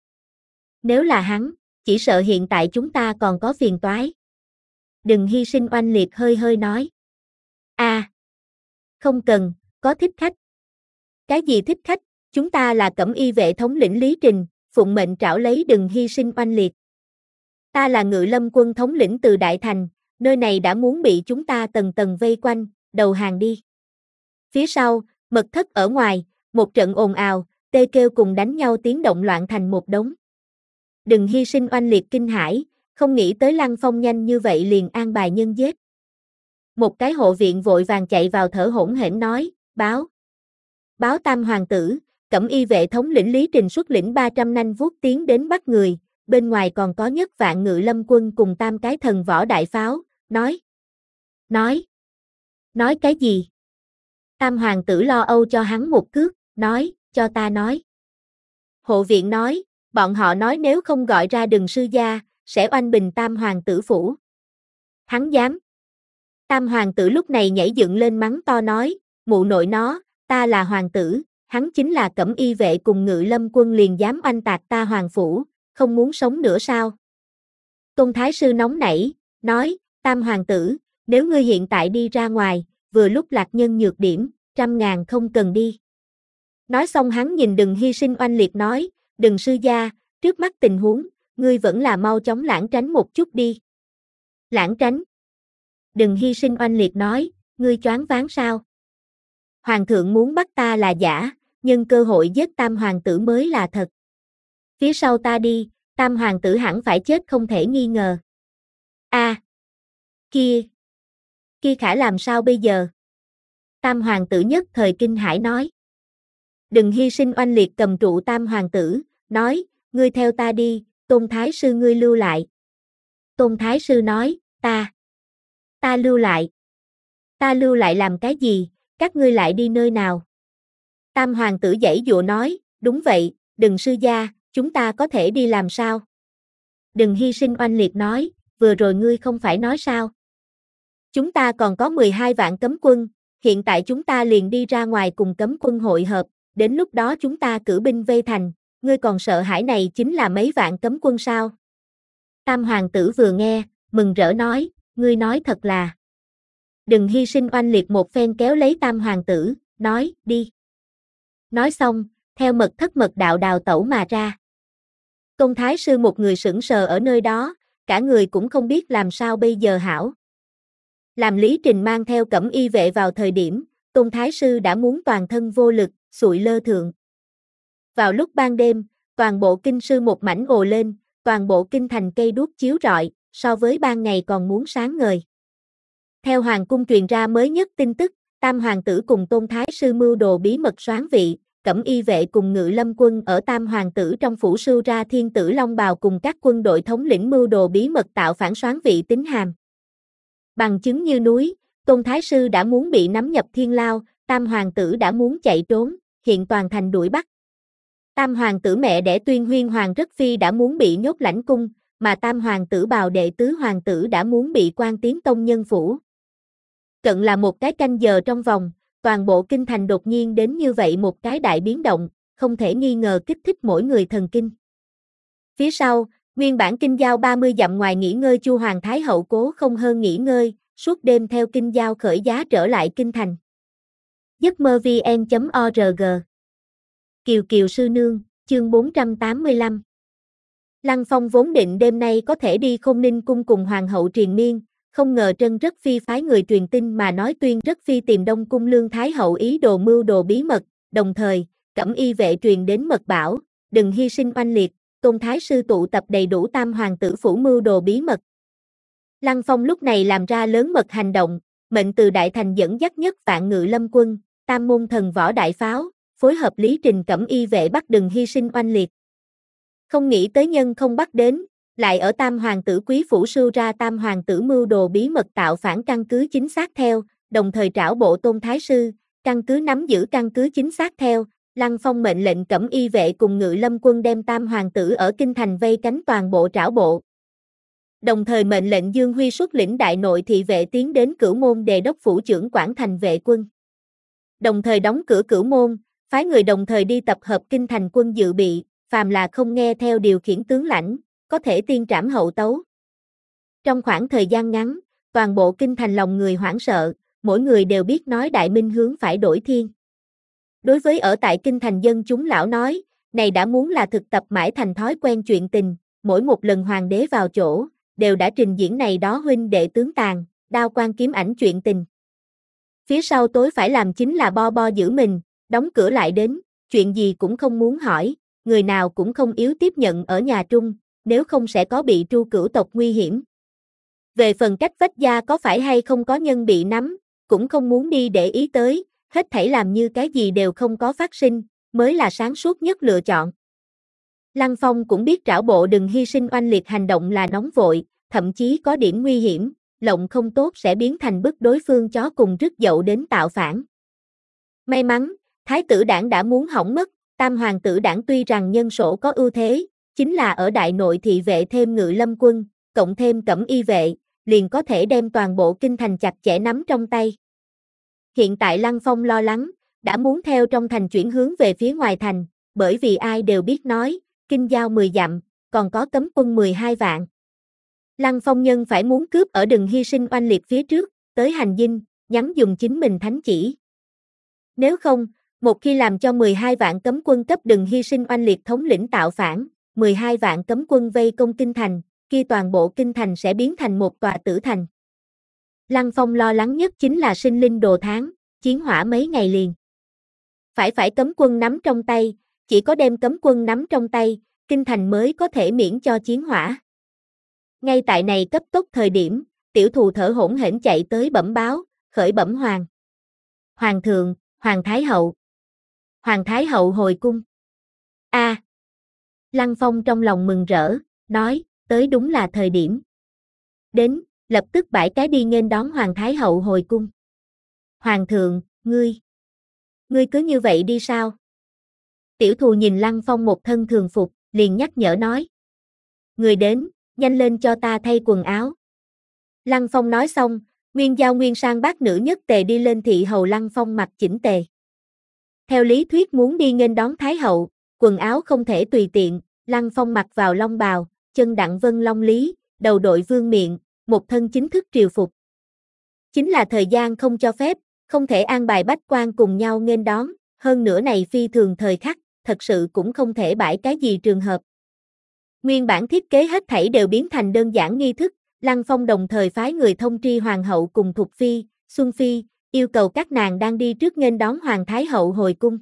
Nếu là hắn, chỉ sợ hiện tại chúng ta còn có phiền toái. Đừng hy sinh oanh liệt hơi hơi nói. A, à, không cần, có thích khách. Cái gì thích khách? Chúng ta là Cẩm Y vệ thống lĩnh Lý Trình, phụng mệnh trảo lấy đừng hy sinh oanh liệt. Ta là Ngự Lâm quân thống lĩnh từ Đại Thành, nơi này đã muốn bị chúng ta tầng tầng vây quanh, đầu hàng đi. Phía sau, mật thất ở ngoài, một trận ồn ào, tê kêu cùng đánh nhau tiếng động loạn thành một đống. Đừng hy sinh oanh liệt kinh hãi, không nghĩ tới Lăng Phong nhanh như vậy liền an bài nhân giết. Một cái hộ viện vội vàng chạy vào thở hổn hển nói, báo. Báo Tam Hoàng tử, Cẩm Y vệ thống lĩnh Lý Trình xuất lĩnh ba trăm nanh vuốt tiến đến bắt người, bên ngoài còn có nhất vạn Ngự Lâm quân cùng tam cái thần võ đại pháo, nói. Nói. Nói cái gì? Tam Hoàng tử lo âu cho hắn một cước, nói, cho ta nói. Hộ viện nói, bọn họ nói nếu không gọi ra Đừng sư gia, sẽ oanh bình Tam Hoàng tử phủ. Hắn dám. Tam Hoàng tử lúc này nhảy dựng lên mắng to nói, mụ nội nó, ta là Hoàng tử, hắn chính là Cẩm Y vệ cùng Ngự Lâm quân liền dám oanh tạc ta hoàng phủ, không muốn sống nữa sao? Tôn Thái sư nóng nảy, nói, Tam hoàng tử, nếu ngươi hiện tại đi ra ngoài, vừa lúc lạc nhân nhược điểm, trăm ngàn không cần đi. Nói xong hắn nhìn Đừng Hy Sinh oanh liệt nói, Đừng sư gia, trước mắt tình huống, ngươi vẫn là mau chóng lãng tránh một chút đi. Lãng tránh. Đừng Hy Sinh oanh liệt nói, ngươi choáng váng sao? Hoàng thượng muốn bắt ta là giả, nhưng cơ hội giết Tam hoàng tử mới là thật. Phía sau ta đi, Tam hoàng tử hẳn phải chết không thể nghi ngờ. A, à, kia, kia khả làm sao bây giờ? Tam hoàng tử nhất thời kinh hãi nói. Đừng Hy Sinh oanh liệt cầm trụ Tam hoàng tử, nói, ngươi theo ta đi, Tôn Thái sư ngươi lưu lại. Tôn Thái sư nói, ta, ta lưu lại. Ta lưu lại làm cái gì, các ngươi lại đi nơi nào? Tam hoàng tử giãy giụa nói, đúng vậy, Đừng sư gia, chúng ta có thể đi làm sao? Đừng Hy Sinh oanh liệt nói, vừa rồi ngươi không phải nói sao? Chúng ta còn có mười hai vạn cấm quân, hiện tại chúng ta liền đi ra ngoài cùng cấm quân hội hợp, đến lúc đó chúng ta cử binh vây thành, ngươi còn sợ hãi này chính là mấy vạn cấm quân sao? Tam hoàng tử vừa nghe, mừng rỡ nói, ngươi nói thật là. Đừng Hy Sinh oanh liệt một phen kéo lấy Tam hoàng tử, nói, đi. Nói xong, theo mật thất mật đạo đào tẩu mà ra. Tôn Thái sư một người sững sờ ở nơi đó, cả người cũng không biết làm sao bây giờ hảo. Làm Lý Trình mang theo Cẩm Y vệ vào thời điểm, Tôn Thái sư đã muốn toàn thân vô lực, sụi lơ thượng. Vào lúc ban đêm, toàn bộ kinh sư một mảnh ồ lên, toàn bộ kinh thành cây đuốc chiếu rọi, so với ban ngày còn muốn sáng ngời. Theo hoàng cung truyền ra mới nhất tin tức, Tam hoàng tử cùng Tôn Thái sư mưu đồ bí mật soán vị, Cẩm Y vệ cùng Ngự Lâm quân ở Tam hoàng tử trong phủ sưu ra Thiên tử Long Bào cùng các quân đội thống lĩnh mưu đồ bí mật tạo phản soán vị tín hàm. Bằng chứng như núi, Tôn Thái sư đã muốn bị nắm nhập thiên lao, Tam hoàng tử đã muốn chạy trốn, hiện toàn thành đuổi bắt. Tam hoàng tử mẹ đẻ Tuyên Huyên hoàng rất phi đã muốn bị nhốt lãnh cung, mà Tam hoàng tử Bào đệ tứ hoàng tử đã muốn bị quan tiến tông nhân phủ. Cận là một cái canh giờ trong vòng, toàn bộ kinh thành đột nhiên đến như vậy một cái đại biến động, không thể nghi ngờ kích thích mỗi người thần kinh. Phía sau, nguyên bản kinh giao ba mươi dặm ngoài nghỉ ngơi Chu Hoàng Thái hậu cố không hơn nghỉ ngơi, suốt đêm theo kinh giao khởi giá trở lại kinh thành. giấc mơ vn chấm org Kiều Kiều sư nương, chương bốn trăm tám mươi lăm. Lăng Phong vốn định đêm nay có thể đi Khôn Ninh cung cùng hoàng hậu triền miên, không ngờ Trân Rất Phi phái người truyền tin mà nói Tuyên Rất Phi tìm Đông cung Lương Thái hậu ý đồ mưu đồ bí mật, đồng thời, Cẩm Y vệ truyền đến mật bảo, Đừng Hy Sinh oanh liệt, Tôn Thái sư tụ tập đầy đủ Tam hoàng tử phủ mưu đồ bí mật. Lăng Phong lúc này làm ra lớn mật hành động, mệnh từ đại thành dẫn dắt nhất vạn Ngự Lâm quân, Tam môn thần võ đại pháo, phối hợp Lý Trình Cẩm Y vệ bắt Đừng Hy Sinh oanh liệt. Không nghĩ tới nhân không bắt đến, lại ở Tam hoàng tử quý phủ sưu ra Tam hoàng tử mưu đồ bí mật tạo phản căn cứ chính xác theo, đồng thời trảo bộ Tôn Thái sư, căn cứ nắm giữ căn cứ chính xác theo, Lăng Phong mệnh lệnh Cẩm Y vệ cùng Ngự Lâm quân đem Tam hoàng tử ở kinh thành vây cánh toàn bộ trảo bộ. Đồng thời mệnh lệnh Dương Huy xuất lĩnh đại nội thị vệ tiến đến Cửu Môn đề đốc phủ trưởng quản thành vệ quân. Đồng thời đóng cửa Cửu Môn, phái người đồng thời đi tập hợp kinh thành quân dự bị, phàm là không nghe theo điều khiển tướng lãnh, có thể tiên trảm hậu tấu. Trong khoảng thời gian ngắn, toàn bộ kinh thành lòng người hoảng sợ, mỗi người đều biết nói Đại Minh hướng phải đổi thiên. Đối với ở tại kinh thành dân chúng lão nói, này đã muốn là thực tập mãi thành thói quen chuyện tình, mỗi một lần hoàng đế vào chỗ, đều đã trình diễn này đó huynh đệ tướng tàn, đao quan kiếm ảnh chuyện tình. Phía sau tối phải làm chính là bo bo giữ mình, đóng cửa lại đến, chuyện gì cũng không muốn hỏi, người nào cũng không yếu tiếp nhận ở nhà trung, nếu không sẽ có bị tru cửu tộc nguy hiểm. Về phần cách vách gia có phải hay không có nhân bị nắm, cũng không muốn đi để ý tới, hết thảy làm như cái gì đều không có phát sinh, mới là sáng suốt nhất lựa chọn. Lăng Phong cũng biết trảo bộ Đừng Hy Sinh oanh liệt hành động là nóng vội, thậm chí có điểm nguy hiểm, lộng không tốt sẽ biến thành bức đối phương chó cùng rứt dậu đến tạo phản. May mắn, Thái tử đảng đã muốn hỏng mất, Tam hoàng tử đảng tuy rằng nhân số có ưu thế, chính là ở đại nội thị vệ thêm Ngự Lâm quân, cộng thêm Cẩm Y vệ, liền có thể đem toàn bộ kinh thành chặt chẽ nắm trong tay. Hiện tại Lăng Phong lo lắng, đã muốn theo trong thành chuyển hướng về phía ngoài thành, bởi vì ai đều biết nói, kinh giao mười dặm, còn có cấm quân mười hai vạn. Lăng Phong nhân phải muốn cướp ở đừng hy sinh oanh liệt phía trước, tới hành dinh, nhắm dùng chính mình thánh chỉ. Nếu không, một khi làm cho mười hai vạn cấm quân cấp đừng hy sinh oanh liệt thống lĩnh tạo phản, mười hai vạn cấm quân vây công kinh thành, kia toàn bộ kinh thành sẽ biến thành một tòa tử thành. Lăng Phong lo lắng nhất chính là sinh linh đồ tháng, chiến hỏa mấy ngày liền. Phải phải cấm quân nắm trong tay, chỉ có đem cấm quân nắm trong tay, kinh thành mới có thể miễn cho chiến hỏa. Ngay tại này cấp tốc thời điểm, tiểu thù thở hổn hển chạy tới bẩm báo, khởi bẩm hoàng. Hoàng thượng, Hoàng Thái Hậu. Hoàng Thái Hậu hồi cung. A. À. Lăng Phong trong lòng mừng rỡ, nói, tới đúng là thời điểm. Đến, lập tức bãi cái đi nghênh đón Hoàng Thái Hậu hồi cung. Hoàng thượng, ngươi. Ngươi cứ như vậy đi sao? Tiểu thù nhìn Lăng Phong một thân thường phục, liền nhắc nhở nói. Người đến, nhanh lên cho ta thay quần áo. Lăng Phong nói xong, Nguyên Giao Nguyên Sang bác nữ nhất tề đi lên thị hầu Lăng Phong mặc chỉnh tề. Theo lý thuyết muốn đi nghênh đón Thái Hậu, quần áo không thể tùy tiện, Lăng Phong mặc vào long bào, chân đặng vân long lý, đầu đội vương miện, một thân chính thức triều phục. Chính là thời gian không cho phép, không thể an bài bách quan cùng nhau nghênh đón, hơn nữa này phi thường thời khắc, thật sự cũng không thể bãi cái gì trường hợp. Nguyên bản thiết kế hết thảy đều biến thành đơn giản nghi thức, Lăng Phong đồng thời phái người thông tri Hoàng hậu cùng Thục Phi, Xuân Phi, yêu cầu các nàng đang đi trước nghênh đón Hoàng Thái Hậu hồi cung.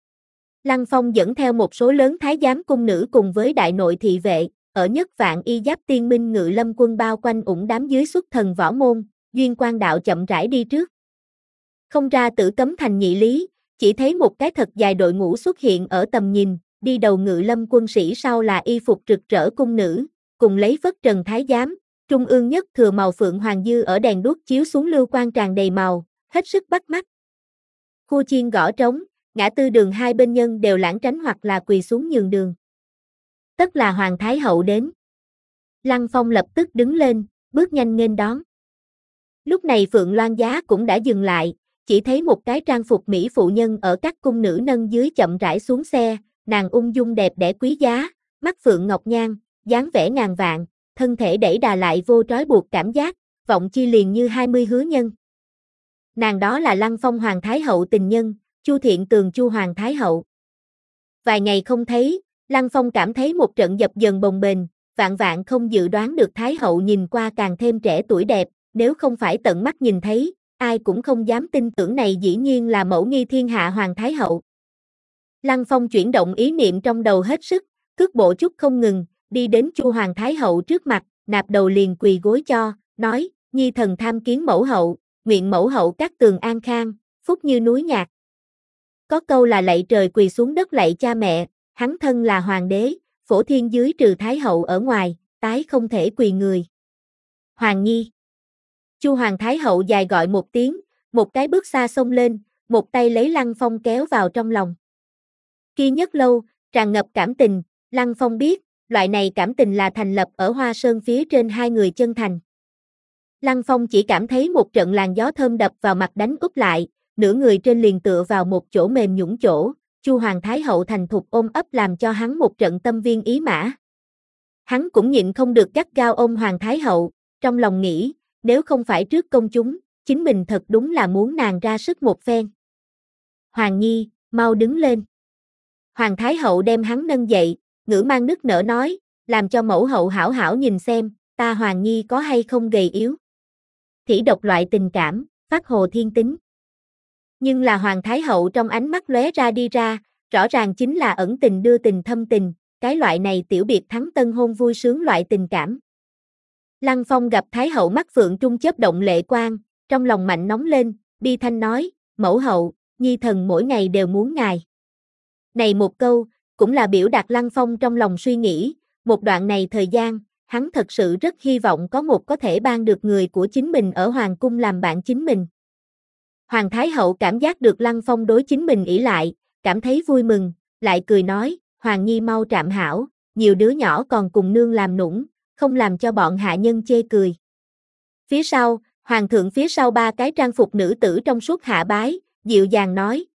Lăng Phong dẫn theo một số lớn thái giám cung nữ cùng với đại nội thị vệ, ở nhất vạn y giáp tiên minh ngự lâm quân bao quanh ủng đám dưới xuất thần võ môn, Duyên Quang đạo chậm rãi đi trước. Không ra Tử Cấm thành nhị lý, chỉ thấy một cái thật dài đội ngũ xuất hiện ở tầm nhìn, đi đầu ngự lâm quân sĩ sau là y phục rực rỡ cung nữ, cùng lấy phất trần thái giám, trung ương nhất thừa màu phượng hoàng dư ở đèn đuốc chiếu xuống lưu quang tràn đầy màu, hết sức bắt mắt. Khu chiên gõ trống, ngã tư đường hai bên nhân đều lãng tránh hoặc là quỳ xuống nhường đường. Tất là Hoàng Thái Hậu đến. Lăng Phong lập tức đứng lên, bước nhanh nghênh đón. Lúc này Phượng Loan Giá cũng đã dừng lại, chỉ thấy một cái trang phục mỹ phụ nhân ở các cung nữ nâng dưới chậm rãi xuống xe, nàng ung dung đẹp đẽ quý giá, mắt phượng ngọc nhan, dáng vẻ ngàn vạn, thân thể đẩy đà lại vô trói buộc cảm giác, vọng chi liền như hai mươi hứa nhân. Nàng đó là Lăng Phong Hoàng Thái Hậu tình nhân, Chu Thiện Tường Chu Hoàng Thái Hậu. Vài ngày không thấy, Lăng Phong cảm thấy một trận dập dần bồng bềnh, vạn vạn không dự đoán được Thái Hậu nhìn qua càng thêm trẻ tuổi đẹp, nếu không phải tận mắt nhìn thấy, ai cũng không dám tin tưởng này dĩ nhiên là mẫu nghi thiên hạ Hoàng Thái Hậu. Lăng Phong chuyển động ý niệm trong đầu hết sức, cước bộ chút không ngừng, đi đến Chu Hoàng Thái Hậu trước mặt, nạp đầu liền quỳ gối cho, nói, nhi thần tham kiến mẫu hậu, nguyện mẫu hậu các tường an khang, phúc như núi nhạc. Có câu là lạy trời quỳ xuống đất lạy cha mẹ, hắn thân là hoàng đế, phổ thiên dưới trừ Thái Hậu ở ngoài, tái không thể quỳ người. Hoàng nhi. Chu Hoàng Thái Hậu dài gọi một tiếng, một cái bước xa xông lên, một tay lấy Lăng Phong kéo vào trong lòng. Kia nhất lâu, tràn ngập cảm tình, Lăng Phong biết, loại này cảm tình là thành lập ở Hoa Sơn phía trên hai người chân thành. Lăng Phong chỉ cảm thấy một trận làn gió thơm đập vào mặt đánh úp lại, nửa người trên liền tựa vào một chỗ mềm nhũn chỗ, Chu Hoàng Thái Hậu thành thục ôm ấp làm cho hắn một trận tâm viên ý mã. Hắn cũng nhịn không được gắt gao ôm Hoàng Thái Hậu, trong lòng nghĩ, nếu không phải trước công chúng, chính mình thật đúng là muốn nàng ra sức một phen. Hoàng nhi, mau đứng lên. Hoàng Thái Hậu đem hắn nâng dậy, ngữ mang nức nở nói, làm cho mẫu hậu hảo hảo nhìn xem, ta Hoàng nhi có hay không gầy yếu. Thỉ độc loại tình cảm, phát hồ thiên tính. Nhưng là Hoàng Thái Hậu trong ánh mắt lóe ra đi ra, rõ ràng chính là ẩn tình đưa tình thâm tình, cái loại này tiểu biệt thắng tân hôn vui sướng loại tình cảm. Lăng Phong gặp Thái Hậu mắt phượng trung chớp động lệ quang, trong lòng mạnh nóng lên, bi thanh nói, mẫu hậu, nhi thần mỗi ngày đều muốn ngài. Này một câu, cũng là biểu đạt Lăng Phong trong lòng suy nghĩ, một đoạn này thời gian, hắn thật sự rất hy vọng có một có thể ban được người của chính mình ở Hoàng cung làm bạn chính mình. Hoàng Thái Hậu cảm giác được Lăng Phong đối chính mình ỷ lại, cảm thấy vui mừng, lại cười nói, Hoàng nhi mau trạm hảo, nhiều đứa nhỏ còn cùng nương làm nũng, không làm cho bọn hạ nhân chê cười. Phía sau, Hoàng thượng phía sau ba cái trang phục nữ tử trong suốt hạ bái, dịu dàng nói,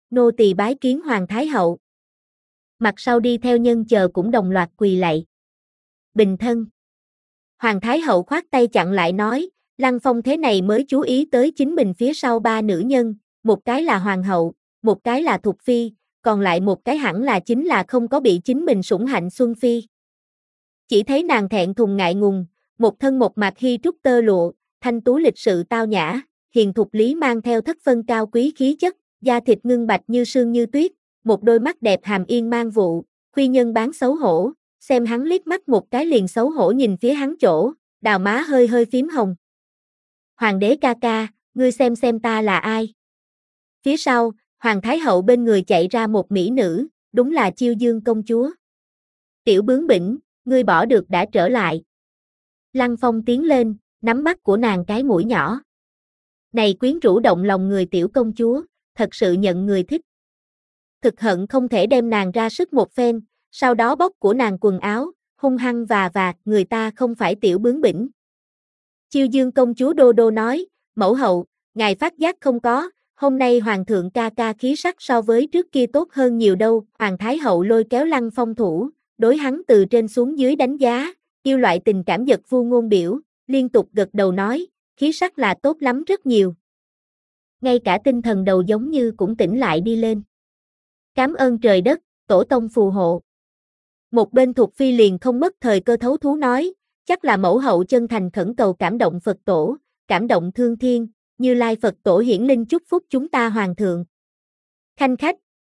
nô tỳ bái kiến Hoàng Thái Hậu. Mặt sau đi theo nhân chờ cũng đồng loạt quỳ lạy. Bình thân. Hoàng Thái Hậu khoát tay chặn lại nói, Lăng Phong thế này mới chú ý tới chính mình phía sau ba nữ nhân, một cái là Hoàng hậu, một cái là Thục Phi, còn lại một cái hẳn là chính là không có bị chính mình sủng hạnh Xuân Phi. Chỉ thấy nàng thẹn thùng ngại ngùng, một thân một mạc hy trúc tơ lụa, thanh tú lịch sự tao nhã, hiền thục lý mang theo thất phân cao quý khí chất, da thịt ngưng bạch như sương như tuyết, một đôi mắt đẹp hàm yên mang vụ, khuy nhân bán xấu hổ, xem hắn liếc mắt một cái liền xấu hổ nhìn phía hắn chỗ, đào má hơi hơi phím hồng. Hoàng đế ca ca, ngươi xem xem ta là ai? Phía sau, Hoàng Thái Hậu bên người chạy ra một mỹ nữ, đúng là Chiêu Dương công chúa. Tiểu bướng bỉnh, ngươi bỏ được đã trở lại. Lăng Phong tiến lên, nắm bắt của nàng cái mũi nhỏ. Này quyến rũ động lòng người tiểu công chúa, thật sự nhận người thích. Thực hận không thể đem nàng ra sức một phen, sau đó bóc của nàng quần áo, hung hăng và và, người ta không phải tiểu bướng bỉnh. Chiêu Dương công chúa đô đô nói, mẫu hậu, ngài phát giác không có, hôm nay hoàng thượng ca ca khí sắc so với trước kia tốt hơn nhiều đâu. Hoàng Thái Hậu lôi kéo Lăng Phong thủ, đối hắn từ trên xuống dưới đánh giá, yêu loại tình cảm giật vu ngôn biểu, liên tục gật đầu nói, khí sắc là tốt lắm rất nhiều. Ngay cả tinh thần đầu giống như cũng tỉnh lại đi lên. Cảm ơn trời đất, tổ tông phù hộ. Một bên Thục Phi liền không mất thời cơ thấu thú nói, chắc là mẫu hậu chân thành khẩn cầu cảm động Phật tổ, cảm động thương thiên, Như Lai Phật tổ hiển linh chúc phúc chúng ta hoàng thượng. Khanh khách.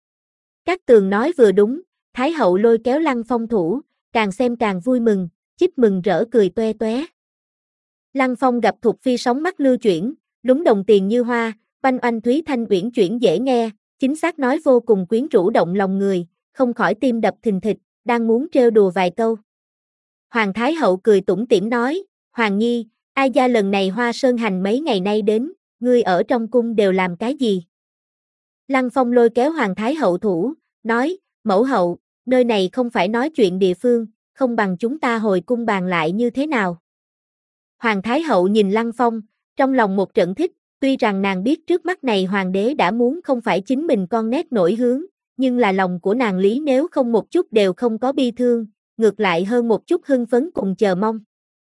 Các tường nói vừa đúng, Thái Hậu lôi kéo Lăng Phong thủ, càng xem càng vui mừng, chích mừng rỡ cười toe toé. Lăng Phong gặp Thục Phi sóng mắt lưu chuyển, lúng đồng tiền như hoa, oanh oanh thúy thanh uyển chuyển dễ nghe, chính xác nói vô cùng quyến rũ động lòng người, không khỏi tim đập thình thịch, đang muốn trêu đùa vài câu. Hoàng Thái Hậu cười tủm tỉm nói, Hoàng Nhi, ai gia lần này Hoa Sơn hành mấy ngày nay đến, ngươi ở trong cung đều làm cái gì? Lăng Phong lôi kéo Hoàng Thái Hậu thủ, nói, mẫu hậu, nơi này không phải nói chuyện địa phương, không bằng chúng ta hồi cung bàn lại như thế nào? Hoàng Thái Hậu nhìn Lăng Phong, trong lòng một trận thích, tuy rằng nàng biết trước mắt này hoàng đế đã muốn không phải chính mình con nét nổi hướng, nhưng là lòng của nàng lý nếu không một chút đều không có bi thương, ngược lại hơn một chút hưng phấn cùng chờ mong.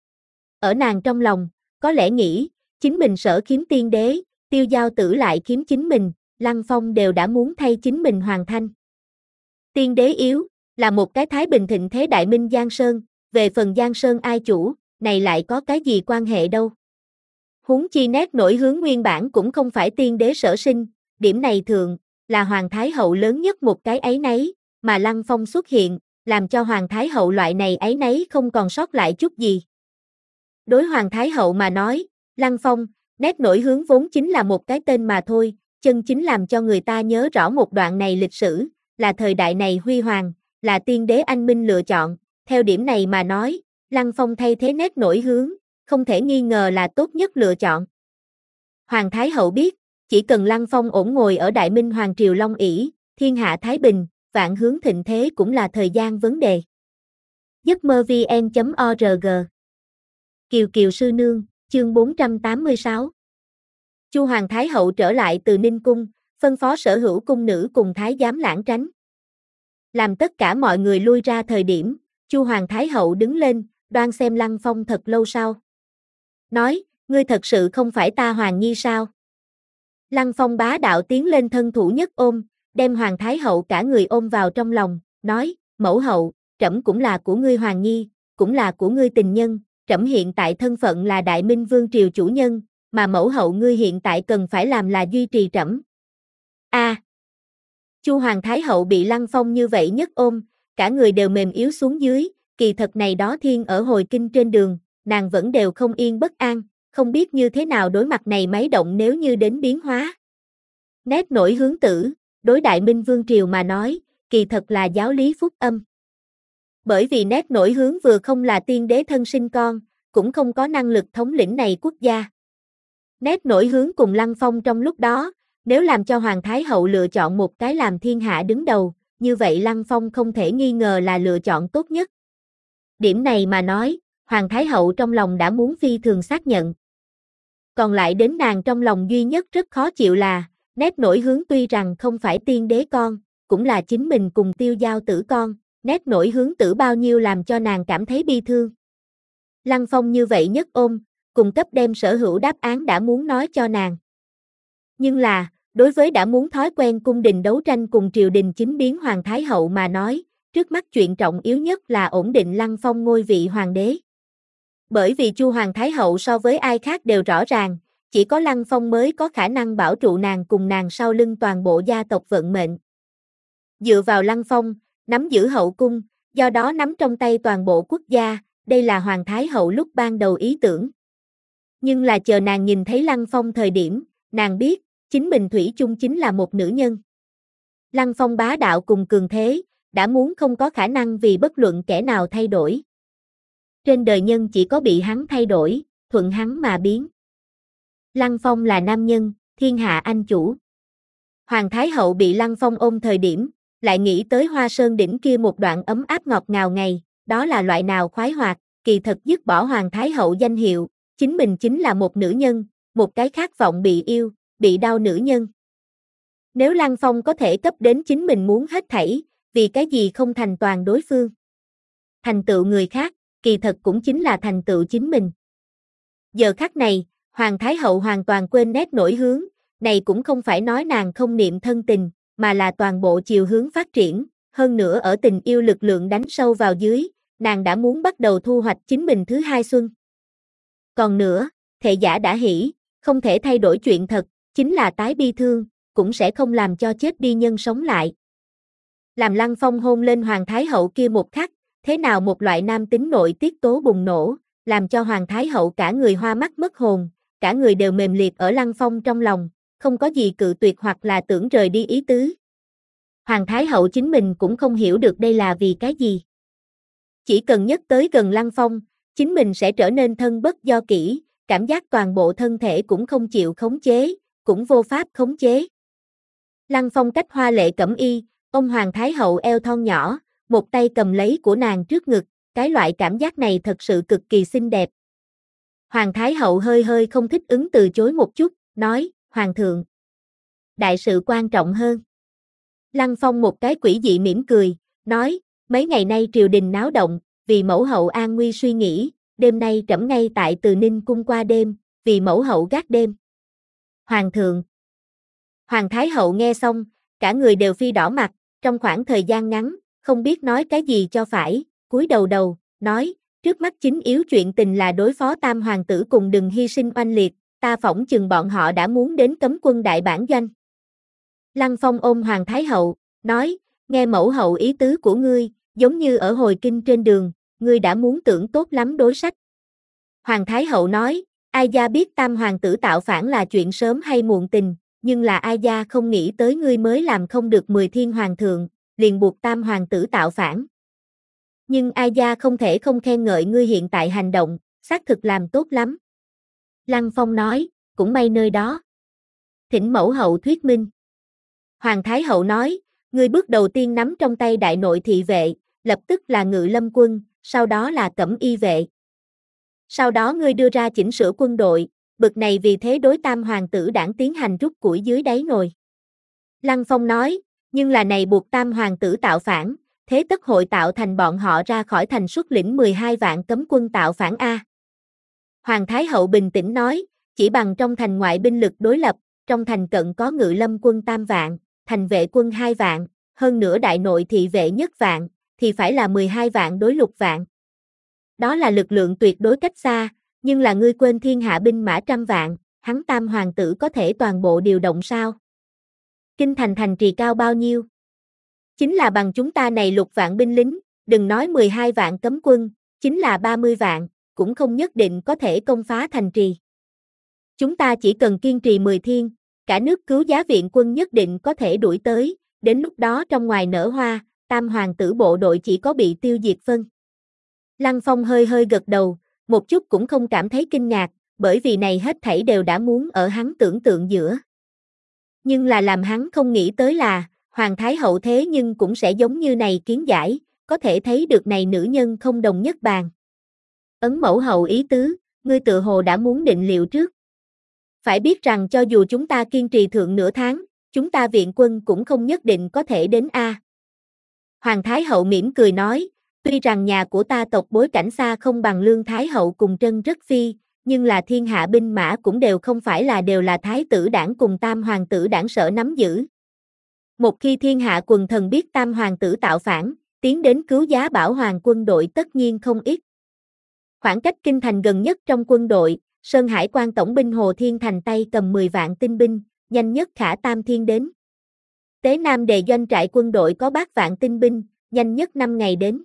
Ở nàng trong lòng, có lẽ nghĩ, chính mình sở kiếm tiên đế, Tiêu Giao Tử lại kiếm chính mình, Lăng Phong đều đã muốn thay chính mình hoàn thành. Tiên đế yếu, là một cái thái bình thịnh thế đại minh Giang Sơn, về phần Giang Sơn ai chủ, này lại có cái gì quan hệ đâu. Huống chi nét nổi hướng nguyên bản cũng không phải tiên đế sở sinh, điểm này thường, là Hoàng Thái Hậu lớn nhất một cái áy náy, mà Lăng Phong xuất hiện, làm cho Hoàng Thái Hậu loại này áy náy không còn sót lại chút gì. Đối Hoàng Thái Hậu mà nói, Lăng Phong, nét nổi hướng vốn chính là một cái tên mà thôi, chân chính làm cho người ta nhớ rõ một đoạn này lịch sử, là thời đại này huy hoàng, là tiên đế anh minh lựa chọn, theo điểm này mà nói, Lăng Phong thay thế nét nổi hướng, không thể nghi ngờ là tốt nhất lựa chọn. Hoàng Thái Hậu biết, chỉ cần Lăng Phong ổn ngồi ở Đại Minh Hoàng Triều Long ỷ, thiên hạ thái bình, vạn hướng thịnh thế cũng là thời gian vấn đề. giấc mơ vn chấm org Kiều Kiều Sư Nương, chương bốn trăm tám mươi sáu. Chu Hoàng Thái Hậu trở lại từ Ninh Cung, phân phó sở hữu cung nữ cùng Thái giám lãng tránh. Làm tất cả mọi người lui ra thời điểm, Chu Hoàng Thái Hậu đứng lên, đoan xem Lăng Phong thật lâu sau. Nói, ngươi thật sự không phải ta Hoàng Nhi sao? Lăng Phong bá đạo tiến lên thân thủ nhất ôm, đem Hoàng Thái Hậu cả người ôm vào trong lòng, nói, mẫu hậu, trẫm cũng là của ngươi Hoàng Nhi, cũng là của ngươi tình nhân, trẫm hiện tại thân phận là Đại Minh Vương Triều chủ nhân, mà mẫu hậu ngươi hiện tại cần phải làm là duy trì trẫm. A. À, Chu Hoàng Thái Hậu bị Lăng Phong như vậy nhất ôm, cả người đều mềm yếu xuống dưới, kỳ thật này đó thiên ở hồi kinh trên đường, nàng vẫn đều không yên bất an, không biết như thế nào đối mặt này máy động nếu như đến biến hóa. Nét nổi hướng tử, đối Đại Minh Vương Triều mà nói, kỳ thật là giáo lý phúc âm. Bởi vì nét nổi hướng vừa không là tiên đế thân sinh con, cũng không có năng lực thống lĩnh này quốc gia. Nét nổi hướng cùng Lăng Phong trong lúc đó, nếu làm cho Hoàng Thái Hậu lựa chọn một cái làm thiên hạ đứng đầu, như vậy Lăng Phong không thể nghi ngờ là lựa chọn tốt nhất. Điểm này mà nói, Hoàng Thái Hậu trong lòng đã muốn phi thường xác nhận. Còn lại đến nàng trong lòng duy nhất rất khó chịu là, Nét nổi hướng tuy rằng không phải tiên đế con, cũng là chính mình cùng Tiêu Giao Tử con, nét nổi hướng tử bao nhiêu làm cho nàng cảm thấy bi thương. Lăng Phong như vậy nhất ôm, cùng cấp đem sở hữu đáp án đã muốn nói cho nàng. Nhưng là, đối với đã muốn thói quen cung đình đấu tranh cùng triều đình chính biến Hoàng Thái Hậu mà nói, trước mắt chuyện trọng yếu nhất là ổn định Lăng Phong ngôi vị hoàng đế. Bởi vì Chu Hoàng Thái Hậu so với ai khác đều rõ ràng, chỉ có Lăng Phong mới có khả năng bảo trụ nàng cùng nàng sau lưng toàn bộ gia tộc vận mệnh. Dựa vào Lăng Phong, nắm giữ hậu cung, do đó nắm trong tay toàn bộ quốc gia, đây là Hoàng Thái Hậu lúc ban đầu ý tưởng. Nhưng là chờ nàng nhìn thấy Lăng Phong thời điểm, nàng biết, chính mình thủy chung chính là một nữ nhân. Lăng Phong bá đạo cùng cường thế, đã muốn không có khả năng vì bất luận kẻ nào thay đổi. Trên đời nhân chỉ có bị hắn thay đổi, thuận hắn mà biến. Lăng Phong là nam nhân, thiên hạ anh chủ. Hoàng Thái Hậu bị Lăng Phong ôm thời điểm, lại nghĩ tới Hoa Sơn đỉnh kia một đoạn ấm áp ngọt ngào ngày, đó là loại nào khoái hoạt, kỳ thật dứt bỏ Hoàng Thái Hậu danh hiệu, chính mình chính là một nữ nhân, một cái khát vọng bị yêu, bị đau nữ nhân. Nếu Lăng Phong có thể cấp đến chính mình muốn hết thảy, vì cái gì không thành toàn đối phương? Thành tựu người khác, kỳ thật cũng chính là thành tựu chính mình. Giờ khắc này, Hoàng Thái Hậu hoàn toàn quên nét nổi hướng, này cũng không phải nói nàng không niệm thân tình, mà là toàn bộ chiều hướng phát triển, hơn nữa ở tình yêu lực lượng đánh sâu vào dưới, nàng đã muốn bắt đầu thu hoạch chính mình thứ hai xuân. Còn nữa, thệ giả đã hỉ, không thể thay đổi chuyện thật, chính là tái bi thương, cũng sẽ không làm cho chết đi nhân sống lại. Làm Lăng Phong hôn lên Hoàng Thái Hậu kia một khắc, thế nào một loại nam tính nội tiết tố bùng nổ, làm cho Hoàng Thái Hậu cả người hoa mắt mất hồn, cả người đều mềm liệt ở Lăng Phong trong lòng, không có gì cự tuyệt hoặc là tưởng rời đi ý tứ. Hoàng Thái Hậu chính mình cũng không hiểu được đây là vì cái gì. Chỉ cần nhất tới gần Lăng Phong, chính mình sẽ trở nên thân bất do kỷ, cảm giác toàn bộ thân thể cũng không chịu khống chế, cũng vô pháp khống chế. Lăng Phong cách hoa lệ cẩm y, ông Hoàng Thái Hậu eo thon nhỏ, một tay cầm lấy của nàng trước ngực, cái loại cảm giác này thật sự cực kỳ xinh đẹp. Hoàng Thái Hậu hơi hơi không thích ứng từ chối một chút, nói, Hoàng thượng, đại sự quan trọng hơn. Lăng Phong một cái quỷ dị mỉm cười, nói, mấy ngày nay triều đình náo động, vì mẫu hậu an nguy suy nghĩ, đêm nay trẫm ngay tại Từ Ninh cung qua đêm, vì mẫu hậu gác đêm. Hoàng thượng. Hoàng Thái Hậu nghe xong, cả người đều phi đỏ mặt, trong khoảng thời gian ngắn, không biết nói cái gì cho phải, cúi đầu đầu, nói, trước mắt chính yếu chuyện tình là đối phó tam hoàng tử cùng đừng hy sinh oanh liệt, ta phỏng chừng bọn họ đã muốn đến cấm quân đại bản doanh. Lăng Phong ôm Hoàng Thái Hậu, nói, nghe mẫu hậu ý tứ của ngươi, giống như ở hồi kinh trên đường, ngươi đã muốn tưởng tốt lắm đối sách. Hoàng Thái Hậu nói, ai gia biết tam hoàng tử tạo phản là chuyện sớm hay muộn tình, nhưng là ai gia không nghĩ tới ngươi mới làm không được mười thiên hoàng thượng, liền buộc tam hoàng tử tạo phản. Nhưng ai gia không thể không khen ngợi ngươi hiện tại hành động, xác thực làm tốt lắm. Lăng Phong nói, cũng may nơi đó. Thỉnh mẫu hậu thuyết minh. Hoàng Thái Hậu nói, ngươi bước đầu tiên nắm trong tay đại nội thị vệ, lập tức là ngự lâm quân, sau đó là cẩm y vệ. Sau đó ngươi đưa ra chỉnh sửa quân đội, bực này vì thế đối tam hoàng tử đảng tiến hành rút củi dưới đáy nồi. Lăng Phong nói, nhưng là này buộc tam hoàng tử tạo phản, thế tất hội tạo thành bọn họ ra khỏi thành xuất lĩnh mười hai vạn cấm quân tạo phản A. Hoàng Thái Hậu bình tĩnh nói, chỉ bằng trong thành ngoại binh lực đối lập, trong thành cận có ngự lâm quân tam vạn, thành vệ quân hai vạn, hơn nữa đại nội thị vệ nhất vạn, thì phải là mười hai vạn đối lục vạn. Đó là lực lượng tuyệt đối cách xa, nhưng là ngươi quên thiên hạ binh mã trăm vạn, hắn tam hoàng tử có thể toàn bộ điều động sao? Kinh thành thành trì cao bao nhiêu? Chính là bằng chúng ta này lục vạn binh lính, đừng nói mười hai vạn cấm quân, chính là ba mươi vạn, cũng không nhất định có thể công phá thành trì. Chúng ta chỉ cần kiên trì mười thiên, cả nước cứu giá viện quân nhất định có thể đuổi tới, đến lúc đó trong ngoài nở hoa, tam hoàng tử bộ đội chỉ có bị tiêu diệt phân. Lăng Phong hơi hơi gật đầu, một chút cũng không cảm thấy kinh ngạc, bởi vì này hết thảy đều đã muốn ở hắn tưởng tượng giữa. Nhưng là làm hắn không nghĩ tới là, Hoàng Thái Hậu thế nhưng cũng sẽ giống như này kiến giải, có thể thấy được này nữ nhân không đồng nhất bàn. Ấn mẫu hậu ý tứ, ngươi tự hồ đã muốn định liệu trước. Phải biết rằng cho dù chúng ta kiên trì thượng nửa tháng, chúng ta viện quân cũng không nhất định có thể đến a. Hoàng Thái Hậu mỉm cười nói, tuy rằng nhà của ta tộc bối cảnh xa không bằng Lương Thái Hậu cùng Trân Rất Phi, nhưng là thiên hạ binh mã cũng đều không phải là đều là Thái tử đảng cùng Tam Hoàng tử đảng sở nắm giữ. Một khi thiên hạ quần thần biết Tam Hoàng tử tạo phản, tiến đến cứu giá bảo hoàng quân đội tất nhiên không ít. Khoảng cách kinh thành gần nhất trong quân đội, Sơn Hải quan tổng binh Hồ Thiên Thành tay cầm mười vạn tinh binh, nhanh nhất khả tam thiên đến. Tế Nam đề doanh trại quân đội có bát vạn tinh binh, nhanh nhất năm ngày đến.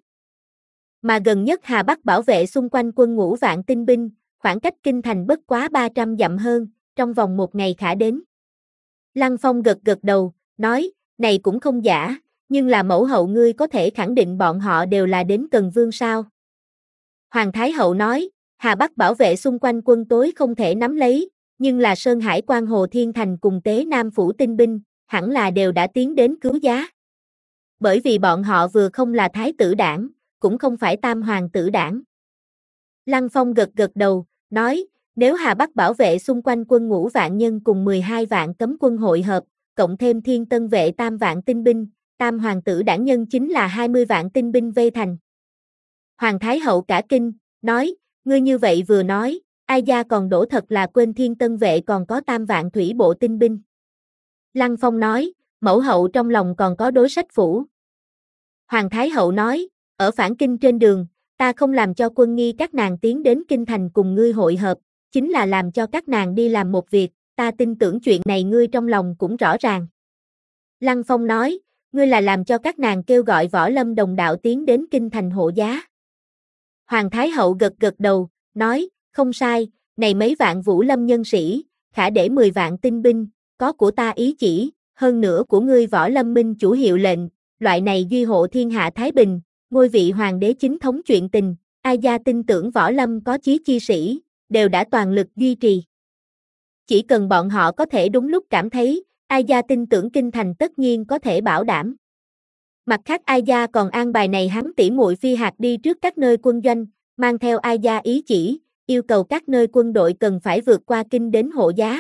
Mà gần nhất Hà Bắc bảo vệ xung quanh quân ngũ vạn tinh binh, khoảng cách kinh thành bất quá ba trăm dặm hơn, trong vòng một ngày khả đến. Lăng Phong gật gật đầu, nói, này cũng không giả, nhưng là mẫu hậu ngươi có thể khẳng định bọn họ đều là đến Cần Vương sao? Hoàng Thái Hậu nói, Hà Bắc bảo vệ xung quanh quân tối không thể nắm lấy, nhưng là Sơn Hải quan Hồ Thiên Thành cùng Tế Nam phủ tinh binh, hẳn là đều đã tiến đến cứu giá. Bởi vì bọn họ vừa không là Thái tử đảng, cũng không phải Tam Hoàng tử đảng. Lăng Phong gật gật đầu, nói, nếu Hà Bắc bảo vệ xung quanh quân ngũ vạn nhân cùng mười hai vạn cấm quân hội hợp, cộng thêm Thiên Tân vệ tam vạn tinh binh, Tam Hoàng tử đảng nhân chính là hai mươi vạn tinh binh vây thành. Hoàng Thái Hậu cả kinh, nói, ngươi như vậy vừa nói, ai gia còn đổ thật là quên Thiên Tân vệ còn có tam vạn thủy bộ tinh binh. Lăng Phong nói, mẫu hậu trong lòng còn có đối sách phủ. Hoàng Thái Hậu nói, ở phản kinh trên đường, ta không làm cho quân nghi các nàng tiến đến kinh thành cùng ngươi hội hợp, chính là làm cho các nàng đi làm một việc, ta tin tưởng chuyện này ngươi trong lòng cũng rõ ràng. Lăng Phong nói, ngươi là làm cho các nàng kêu gọi Võ Lâm đồng đạo tiến đến kinh thành hộ giá. Hoàng Thái Hậu gật gật đầu, nói, không sai, này mấy vạn Vũ Lâm nhân sĩ, khả để mười vạn tinh binh, có của ta ý chỉ, hơn nữa của ngươi Võ Lâm minh chủ hiệu lệnh, loại này duy hộ thiên hạ thái bình, ngôi vị hoàng đế chính thống chuyện tình, ai gia tin tưởng Võ Lâm có chí chi sĩ, đều đã toàn lực duy trì. Chỉ cần bọn họ có thể đúng lúc cảm thấy, ai gia tin tưởng kinh thành tất nhiên có thể bảo đảm. Mặt khác ai gia còn an bài này hắn tỉ muội phi hạt đi trước các nơi quân doanh, mang theo ai gia ý chỉ, yêu cầu các nơi quân đội cần phải vượt qua kinh đến hộ giá.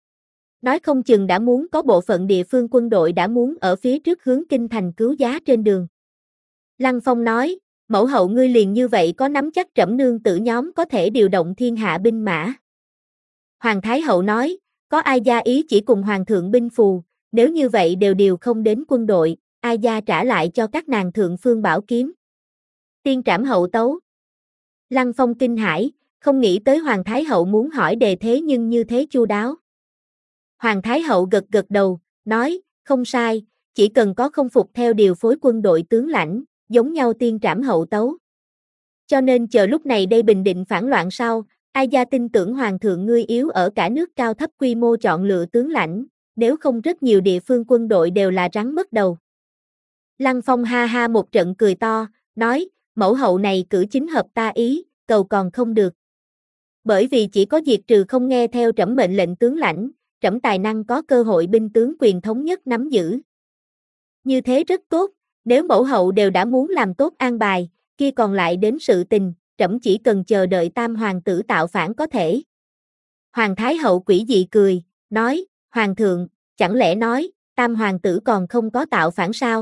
Nói không chừng đã muốn có bộ phận địa phương quân đội đã muốn ở phía trước hướng kinh thành cứu giá trên đường. Lăng Phong nói, mẫu hậu ngươi liền như vậy có nắm chắc trẫm nương tử nhóm có thể điều động thiên hạ binh mã. Hoàng Thái Hậu nói, có ai gia ý chỉ cùng hoàng thượng binh phù, nếu như vậy đều điều không đến quân đội, ai gia trả lại cho các nàng thượng phương bảo kiếm. Tiên trảm hậu tấu. Lăng Phong kinh hãi, không nghĩ tới Hoàng Thái Hậu muốn hỏi đề thế nhưng như thế chu đáo. Hoàng Thái Hậu gật gật đầu, nói, không sai, chỉ cần có không phục theo điều phối quân đội tướng lãnh, giống nhau tiên trảm hậu tấu. Cho nên chờ lúc này đây bình định phản loạn sau, ai gia tin tưởng Hoàng thượng ngươi yếu ở cả nước cao thấp quy mô chọn lựa tướng lãnh, nếu không rất nhiều địa phương quân đội đều là rắn mất đầu. Lăng Phong ha ha một trận cười to, nói, mẫu hậu này cử chính hợp ta ý, cầu còn không được. Bởi vì chỉ có diệt trừ không nghe theo trẫm mệnh lệnh tướng lãnh, trẫm tài năng có cơ hội binh tướng quyền thống nhất nắm giữ. Như thế rất tốt, nếu mẫu hậu đều đã muốn làm tốt an bài, kia còn lại đến sự tình, trẫm chỉ cần chờ đợi Tam Hoàng tử tạo phản có thể. Hoàng Thái Hậu quỷ dị cười, nói, Hoàng thượng, chẳng lẽ nói, Tam Hoàng tử còn không có tạo phản sao?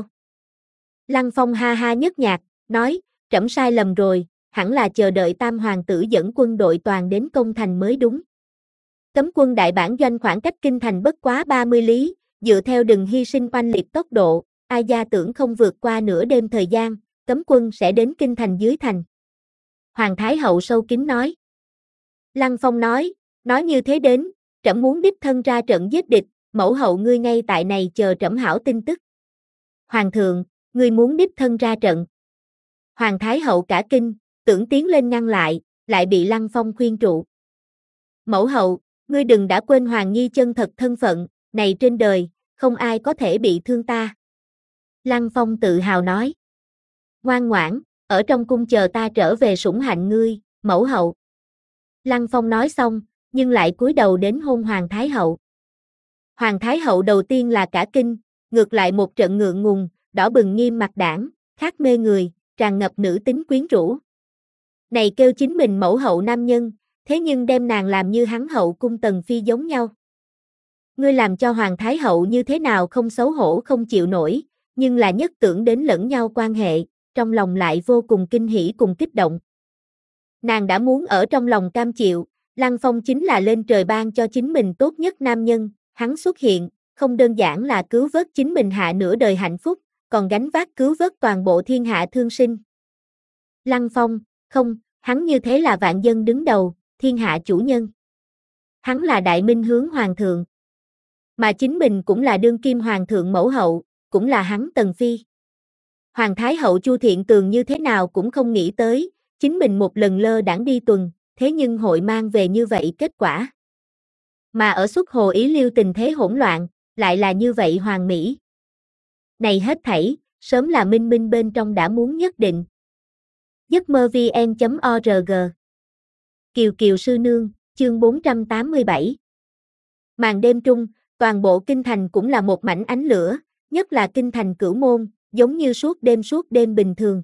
Lăng Phong ha ha nhất nhạc, nói, trẫm sai lầm rồi, hẳn là chờ đợi Tam Hoàng tử dẫn quân đội toàn đến công thành mới đúng. Cấm quân đại bản doanh khoảng cách kinh thành bất quá ba mươi lý, dựa theo đừng hy sinh oanh liệt tốc độ, ai gia tưởng không vượt qua nửa đêm thời gian, cấm quân sẽ đến kinh thành dưới thành. Hoàng Thái Hậu sâu kín nói. Lăng Phong nói, nói như thế đến, trẫm muốn đích thân ra trận giết địch, mẫu hậu ngươi ngay tại này chờ trẫm hảo tin tức. Hoàng thượng, ngươi muốn đích thân ra trận. Hoàng Thái Hậu cả kinh, tưởng tiến lên ngăn lại, lại bị Lăng Phong khuyên trụ. Mẫu hậu, ngươi đừng đã quên Hoàng Nhi chân thật thân phận, này trên đời, không ai có thể bị thương ta. Lăng Phong tự hào nói. Ngoan ngoãn, ở trong cung chờ ta trở về sủng hạnh ngươi, mẫu hậu. Lăng Phong nói xong, nhưng lại cúi đầu đến hôn Hoàng Thái Hậu. Hoàng Thái Hậu đầu tiên là cả kinh, ngược lại một trận ngượng ngùng, đỏ bừng nghiêm mặt đảng, khác mê người, tràn ngập nữ tính quyến rũ. Này kêu chính mình mẫu hậu nam nhân, thế nhưng đem nàng làm như hắn hậu cung Tần Phi giống nhau. ngươi làm cho Hoàng Thái Hậu như thế nào không xấu hổ không chịu nổi, nhưng là nhất tưởng đến lẫn nhau quan hệ, trong lòng lại vô cùng kinh hỉ cùng kích động. Nàng đã muốn ở trong lòng cam chịu, Lăng Phong chính là lên trời ban cho chính mình tốt nhất nam nhân, hắn xuất hiện, không đơn giản là cứu vớt chính mình hạ nửa đời hạnh phúc, còn gánh vác cứu vớt toàn bộ thiên hạ thương sinh. Lăng Phong, không, hắn như thế là vạn dân đứng đầu, thiên hạ chủ nhân. Hắn là đại minh hướng hoàng thượng. Mà chính mình cũng là đương kim hoàng thượng mẫu hậu, cũng là hắn tần phi. Hoàng Thái Hậu Chu Thiện Tường như thế nào cũng không nghĩ tới, chính mình một lần lơ đãng đi tuần, thế nhưng hội mang về như vậy kết quả. Mà ở Xuất Hồ Ý Liêu tình thế hỗn loạn, lại là như vậy hoàn mỹ. Này hết thảy, sớm là minh minh bên trong đã muốn nhất định. giấc mơ vn chấm org Kiều Kiều Sư Nương, chương bốn trăm tám mươi bảy. Màn đêm trung, toàn bộ kinh thành cũng là một mảnh ánh lửa, nhất là kinh thành Cửu Môn, giống như suốt đêm suốt đêm bình thường.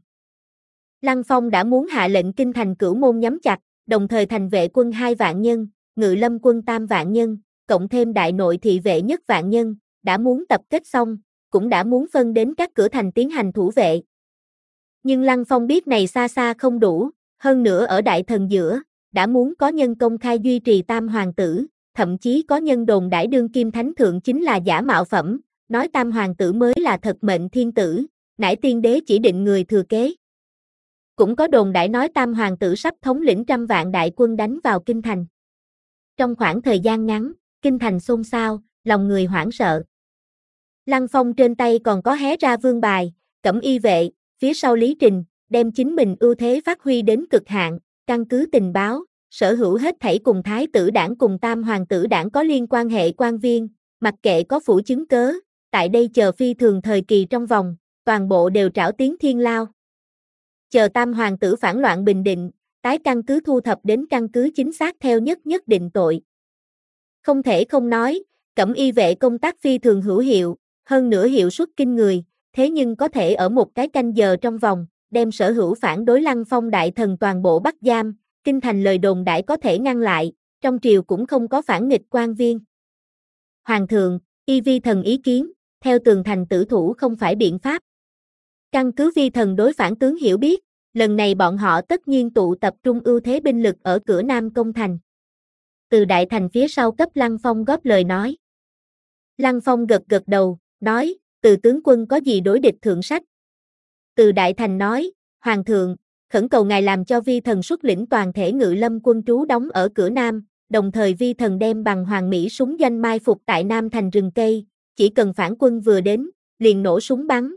Lăng Phong đã muốn hạ lệnh kinh thành Cửu Môn nhắm chặt, đồng thời thành vệ quân hai vạn nhân, ngự lâm quân tam vạn nhân, cộng thêm đại nội thị vệ nhất vạn nhân, đã muốn tập kết xong, cũng đã muốn phân đến các cửa thành tiến hành thủ vệ. Nhưng Lăng Phong biết này xa xa không đủ, hơn nữa ở đại thần giữa, đã muốn có nhân công khai duy trì tam hoàng tử, thậm chí có nhân đồn đãi đương kim thánh thượng chính là giả mạo phẩm, nói tam hoàng tử mới là thật mệnh thiên tử, nải tiên đế chỉ định người thừa kế. Cũng có đồn đãi nói tam hoàng tử sắp thống lĩnh trăm vạn đại quân đánh vào kinh thành. Trong khoảng thời gian ngắn, kinh thành xôn xao, lòng người hoảng sợ. Lăng Phong trên tay còn có hé ra vương bài, cẩm y vệ, phía sau Lý Trình, đem chính mình ưu thế phát huy đến cực hạn, căn cứ tình báo, sở hữu hết thảy cùng thái tử đảng cùng tam hoàng tử đảng có liên quan hệ quan viên, mặc kệ có phủ chứng cớ, tại đây chờ phi thường thời kỳ trong vòng, toàn bộ đều trảo tiến thiên lao. Chờ tam hoàng tử phản loạn bình định, tái căn cứ thu thập đến căn cứ chính xác theo nhất nhất định tội. Không thể không nói, cẩm y vệ công tác phi thường hữu hiệu, hơn nữa hiệu suất kinh người, thế nhưng có thể ở một cái canh giờ trong vòng, đem sở hữu phản đối Lăng Phong đại thần toàn bộ bắt giam, kinh thành lời đồn đãi có thể ngăn lại, trong triều cũng không có phản nghịch quan viên. Hoàng thượng, y vi thần ý kiến, theo tường thành tử thủ không phải biện pháp. Căn cứ vi thần đối phản tướng hiểu biết, lần này bọn họ tất nhiên tụ tập trung ưu thế binh lực ở cửa Nam công thành. Từ đại thành phía sau cấp Lăng Phong góp lời nói. Lăng Phong gật gật đầu, nói, từ tướng quân có gì đối địch thượng sách? Từ đại thành nói, Hoàng thượng, khẩn cầu ngài làm cho vi thần xuất lĩnh toàn thể ngự lâm quân trú đóng ở cửa Nam, đồng thời vi thần đem bằng hoàng mỹ súng doanh mai phục tại Nam thành rừng cây, chỉ cần phản quân vừa đến, liền nổ súng bắn.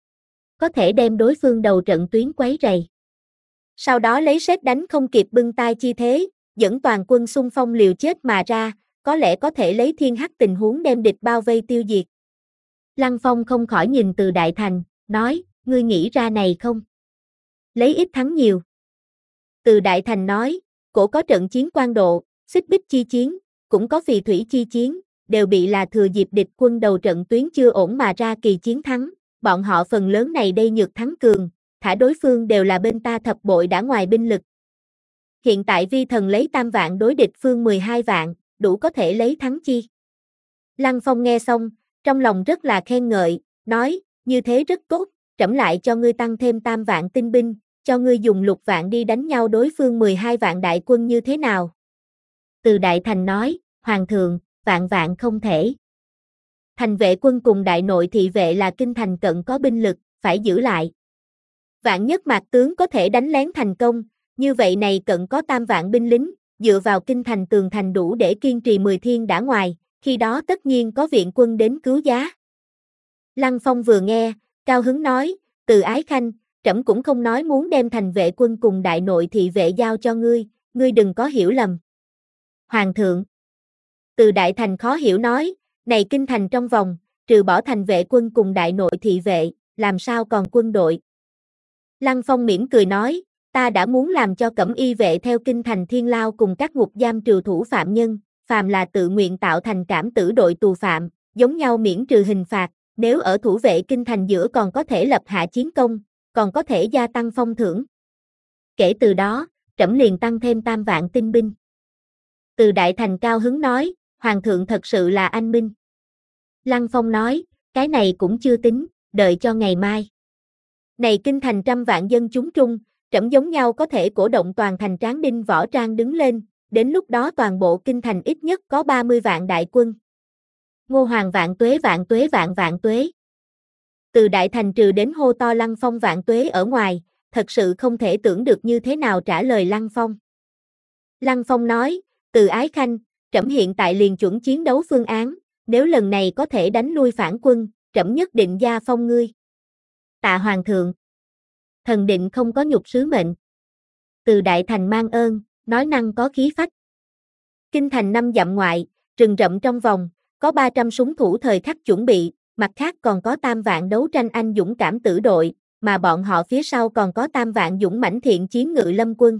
Có thể đem đối phương đầu trận tuyến quấy rầy. Sau đó lấy sét đánh không kịp bưng tay chi thế, dẫn toàn quân xung phong liều chết mà ra, có lẽ có thể lấy thiên hắc tình huống đem địch bao vây tiêu diệt. Lăng Phong không khỏi nhìn Từ đại thành, nói, ngươi nghĩ ra này không? Lấy ít thắng nhiều. Từ đại thành nói, cổ có trận chiến quan độ, xích bích chi chiến, cũng có phì thủy chi chiến, đều bị là thừa dịp địch quân đầu trận tuyến chưa ổn mà ra kỳ chiến thắng, bọn họ phần lớn này đây nhược thắng cường, thả đối phương đều là bên ta thập bội đã ngoài binh lực. Hiện tại vi thần lấy tam vạn đối địch phương mười hai vạn, đủ có thể lấy thắng chi. Lăng Phong nghe xong, trong lòng rất là khen ngợi, nói, như thế rất tốt, trẫm lại cho ngươi tăng thêm tam vạn tinh binh, cho ngươi dùng lục vạn đi đánh nhau đối phương mười hai vạn đại quân như thế nào? Từ đại thành nói, Hoàng thượng, vạn vạn không thể. Thành vệ quân cùng đại nội thị vệ là kinh thành cận có binh lực, phải giữ lại. Vạn nhất mạc tướng có thể đánh lén thành công, như vậy này cận có tam vạn binh lính, dựa vào kinh thành tường thành đủ để kiên trì mười thiên đã ngoài, khi đó tất nhiên có viện quân đến cứu giá. Lăng Phong vừa nghe, cao hứng nói, Từ ái khanh, trẫm cũng không nói muốn đem thành vệ quân cùng đại nội thị vệ giao cho ngươi, ngươi đừng có hiểu lầm. Hoàng thượng. Từ đại thành khó hiểu nói, này kinh thành trong vòng, trừ bỏ thành vệ quân cùng đại nội thị vệ, làm sao còn quân đội? Lăng Phong mỉm cười nói, ta đã muốn làm cho cẩm y vệ theo kinh thành thiên lao cùng các ngục giam trừ thủ phạm nhân, phàm là tự nguyện tạo thành cảm tử đội tù phạm, giống nhau miễn trừ hình phạt, nếu ở thủ vệ kinh thành giữa còn có thể lập hạ chiến công, còn có thể gia tăng phong thưởng. Kể từ đó, trẫm liền tăng thêm tam vạn tinh binh. Từ đại thành cao hứng nói, Hoàng thượng thật sự là anh minh. Lăng Phong nói, cái này cũng chưa tính, đợi cho ngày mai. Này kinh thành trăm vạn dân chúng trung, trẫm giống nhau có thể cổ động toàn thành tráng đinh võ trang đứng lên, đến lúc đó toàn bộ kinh thành ít nhất có ba mươi vạn đại quân. Ngô Hoàng vạn tuế vạn tuế vạn vạn tuế. Từ đại thành trừ đến hô to Lăng Phong vạn tuế ở ngoài, thật sự không thể tưởng được như thế nào trả lời Lăng Phong. Lăng Phong nói, Từ Ái Khanh, trẫm hiện tại liền chuẩn chiến đấu phương án, nếu lần này có thể đánh lui phản quân, trẫm nhất định gia phong ngươi. Tạ Hoàng thượng. Thần định không có nhục sứ mệnh. Từ đại thành mang ơn, nói năng có khí phách. Kinh thành năm dặm ngoại, rừng rậm trong vòng, có ba trăm súng thủ thời khắc chuẩn bị, mặt khác còn có tam vạn đấu tranh anh dũng cảm tử đội, mà bọn họ phía sau còn có tam vạn dũng mãnh thiện chiến ngự lâm quân.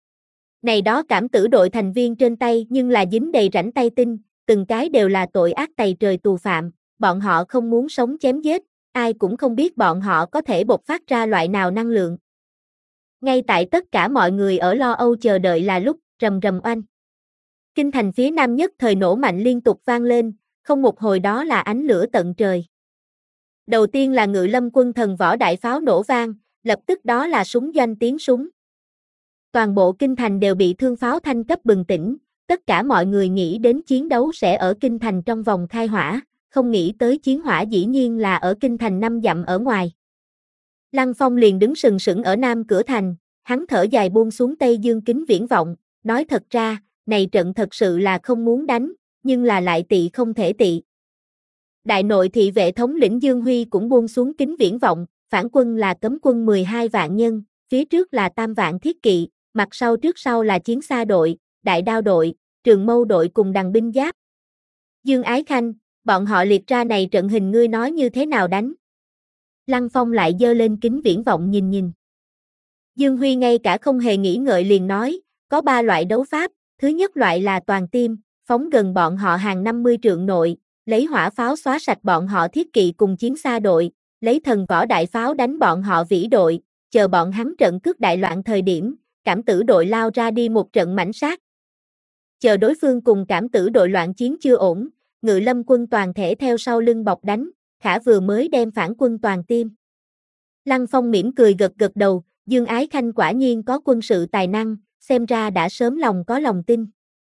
Này đó cảm tử đội thành viên trên tay nhưng là dính đầy rảnh tay tinh, từng cái đều là tội ác tày trời tù phạm, bọn họ không muốn sống chém giết, ai cũng không biết bọn họ có thể bộc phát ra loại nào năng lượng. Ngay tại tất cả mọi người ở lo âu chờ đợi là lúc, rầm rầm oanh. Kinh thành phía nam nhất thời nổ mạnh liên tục vang lên, không một hồi đó là ánh lửa tận trời. Đầu tiên là ngự lâm quân thần võ đại pháo nổ vang, lập tức đó là súng doanh tiếng súng. Toàn bộ kinh thành đều bị thương pháo thanh cấp bừng tỉnh, tất cả mọi người nghĩ đến chiến đấu sẽ ở kinh thành trong vòng khai hỏa, không nghĩ tới chiến hỏa dĩ nhiên là ở kinh thành năm dặm ở ngoài. Lăng Phong liền đứng sừng sững ở nam cửa thành, hắn thở dài buông xuống Tây Dương kính viễn vọng, nói thật ra, này trận thật sự là không muốn đánh, nhưng là lại tị không thể tị. Đại nội thị vệ thống lĩnh Dương Huy cũng buông xuống kính viễn vọng, phản quân là cấm quân mười hai vạn nhân, phía trước là tam vạn thiết kỵ, mặt sau trước sau là chiến xa đội, đại đao đội, trường mâu đội cùng đằng binh giáp. Dương Ái Khanh, bọn họ liệt ra này trận hình ngươi nói như thế nào đánh? Lăng Phong lại giơ lên kính viễn vọng nhìn nhìn. Dương Huy ngay cả không hề nghĩ ngợi liền nói, có ba loại đấu pháp, thứ nhất loại là toàn tim, phóng gần bọn họ hàng năm mươi trượng nội, lấy hỏa pháo xóa sạch bọn họ thiết kỵ cùng chiến xa đội, lấy thần võ đại pháo đánh bọn họ vĩ đội, chờ bọn hắn trận cướp đại loạn thời điểm, cảm tử đội lao ra đi một trận mãnh sát. Chờ đối phương cùng cảm tử đội loạn chiến chưa ổn, ngự lâm quân toàn thể theo sau lưng bọc đánh, khả vừa mới đem phản quân toàn tim. Lăng Phong mỉm cười gật gật đầu, Dương Ái Khanh quả nhiên có quân sự tài năng, xem ra đã sớm lòng có lòng tin.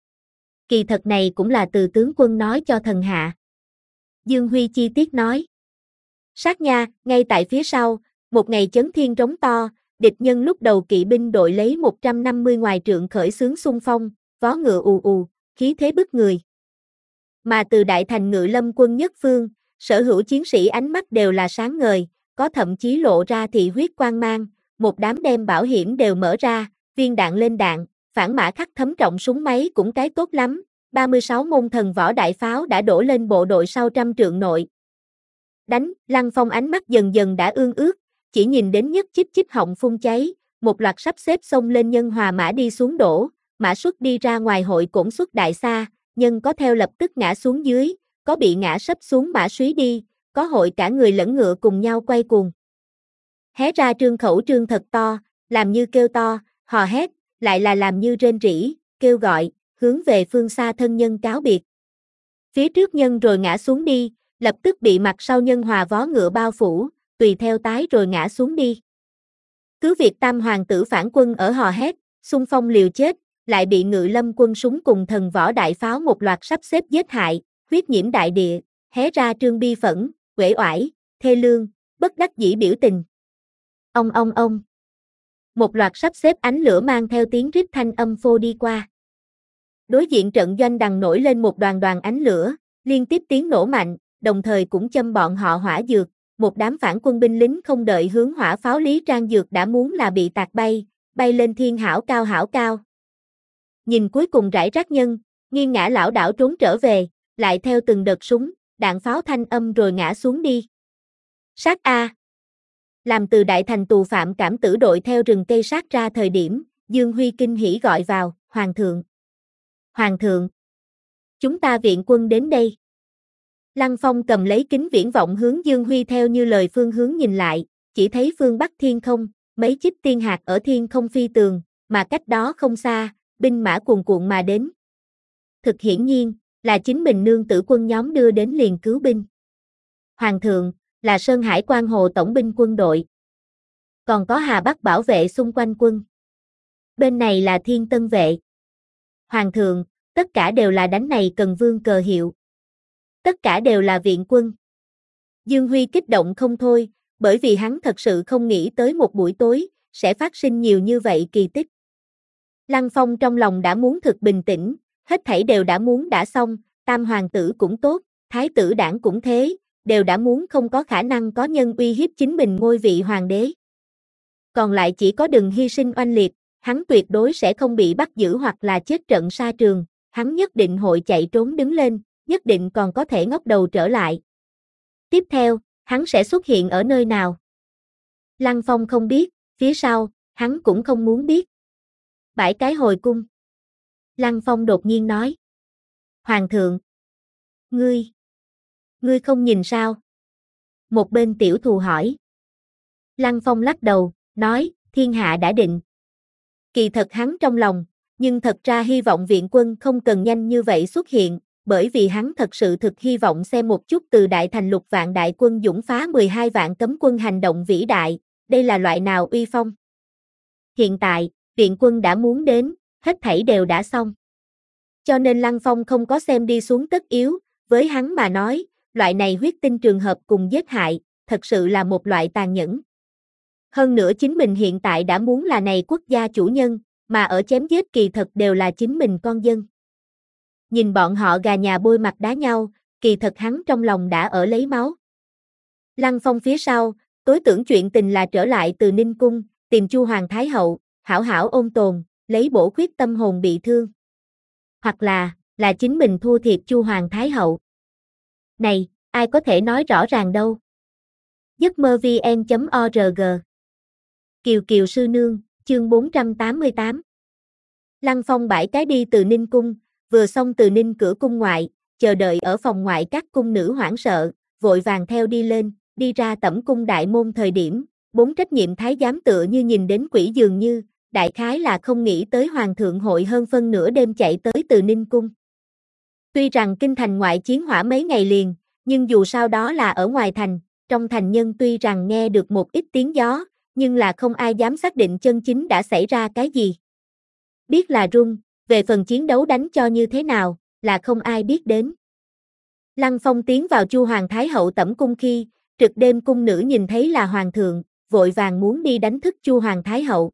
Kỳ thật này cũng là từ tướng quân nói cho thần hạ. Dương Huy chi tiết nói. Sát nha, ngay tại phía sau, một ngày chấn thiên trống to, địch nhân lúc đầu kỵ binh đội lấy một trăm năm mươi ngoài trượng khởi xướng xung phong, vó ngựa ù ù, khí thế bức người. Mà từ đại thành ngự lâm quân nhất phương, sở hữu chiến sĩ ánh mắt đều là sáng ngời, có thậm chí lộ ra thị huyết quang mang, một đám đem bảo hiểm đều mở ra, viên đạn lên đạn, phản mã khắc thấm trọng súng máy cũng cái tốt lắm, ba mươi sáu môn thần võ đại pháo đã đổ lên bộ đội sau trăm trượng nội. Đánh, Lăng Phong ánh mắt dần dần đã ương ướt, chỉ nhìn đến nhất chíp chíp họng phun cháy, một loạt sắp xếp xông lên nhân hòa mã đi xuống đổ, mã xuất đi ra ngoài hội cổn xuất đại xa, nhân có theo lập tức ngã xuống dưới, có bị ngã sấp xuống mã suý đi, có hội cả người lẫn ngựa cùng nhau quay cuồng. Hé ra trương khẩu trương thật to, làm như kêu to, hò hét, lại là làm như rên rỉ, kêu gọi, hướng về phương xa thân nhân cáo biệt. Phía trước nhân rồi ngã xuống đi, lập tức bị mặt sau nhân hòa vó ngựa bao phủ, tùy theo tái rồi ngã xuống đi. Cứ việc tam hoàng tử phản quân ở hò hét, xung phong liều chết, lại bị ngự lâm quân súng cùng thần võ đại pháo một loạt sắp xếp giết hại, huyết nhiễm đại địa, hé ra trương bi phẫn, uể oải, thê lương, bất đắc dĩ biểu tình. Ông ông ông. Một loạt sắp xếp ánh lửa mang theo tiếng rít thanh âm phô đi qua. Đối diện trận doanh đằng nổi lên một đoàn đoàn ánh lửa, liên tiếp tiếng nổ mạnh, đồng thời cũng châm bọn họ hỏa dược, một đám phản quân binh lính không đợi hướng hỏa pháo Lý Trang Dược đã muốn là bị tạc bay, bay lên thiên hảo cao hảo cao. Nhìn cuối cùng rải rác nhân, nghiêng ngã lảo đảo trốn trở về, lại theo từng đợt súng, đạn pháo thanh âm rồi ngã xuống đi. Sát A. Làm từ đại thành tù phạm cảm tử đội theo rừng cây sát ra thời điểm, Dương Huy kinh hỉ gọi vào, Hoàng thượng. Hoàng thượng. Chúng ta viện quân đến đây. Lăng Phong cầm lấy kính viễn vọng hướng Dương Huy theo như lời phương hướng nhìn lại, chỉ thấy phương bắc thiên không, mấy chiếc tiên hạt ở thiên không phi tường, mà cách đó không xa, binh mã cuồn cuộn mà đến. Thực hiển nhiên, Là chính mình nương tử quân nhóm đưa đến liền cứu binh. Hoàng thượng, là Sơn Hải Quan Hồ tổng binh quân đội. Còn có Hà Bắc bảo vệ xung quanh quân. Bên này là Thiên Tân vệ. Hoàng thượng, tất cả đều là đánh này Cần Vương cờ hiệu. Tất cả đều là viện quân. Dương Huy kích động không thôi, bởi vì hắn thật sự không nghĩ tới một buổi tối, sẽ phát sinh nhiều như vậy kỳ tích. Lăng Phong trong lòng đã muốn thực bình tĩnh, hết thảy đều đã muốn đã xong, tam hoàng tử cũng tốt, thái tử đảng cũng thế, đều đã muốn không có khả năng có nhân uy hiếp chính mình ngôi vị hoàng đế. Còn lại chỉ có đừng hy sinh oanh liệt, hắn tuyệt đối sẽ không bị bắt giữ hoặc là chết trận sa trường, hắn nhất định hội chạy trốn đứng lên, nhất định còn có thể ngóc đầu trở lại. Tiếp theo, hắn sẽ xuất hiện ở nơi nào? Lăng Phong không biết, phía sau, hắn cũng không muốn biết. Bãi cái hồi cung. Lăng Phong đột nhiên nói. Hoàng thượng. Ngươi. Ngươi không nhìn sao? Một bên tiểu thù hỏi. Lăng Phong lắc đầu, nói, thiên hạ đã định. Kỳ thật hắn trong lòng, nhưng thật ra hy vọng viện quân không cần nhanh như vậy xuất hiện, bởi vì hắn thật sự thực hy vọng xem một chút từ đại thành lục vạn đại quân dũng phá mười hai vạn cấm quân hành động vĩ đại, đây là loại nào uy phong. Hiện tại, viện quân đã muốn đến, hết thảy đều đã xong. Cho nên Lăng Phong không có xem đi xuống tất yếu, với hắn mà nói, loại này huyết tinh trường hợp cùng giết hại, thật sự là một loại tàn nhẫn. Hơn nữa chính mình hiện tại đã muốn là này quốc gia chủ nhân, mà ở chém giết kỳ thật đều là chính mình con dân. Nhìn bọn họ gà nhà bôi mặt đá nhau, kỳ thật hắn trong lòng đã ở lấy máu. Lăng Phong phía sau, tối tưởng chuyện tình là trở lại từ Ninh Cung, tìm Chu Hoàng Thái Hậu, hảo hảo ôn tồn, lấy bổ khuyết tâm hồn bị thương. Hoặc là, là chính mình thua thiệt Chu Hoàng Thái Hậu. Này, ai có thể nói rõ ràng đâu. giấc mơ vn chấm org Kiều Kiều Sư Nương, chương bốn trăm tám mươi tám. Lăng Phong bãi cái đi từ Ninh Cung, vừa xong từ Ninh cửa cung ngoại, chờ đợi ở phòng ngoại các cung nữ hoảng sợ, vội vàng theo đi lên, đi ra tẩm cung đại môn thời điểm, bốn trách nhiệm thái giám tựa như nhìn đến quỷ dường như, đại khái là không nghĩ tới hoàng thượng hội hơn phân nửa đêm chạy tới từ Ninh Cung. Tuy rằng kinh thành ngoại chiến hỏa mấy ngày liền, nhưng dù sao đó là ở ngoài thành, trong thành nhân tuy rằng nghe được một ít tiếng gió, nhưng là không ai dám xác định chân chính đã xảy ra cái gì. Biết là run, về phần chiến đấu đánh cho như thế nào, là không ai biết đến. Lăng Phong tiến vào Chu Hoàng Thái Hậu tẩm cung khi, trực đêm cung nữ nhìn thấy là hoàng thượng, vội vàng muốn đi đánh thức Chu Hoàng Thái Hậu.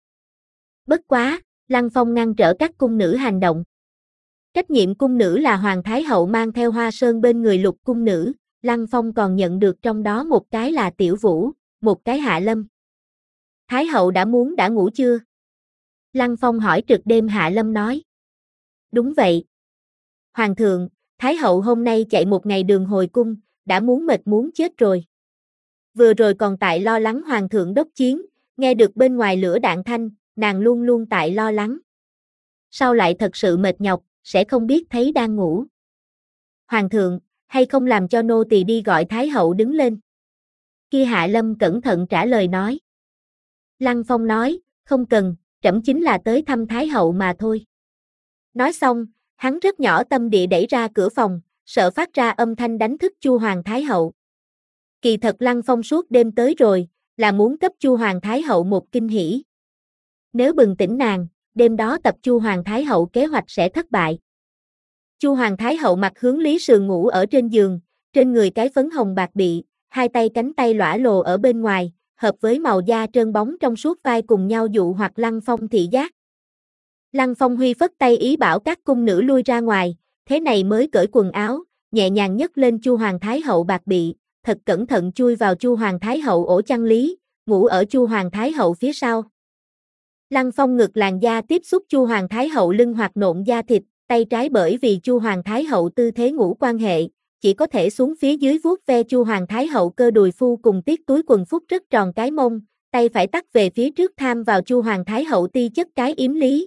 Bất quá, Lăng Phong ngăn trở các cung nữ hành động. Trách nhiệm cung nữ là Hoàng Thái Hậu mang theo Hoa Sơn bên người lục cung nữ, Lăng Phong còn nhận được trong đó một cái là Tiểu Vũ, một cái Hạ Lâm. Thái Hậu đã muốn đã ngủ chưa? Lăng Phong hỏi trực đêm Hạ Lâm nói. Đúng vậy. Hoàng thượng, Thái Hậu hôm nay chạy một ngày đường hồi cung, đã muốn mệt muốn chết rồi. Vừa rồi còn tại lo lắng Hoàng thượng đốc chiến, nghe được bên ngoài lửa đạn thanh, nàng luôn luôn tại lo lắng. Sau lại thật sự mệt nhọc, sẽ không biết thấy đang ngủ. Hoàng thượng, hay không làm cho nô tỳ đi gọi Thái Hậu đứng lên? Kia Hạ Lâm cẩn thận trả lời nói. Lăng Phong nói, không cần, trẫm chính là tới thăm Thái Hậu mà thôi. Nói xong, hắn rất nhỏ tâm địa đẩy ra cửa phòng, sợ phát ra âm thanh đánh thức Chu Hoàng Thái Hậu. Kỳ thật Lăng Phong suốt đêm tới rồi, là muốn cấp Chu Hoàng Thái Hậu một kinh hỉ. Nếu bừng tỉnh nàng, đêm đó tập Chu Hoàng Thái Hậu kế hoạch sẽ thất bại. Chu Hoàng Thái Hậu mặt hướng Lý Sườn ngủ ở trên giường, trên người cái phấn hồng bạc bị, hai tay cánh tay lõa lồ ở bên ngoài, hợp với màu da trơn bóng trong suốt vai cùng nhau dụ hoặc Lăng Phong thị giác. Lăng Phong huy phất tay ý bảo các cung nữ lui ra ngoài, thế này mới cởi quần áo, nhẹ nhàng nhấc lên Chu Hoàng Thái Hậu bạc bị, thật cẩn thận chui vào Chu Hoàng Thái Hậu ổ chăn lý, ngủ ở Chu Hoàng Thái Hậu phía sau. Lăng Phong ngực làn da tiếp xúc Chu Hoàng Thái Hậu lưng hoặc nộn da thịt, tay trái bởi vì Chu Hoàng Thái Hậu tư thế ngủ quan hệ, chỉ có thể xuống phía dưới vuốt ve Chu Hoàng Thái Hậu cơ đùi phu cùng tiết túi quần phúc rất tròn cái mông, tay phải tắt về phía trước tham vào Chu Hoàng Thái Hậu ti chất cái yếm lý.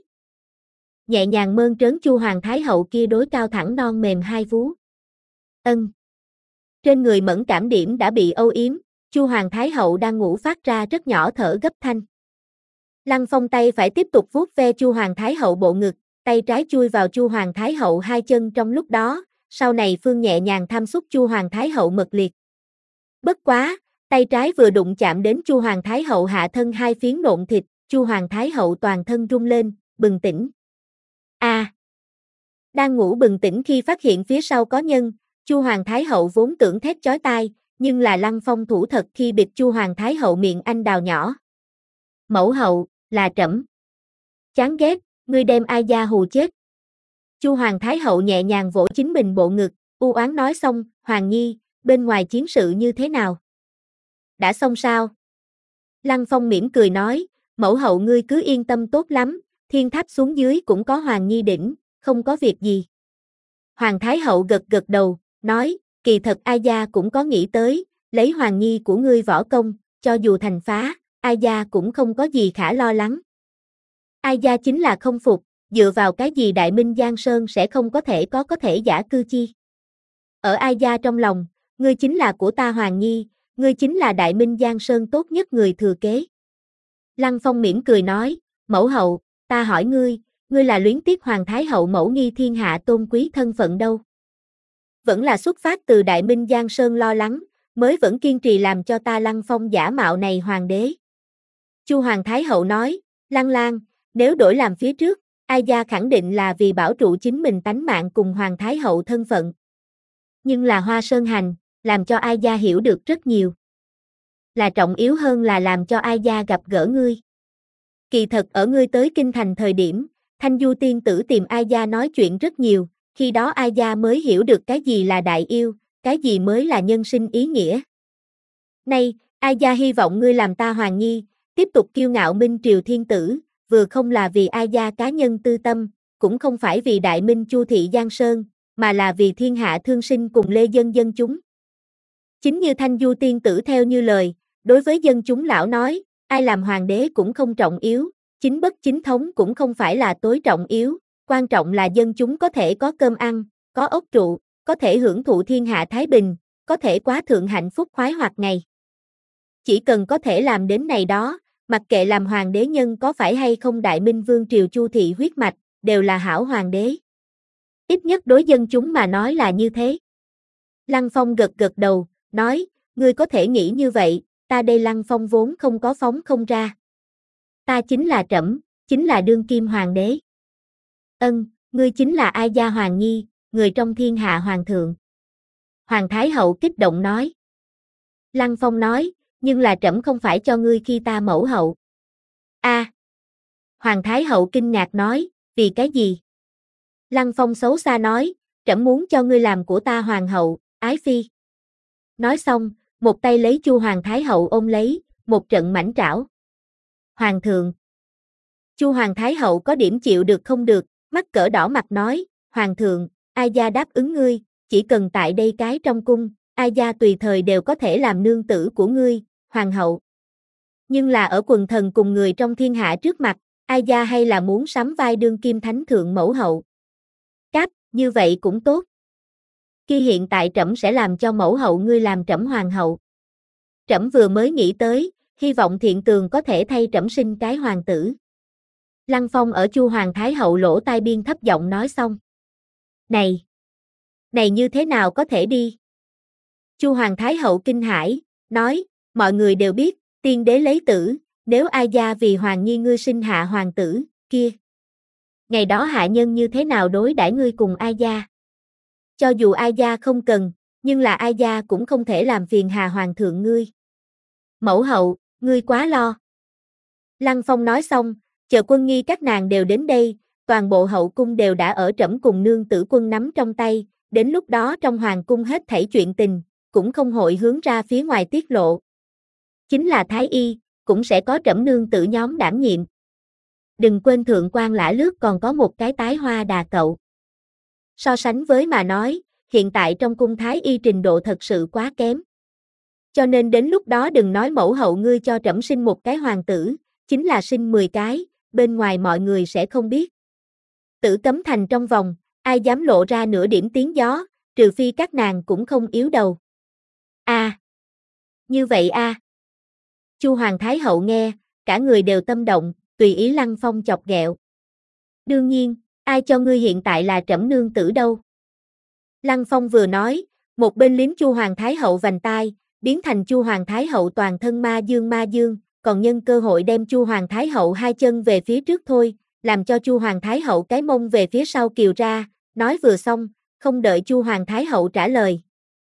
Nhẹ nhàng mơn trớn Chu Hoàng Thái Hậu kia đối cao thẳng non mềm hai vú. Ân. Trên người mẫn cảm điểm đã bị âu yếm, Chu Hoàng Thái Hậu đang ngủ phát ra rất nhỏ thở gấp thanh. Lăng Phong tay phải tiếp tục vuốt ve Chu Hoàng Thái Hậu bộ ngực, tay trái chui vào Chu Hoàng Thái Hậu hai chân trong lúc đó, sau này phương nhẹ nhàng tham xúc Chu Hoàng Thái Hậu mật liệt. Bất quá, tay trái vừa đụng chạm đến Chu Hoàng Thái Hậu hạ thân hai phiến nộn thịt, Chu Hoàng Thái Hậu toàn thân rung lên, bừng tỉnh. A! À, đang ngủ bừng tỉnh khi phát hiện phía sau có nhân, Chu Hoàng Thái Hậu vốn tưởng thét chói tai, nhưng là Lăng Phong thủ thật khi bịt Chu Hoàng Thái Hậu miệng anh đào nhỏ. Mẫu hậu, là trẫm. Chán ghét, ngươi đem ai gia hù chết. Chu Hoàng Thái Hậu nhẹ nhàng vỗ chính mình bộ ngực, u oán nói xong, Hoàng Nhi, bên ngoài chiến sự như thế nào? Đã xong sao? Lăng Phong mỉm cười nói, mẫu hậu ngươi cứ yên tâm tốt lắm, thiên tháp xuống dưới cũng có Hoàng Nhi đỉnh, không có việc gì. Hoàng Thái Hậu gật gật đầu, nói, kỳ thật ai gia cũng có nghĩ tới, lấy Hoàng Nhi của ngươi võ công, cho dù thành phá, ai gia cũng không có gì khả lo lắng. Ai gia chính là không phục, dựa vào cái gì Đại Minh Giang Sơn sẽ không có thể có có thể giả cư chi. Ở ai gia trong lòng, ngươi chính là của ta Hoàng Nhi, ngươi chính là Đại Minh Giang Sơn tốt nhất người thừa kế. Lăng Phong mỉm cười nói, mẫu hậu, ta hỏi ngươi, ngươi là luyến tiếc Hoàng Thái Hậu mẫu nghi thiên hạ tôn quý thân phận đâu? Vẫn là xuất phát từ Đại Minh Giang Sơn lo lắng, mới vẫn kiên trì làm cho ta Lăng Phong giả mạo này hoàng đế. Chu Hoàng Thái Hậu nói, Lăng Lang, nếu đổi làm phía trước, ai gia khẳng định là vì bảo trụ chính mình tánh mạng cùng Hoàng Thái Hậu thân phận. Nhưng là Hoa Sơn Hành, làm cho ai gia hiểu được rất nhiều. Là trọng yếu hơn là làm cho ai gia gặp gỡ ngươi. Kỳ thật ở ngươi tới kinh thành thời điểm, Thanh Du tiên tử tìm ai gia nói chuyện rất nhiều, khi đó ai gia mới hiểu được cái gì là đại yêu, cái gì mới là nhân sinh ý nghĩa. Nay, ai gia hy vọng ngươi làm ta Hoàng Nhi, tiếp tục kiêu ngạo minh triều thiên tử, vừa không là vì ai gia cá nhân tư tâm, cũng không phải vì Đại Minh Chu thị Giang Sơn, mà là vì thiên hạ thương sinh cùng lê dân dân chúng. Chính như Thanh Du tiên tử theo như lời, đối với dân chúng lão nói, ai làm hoàng đế cũng không trọng yếu, chính bất chính thống cũng không phải là tối trọng yếu, quan trọng là dân chúng có thể có cơm ăn, có ốc trụ, có thể hưởng thụ thiên hạ thái bình, có thể quá thượng hạnh phúc khoái hoạt ngày. Chỉ cần có thể làm đến này đó, mặc kệ làm hoàng đế nhân có phải hay không Đại Minh Vương triều Chu thị huyết mạch, đều là hảo hoàng đế. Ít nhất đối dân chúng mà nói là như thế. Lăng Phong gật gật đầu, nói, ngươi có thể nghĩ như vậy, ta đây Lăng Phong vốn không có phóng không ra. Ta chính là trẫm, chính là đương kim hoàng đế. Ân, ngươi chính là ai gia Hoàng Nhi, người trong thiên hạ hoàng thượng. Hoàng Thái Hậu kích động nói. Lăng Phong nói, nhưng là trẫm không phải cho ngươi khi ta mẫu hậu. A. À, Hoàng Thái Hậu kinh ngạc nói, vì cái gì? Lăng Phong xấu xa nói, trẫm muốn cho ngươi làm của ta hoàng hậu, ái phi. Nói xong, một tay lấy Chu Hoàng Thái Hậu ôm lấy, một trận mảnh trảo. Hoàng thượng. Chu Hoàng Thái Hậu có điểm chịu được không được, mắt cỡ đỏ mặt nói, Hoàng thượng, ai gia đáp ứng ngươi, chỉ cần tại đây cái trong cung, ai gia tùy thời đều có thể làm nương tử của ngươi, hoàng hậu. Nhưng là ở quần thần cùng người trong thiên hạ trước mặt, ai gia hay là muốn sắm vai đương kim thánh thượng mẫu hậu. Cáp, như vậy cũng tốt. Khi hiện tại trẫm sẽ làm cho mẫu hậu ngươi làm trẫm hoàng hậu. Trẫm vừa mới nghĩ tới, hy vọng thiện tường có thể thay trẫm sinh cái hoàng tử. Lăng Phong ở Chu Hoàng Thái Hậu lỗ tai biên thấp giọng nói xong. Này! Này như thế nào có thể đi? Chu Hoàng Thái Hậu kinh hãi, nói, mọi người đều biết, tiên đế lấy tử, nếu ai gia vì Hoàng Nhi ngươi sinh hạ hoàng tử, kia. Ngày đó hạ nhân như thế nào đối đãi ngươi cùng ai gia? Cho dù ai gia không cần, nhưng là ai gia cũng không thể làm phiền hà hoàng thượng ngươi. Mẫu hậu, ngươi quá lo. Lăng Phong nói xong, chờ quân nghi các nàng đều đến đây, toàn bộ hậu cung đều đã ở trẫm cùng nương tử quân nắm trong tay, đến lúc đó trong hoàng cung hết thảy chuyện tình, cũng không hội hướng ra phía ngoài tiết lộ. Chính là thái y, cũng sẽ có trẫm nương tử nhóm đảm nhiệm. Đừng quên thượng quan lã lướt còn có một cái tái hoa đà cậu. So sánh với mà nói, hiện tại trong cung thái y trình độ thật sự quá kém. Cho nên đến lúc đó đừng nói mẫu hậu ngươi cho trẫm sinh một cái hoàng tử, chính là sinh mười cái, bên ngoài mọi người sẽ không biết. Tử cấm thành trong vòng, ai dám lộ ra nửa điểm tiếng gió, trừ phi các nàng cũng không yếu đầu. A. À, như vậy a. À. Chu Hoàng Thái Hậu nghe, cả người đều tâm động, tùy ý Lăng Phong chọc ghẹo. Đương nhiên, ai cho ngươi hiện tại là trẫm nương tử đâu? Lăng Phong vừa nói, một bên liếm Chu Hoàng Thái Hậu vành tai, biến thành Chu Hoàng Thái Hậu toàn thân ma dương ma dương, còn nhân cơ hội đem Chu Hoàng Thái Hậu hai chân về phía trước thôi, làm cho Chu Hoàng Thái Hậu cái mông về phía sau kiều ra, nói vừa xong, không đợi Chu Hoàng Thái Hậu trả lời.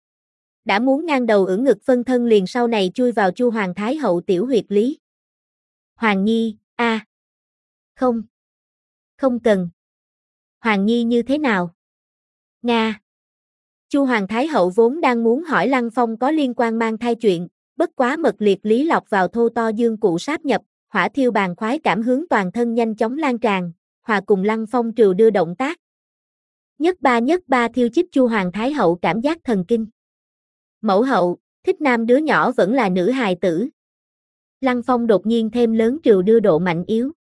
Đã muốn ngang đầu ưỡn ngực phân thân liền sau này chui vào Chu Hoàng Thái Hậu tiểu huyệt lý. Hoàng Nhi, a, à. Không. Không cần. Hoàng Nhi như thế nào? Nga. Chu Hoàng Thái Hậu vốn đang muốn hỏi Lăng Phong có liên quan mang thai chuyện, bất quá mật liệt lý lọc vào thô to dương cụ sáp nhập, hỏa thiêu bàn khoái cảm hướng toàn thân nhanh chóng lan tràn, hòa cùng Lăng Phong trừ đưa động tác. Nhất ba nhất ba thiêu chích Chu Hoàng Thái Hậu cảm giác thần kinh. Mẫu hậu, thích nam đứa nhỏ vẫn là nữ hài tử. Lăng Phong đột nhiên thêm lớn trừ đưa độ mạnh yếu.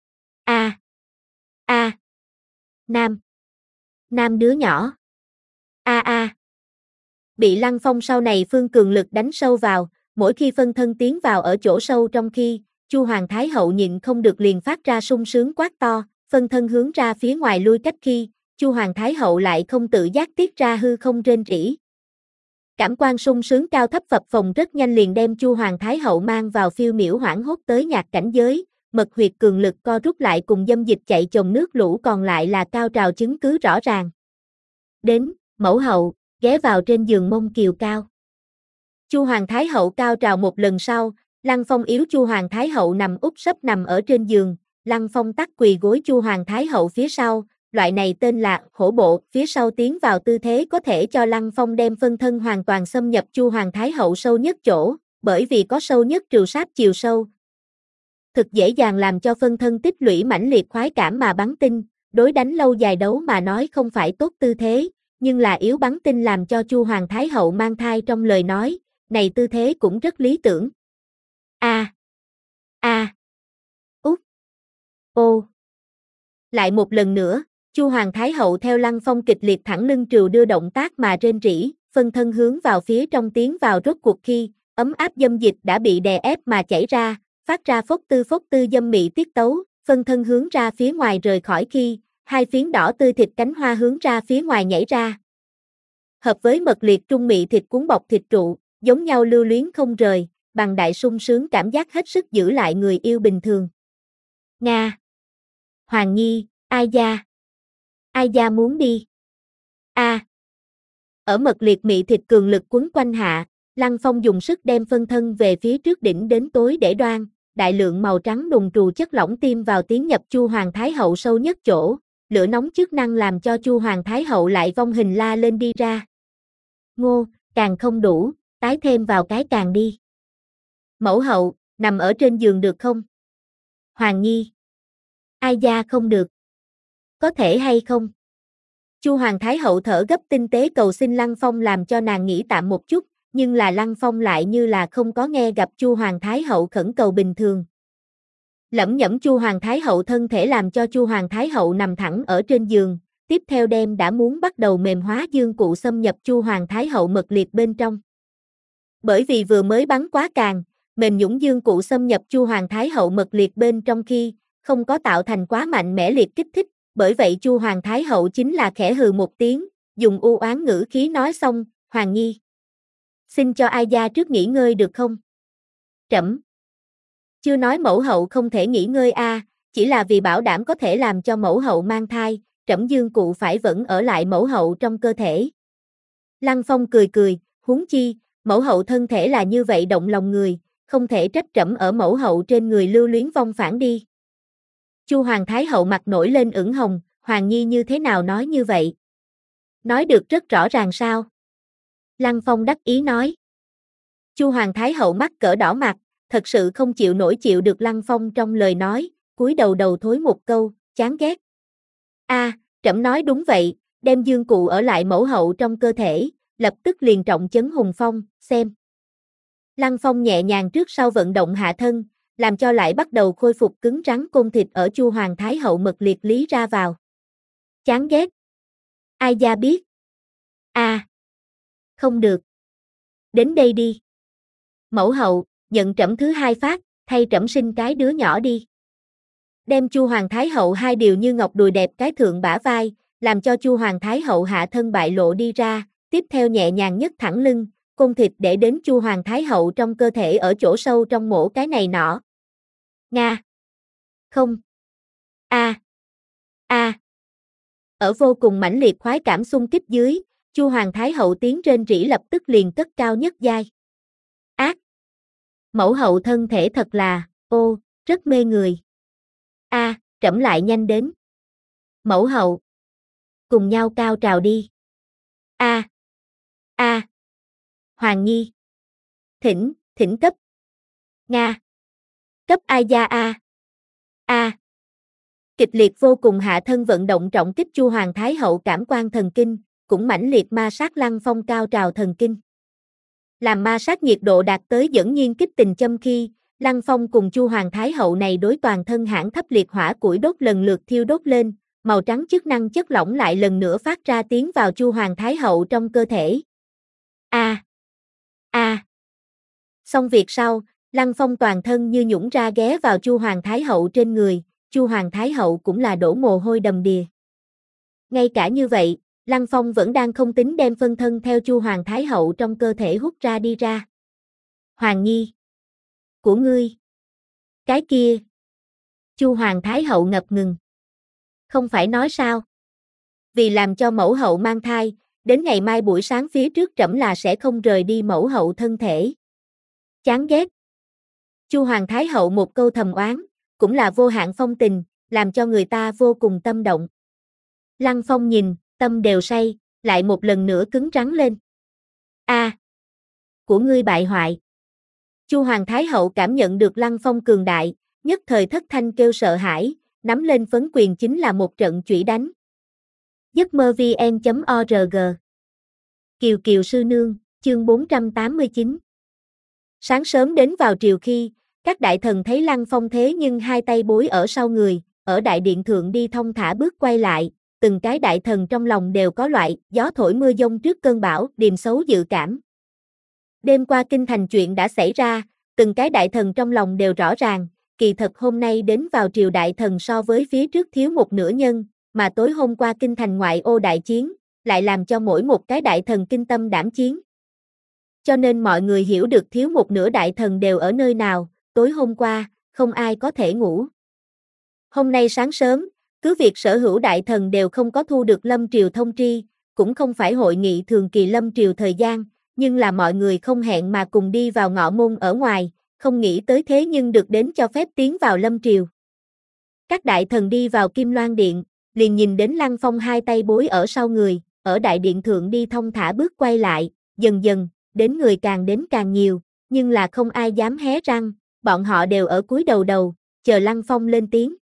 A. A. Nam. Nam đứa nhỏ. A a. Bị Lăng Phong sau này phương cường lực đánh sâu vào, mỗi khi phân thân tiến vào ở chỗ sâu trong khi, Chu Hoàng Thái Hậu nhịn không được liền phát ra sung sướng quát to, phân thân hướng ra phía ngoài lui cách khi, Chu Hoàng Thái Hậu lại không tự giác tiết ra hư không rên rỉ. Cảm quan sung sướng cao thấp phập phồng rất nhanh liền đem Chu Hoàng Thái Hậu mang vào phiêu miểu hoảng hốt tới nhạc cảnh giới, mật huyệt cường lực co rút lại cùng dâm dịch chạy chồng nước lũ còn lại là cao trào chứng cứ rõ ràng. Đến, mẫu hậu, ghé vào trên giường mông kiều cao. Chu Hoàng Thái Hậu cao trào một lần sau, Lăng Phong yếu Chu Hoàng Thái Hậu nằm úp sấp nằm ở trên giường, Lăng Phong tắt quỳ gối Chu Hoàng Thái Hậu phía sau, loại này tên là hổ bộ, phía sau tiến vào tư thế có thể cho Lăng Phong đem phân thân hoàn toàn xâm nhập Chu Hoàng Thái Hậu sâu nhất chỗ, bởi vì có sâu nhất trừ sáp chiều sâu. Thực dễ dàng làm cho phân thân tích lũy mãnh liệt khoái cảm mà bắn tinh, đối đánh lâu dài đấu mà nói không phải tốt tư thế, nhưng là yếu bắn tinh làm cho Chu Hoàng Thái Hậu mang thai trong lời nói, này tư thế cũng rất lý tưởng. A. A. Út. Ô. Lại một lần nữa, Chu Hoàng Thái Hậu theo Lăng Phong kịch liệt thẳng lưng trừ đưa động tác mà rên rỉ, phân thân hướng vào phía trong tiến vào rốt cuộc khi, ấm áp dâm dịch đã bị đè ép mà chảy ra, phát ra phốc tư phốc tư dâm mị tiết tấu, phân thân hướng ra phía ngoài rời khỏi khi, hai phiến đỏ tươi thịt cánh hoa hướng ra phía ngoài nhảy ra. Hợp với mật liệt trung mị thịt cuốn bọc thịt trụ, giống nhau lưu luyến không rời, bằng đại sung sướng cảm giác hết sức giữ lại người yêu bình thường. Nga. Hoàng Nhi, ai gia? Ai gia muốn đi? A. À. Ở mật liệt mị thịt cường lực quấn quanh hạ, Lăng Phong dùng sức đem phân thân về phía trước đỉnh đến tối để đoan, đại lượng màu trắng đùng trù chất lỏng tiêm vào tiến nhập Chu Hoàng Thái Hậu sâu nhất chỗ, lửa nóng chức năng làm cho Chu Hoàng Thái Hậu lại vong hình la lên đi ra. Ngô, càng không đủ, tái thêm vào cái càng đi. Mẫu hậu, nằm ở trên giường được không? Hoàng Nhi. Ai gia không được. Có thể hay không? Chu Hoàng Thái Hậu thở gấp tinh tế cầu xin Lăng Phong làm cho nàng nghỉ tạm một chút, nhưng là Lăng Phong lại như là không có nghe gặp Chu Hoàng Thái Hậu khẩn cầu bình thường. Lẩm nhẩm Chu Hoàng Thái Hậu thân thể làm cho Chu Hoàng Thái Hậu nằm thẳng ở trên giường, tiếp theo đem đã muốn bắt đầu mềm hóa dương cụ xâm nhập Chu Hoàng Thái Hậu mật liệt bên trong. Bởi vì vừa mới bắn quá càng, mềm nhũn dương cụ xâm nhập Chu Hoàng Thái Hậu mật liệt bên trong khi, không có tạo thành quá mạnh mẽ liệt kích thích, bởi vậy Chu Hoàng Thái Hậu chính là khẽ hừ một tiếng, dùng u oán ngữ khí nói xong, Hoàng Nhi. Xin cho ai gia trước nghỉ ngơi được không? Trẫm. Chưa nói mẫu hậu không thể nghỉ ngơi a, à, chỉ là vì bảo đảm có thể làm cho mẫu hậu mang thai, trẫm dương cụ phải vẫn ở lại mẫu hậu trong cơ thể. Lăng Phong cười cười, huống chi, mẫu hậu thân thể là như vậy động lòng người, không thể trách trẫm ở mẫu hậu trên người lưu luyến vong phản đi. Chu Hoàng Thái Hậu mặt nổi lên ửng hồng, Hoàng Nhi như thế nào nói như vậy? Nói được rất rõ ràng sao? Lăng Phong đắc ý nói. Chu Hoàng Thái Hậu mắt cỡ đỏ mặt, thật sự không chịu nổi chịu được Lăng Phong trong lời nói, cúi đầu đầu thối một câu, chán ghét. A, à, trẫm nói đúng vậy, đem dương cụ ở lại mẫu hậu trong cơ thể, lập tức liền trọng chấn hùng phong, xem. Lăng Phong nhẹ nhàng trước sau vận động hạ thân, làm cho lại bắt đầu khôi phục cứng rắn côn thịt ở Chu Hoàng Thái Hậu mật liệt lý ra vào. Chán ghét. Ai gia biết? A. À. Không được. Đến đây đi. Mẫu hậu, nhận trẫm thứ hai phát, thay trẫm sinh cái đứa nhỏ đi. Đem Chu Hoàng Thái Hậu hai điều như ngọc đùi đẹp cái thượng bả vai, làm cho Chu Hoàng Thái Hậu hạ thân bại lộ đi ra, tiếp theo nhẹ nhàng nhấc thẳng lưng, côn thịt để đến Chu Hoàng Thái Hậu trong cơ thể ở chỗ sâu trong mổ cái này nọ. Nga. Không. A. A. Ở vô cùng mãnh liệt khoái cảm xung kích dưới, Chu Hoàng Thái Hậu tiếng rên rỉ lập tức liền cất cao nhất giai. Ác. Mẫu hậu thân thể thật là, ô, rất mê người. A, à, trẫm lại nhanh đến. Mẫu hậu. Cùng nhau cao trào đi. A. A. Hoàng Nhi. Thỉnh, thỉnh cấp. Nga. Cấp ai gia A. A. Kịch liệt vô cùng hạ thân vận động trọng kích Chu Hoàng Thái Hậu cảm quan thần kinh, cũng mãnh liệt ma sát Lăng Phong cao trào thần kinh. Làm ma sát nhiệt độ đạt tới dẫn nhiên kích tình châm khi, Lăng Phong cùng Chu Hoàng Thái Hậu này đối toàn thân hãn thấp liệt hỏa củi đốt lần lượt thiêu đốt lên, màu trắng chức năng chất lỏng lại lần nữa phát ra tiến vào Chu Hoàng Thái Hậu trong cơ thể. A. A. Xong việc sau, Lăng Phong toàn thân như nhũng ra ghé vào Chu Hoàng Thái Hậu trên người, Chu Hoàng Thái Hậu cũng là đổ mồ hôi đầm đìa. Ngay cả như vậy, Lăng Phong vẫn đang không tính đem phân thân theo Chu Hoàng Thái Hậu trong cơ thể hút ra đi ra. Hoàng Nhi. Của ngươi. Cái kia. Chu Hoàng Thái Hậu ngập ngừng. Không phải nói sao? Vì làm cho mẫu hậu mang thai, đến ngày mai buổi sáng phía trước trẫm là sẽ không rời đi mẫu hậu thân thể. Chán ghét. Chu Hoàng Thái Hậu một câu thầm oán, cũng là vô hạn phong tình, làm cho người ta vô cùng tâm động. Lăng Phong nhìn, tâm đều say, lại một lần nữa cứng rắn lên. A. À, của ngươi bại hoại. Chu Hoàng Thái Hậu cảm nhận được Lăng Phong cường đại, nhất thời thất thanh kêu sợ hãi, nắm lên phấn quyền chính là một trận chủy đánh. giấc mơ vn chấm org Kiều Kiều Sư Nương, chương bốn trăm tám mươi chín. Sáng sớm đến vào triều khi, các đại thần thấy Lăng Phong thế nhưng hai tay bối ở sau người, ở đại điện thượng đi thong thả bước quay lại, từng cái đại thần trong lòng đều có loại gió thổi mưa giông trước cơn bão, điềm xấu dự cảm. Đêm qua kinh thành chuyện đã xảy ra, từng cái đại thần trong lòng đều rõ ràng, kỳ thật hôm nay đến vào triều đại thần so với phía trước thiếu một nửa nhân, mà tối hôm qua kinh thành ngoại ô đại chiến, lại làm cho mỗi một cái đại thần kinh tâm đảm chiến. Cho nên mọi người hiểu được thiếu một nửa đại thần đều ở nơi nào, tối hôm qua, không ai có thể ngủ. Hôm nay sáng sớm, cứ việc sở hữu đại thần đều không có thu được lâm triều thông tri, cũng không phải hội nghị thường kỳ lâm triều thời gian, nhưng là mọi người không hẹn mà cùng đi vào ngọ môn ở ngoài, không nghĩ tới thế nhưng được đến cho phép tiến vào lâm triều. Các đại thần đi vào Kim Loan Điện, liền nhìn đến Lăng Phong hai tay bối ở sau người, ở đại điện thượng đi thong thả bước quay lại, dần dần, đến người càng đến càng nhiều, nhưng là không ai dám hé răng, bọn họ đều ở cúi đầu đầu, chờ Lăng Phong lên tiếng.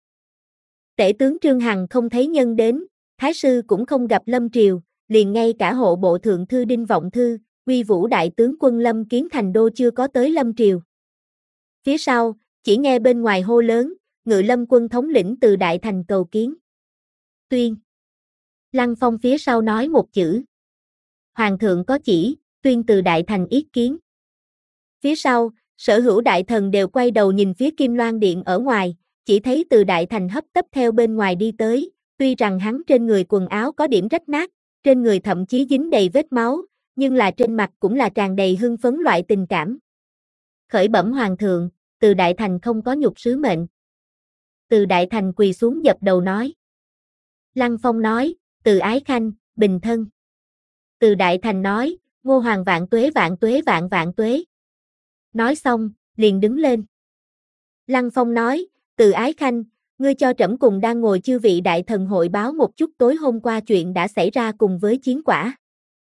Tể tướng Trương Hằng không thấy nhân đến, Thái sư cũng không gặp lâm triều, liền ngay cả hộ bộ thượng thư Đinh Vọng Thư, Uy Vũ đại tướng quân Lâm Kiến Thành đô chưa có tới lâm triều. Phía sau, chỉ nghe bên ngoài hô lớn, Ngự Lâm quân thống lĩnh từ đại thành cầu kiến. Tuyên. Lăng Phong phía sau nói một chữ. Hoàng thượng có chỉ, tuyên từ đại thành yết kiến. Phía sau, sở hữu đại thần đều quay đầu nhìn phía Kim Loan Điện ở ngoài, chỉ thấy từ đại thành hấp tấp theo bên ngoài đi tới, tuy rằng hắn trên người quần áo có điểm rách nát, trên người thậm chí dính đầy vết máu, nhưng là trên mặt cũng là tràn đầy hưng phấn loại tình cảm. Khởi bẩm hoàng thượng, từ đại thành không có nhục sứ mệnh. Từ đại thành quỳ xuống dập đầu nói. Lăng Phong nói, từ ái khanh, bình thân. Từ đại thành nói, Ngô Hoàng vạn tuế vạn tuế vạn vạn tuế. Nói xong, liền đứng lên. Lăng Phong nói, từ ái khanh, ngươi cho trẫm cùng đang ngồi chư vị đại thần hội báo một chút tối hôm qua chuyện đã xảy ra cùng với chiến quả.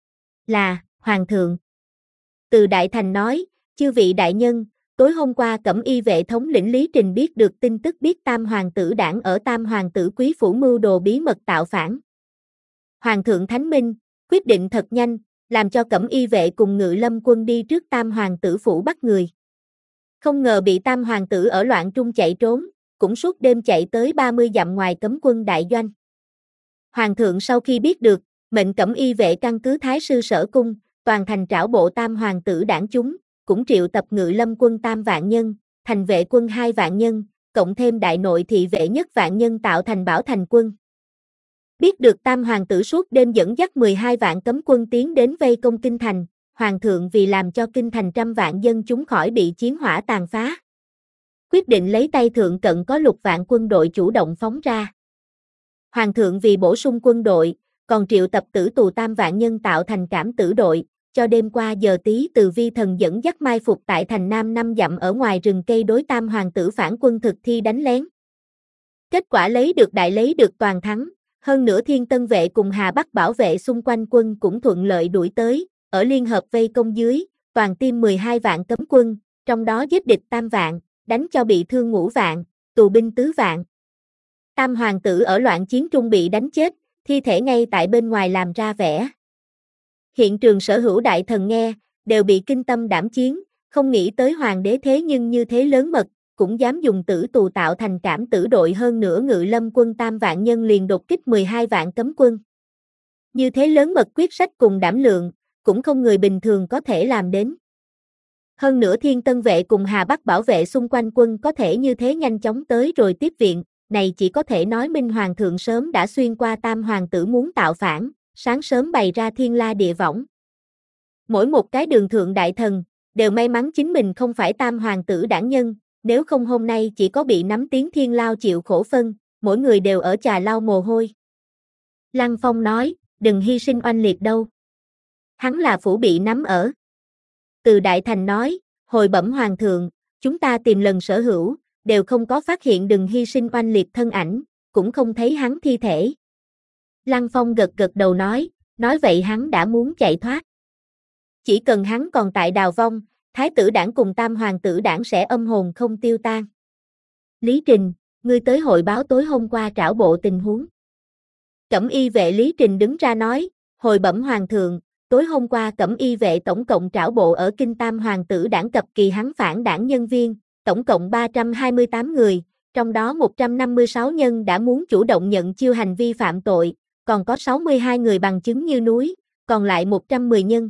Là, hoàng thượng. Từ đại thành nói, chư vị đại nhân, tối hôm qua Cẩm Y vệ thống lĩnh Lý Trình biết được tin tức biết Tam hoàng tử đảng ở Tam hoàng tử quý phủ mưu đồ bí mật tạo phản. Hoàng thượng thánh minh, quyết định thật nhanh, làm cho Cẩm Y vệ cùng Ngự Lâm quân đi trước Tam hoàng tử phủ bắt người. Không ngờ bị Tam hoàng tử ở loạn trung chạy trốn, cũng suốt đêm chạy tới ba mươi dặm ngoài cấm quân đại doanh. Hoàng thượng sau khi biết được, mệnh Cẩm Y vệ căn cứ Thái sư sở cung, toàn thành trảo bộ Tam hoàng tử đảng chúng, cũng triệu tập Ngự Lâm quân tam vạn nhân, thành vệ quân hai vạn nhân, cộng thêm đại nội thị vệ nhất vạn nhân tạo thành bảo thành quân. Biết được Tam Hoàng tử suốt đêm dẫn dắt mười hai vạn cấm quân tiến đến vây công kinh thành, Hoàng thượng vì làm cho kinh thành trăm vạn dân chúng khỏi bị chiến hỏa tàn phá, quyết định lấy tay thượng cận có lục vạn quân đội chủ động phóng ra. Hoàng thượng vì bổ sung quân đội, còn triệu tập tử tù tam vạn nhân tạo thành cảm tử đội, cho đêm qua giờ tí từ vi thần dẫn dắt mai phục tại thành Nam năm dặm ở ngoài rừng cây đối Tam Hoàng tử phản quân thực thi đánh lén. Kết quả lấy được đại lấy được toàn thắng, hơn nữa Thiên Tân vệ cùng Hà Bắc bảo vệ xung quanh quân cũng thuận lợi đuổi tới, ở liên hợp vây công dưới, toàn tiêm mười hai vạn cấm quân, trong đó giết địch tam vạn, đánh cho bị thương ngũ vạn, tù binh tứ vạn. Tam Hoàng tử ở loạn chiến trung bị đánh chết, thi thể ngay tại bên ngoài làm ra vẻ. Hiện trường sở hữu đại thần nghe, đều bị kinh tâm đảm chiến, không nghĩ tới hoàng đế thế nhưng như thế lớn mật, cũng dám dùng tử tù tạo thành cảm tử đội hơn nữa ngự lâm quân tam vạn nhân liền đột kích mười hai vạn cấm quân. Như thế lớn mật quyết sách cùng đảm lượng, cũng không người bình thường có thể làm đến. Hơn nữa Thiên Tân vệ cùng Hà Bắc bảo vệ xung quanh quân có thể như thế nhanh chóng tới rồi tiếp viện, này chỉ có thể nói minh hoàng thượng sớm đã xuyên qua Tam Hoàng tử muốn tạo phản, sáng sớm bày ra thiên la địa võng. Mỗi một cái đường thượng đại thần, đều may mắn chính mình không phải Tam Hoàng tử đảng nhân, nếu không hôm nay chỉ có bị nắm tiếng thiên lao chịu khổ phân, mỗi người đều ở trà lau mồ hôi. Lăng Phong nói, đừng hy sinh oanh liệt đâu. Hắn là phủ bị nắm ở. Từ Đại Thành nói, hồi bẩm hoàng thượng, chúng ta tìm lần sở hữu, đều không có phát hiện đừng hy sinh oanh liệt thân ảnh, cũng không thấy hắn thi thể. Lăng Phong gật gật đầu nói, nói vậy hắn đã muốn chạy thoát. Chỉ cần hắn còn tại Đào Vong, Thái tử đảng cùng Tam Hoàng tử đảng sẽ âm hồn không tiêu tan. Lý Trình, ngươi tới hội báo tối hôm qua trảo bộ tình huống. Cẩm y vệ Lý Trình đứng ra nói, hồi bẩm hoàng thượng, tối hôm qua Cẩm y vệ tổng cộng trảo bộ ở kinh Tam Hoàng tử đảng cập kỳ hắn phản đảng nhân viên, tổng cộng ba trăm hai mươi tám người, trong đó một trăm năm mươi sáu nhân đã muốn chủ động nhận chiêu hành vi phạm tội, còn có sáu mươi hai người bằng chứng như núi, còn lại một trăm mười nhân.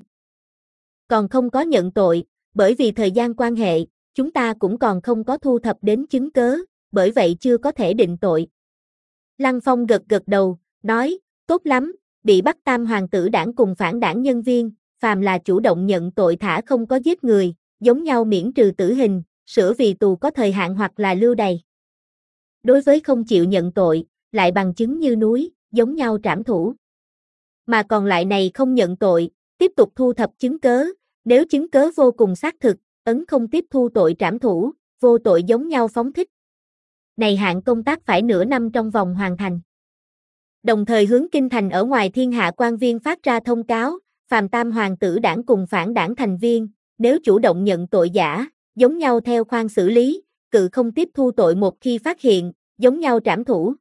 Còn không có nhận tội, bởi vì thời gian quan hệ, chúng ta cũng còn không có thu thập đến chứng cớ, bởi vậy chưa có thể định tội. Lăng Phong gật gật đầu, nói, tốt lắm, bị bắt Tam Hoàng tử đảng cùng phản đảng nhân viên, phàm là chủ động nhận tội thả không có giết người, giống nhau miễn trừ tử hình, sửa vì tù có thời hạn hoặc là lưu đày. Đối với không chịu nhận tội, lại bằng chứng như núi, giống nhau trảm thủ. Mà còn lại này không nhận tội, tiếp tục thu thập chứng cớ, nếu chứng cớ vô cùng xác thực, ấn không tiếp thu tội trảm thủ, vô tội giống nhau phóng thích. Này hạng công tác phải nửa năm trong vòng hoàn thành. Đồng thời hướng kinh thành ở ngoài thiên hạ quan viên phát ra thông cáo, phàm Tam Hoàng tử đảng cùng phản đảng thành viên, nếu chủ động nhận tội giả, giống nhau theo khoan xử lý, cự không tiếp thu tội một khi phát hiện, giống nhau trảm thủ.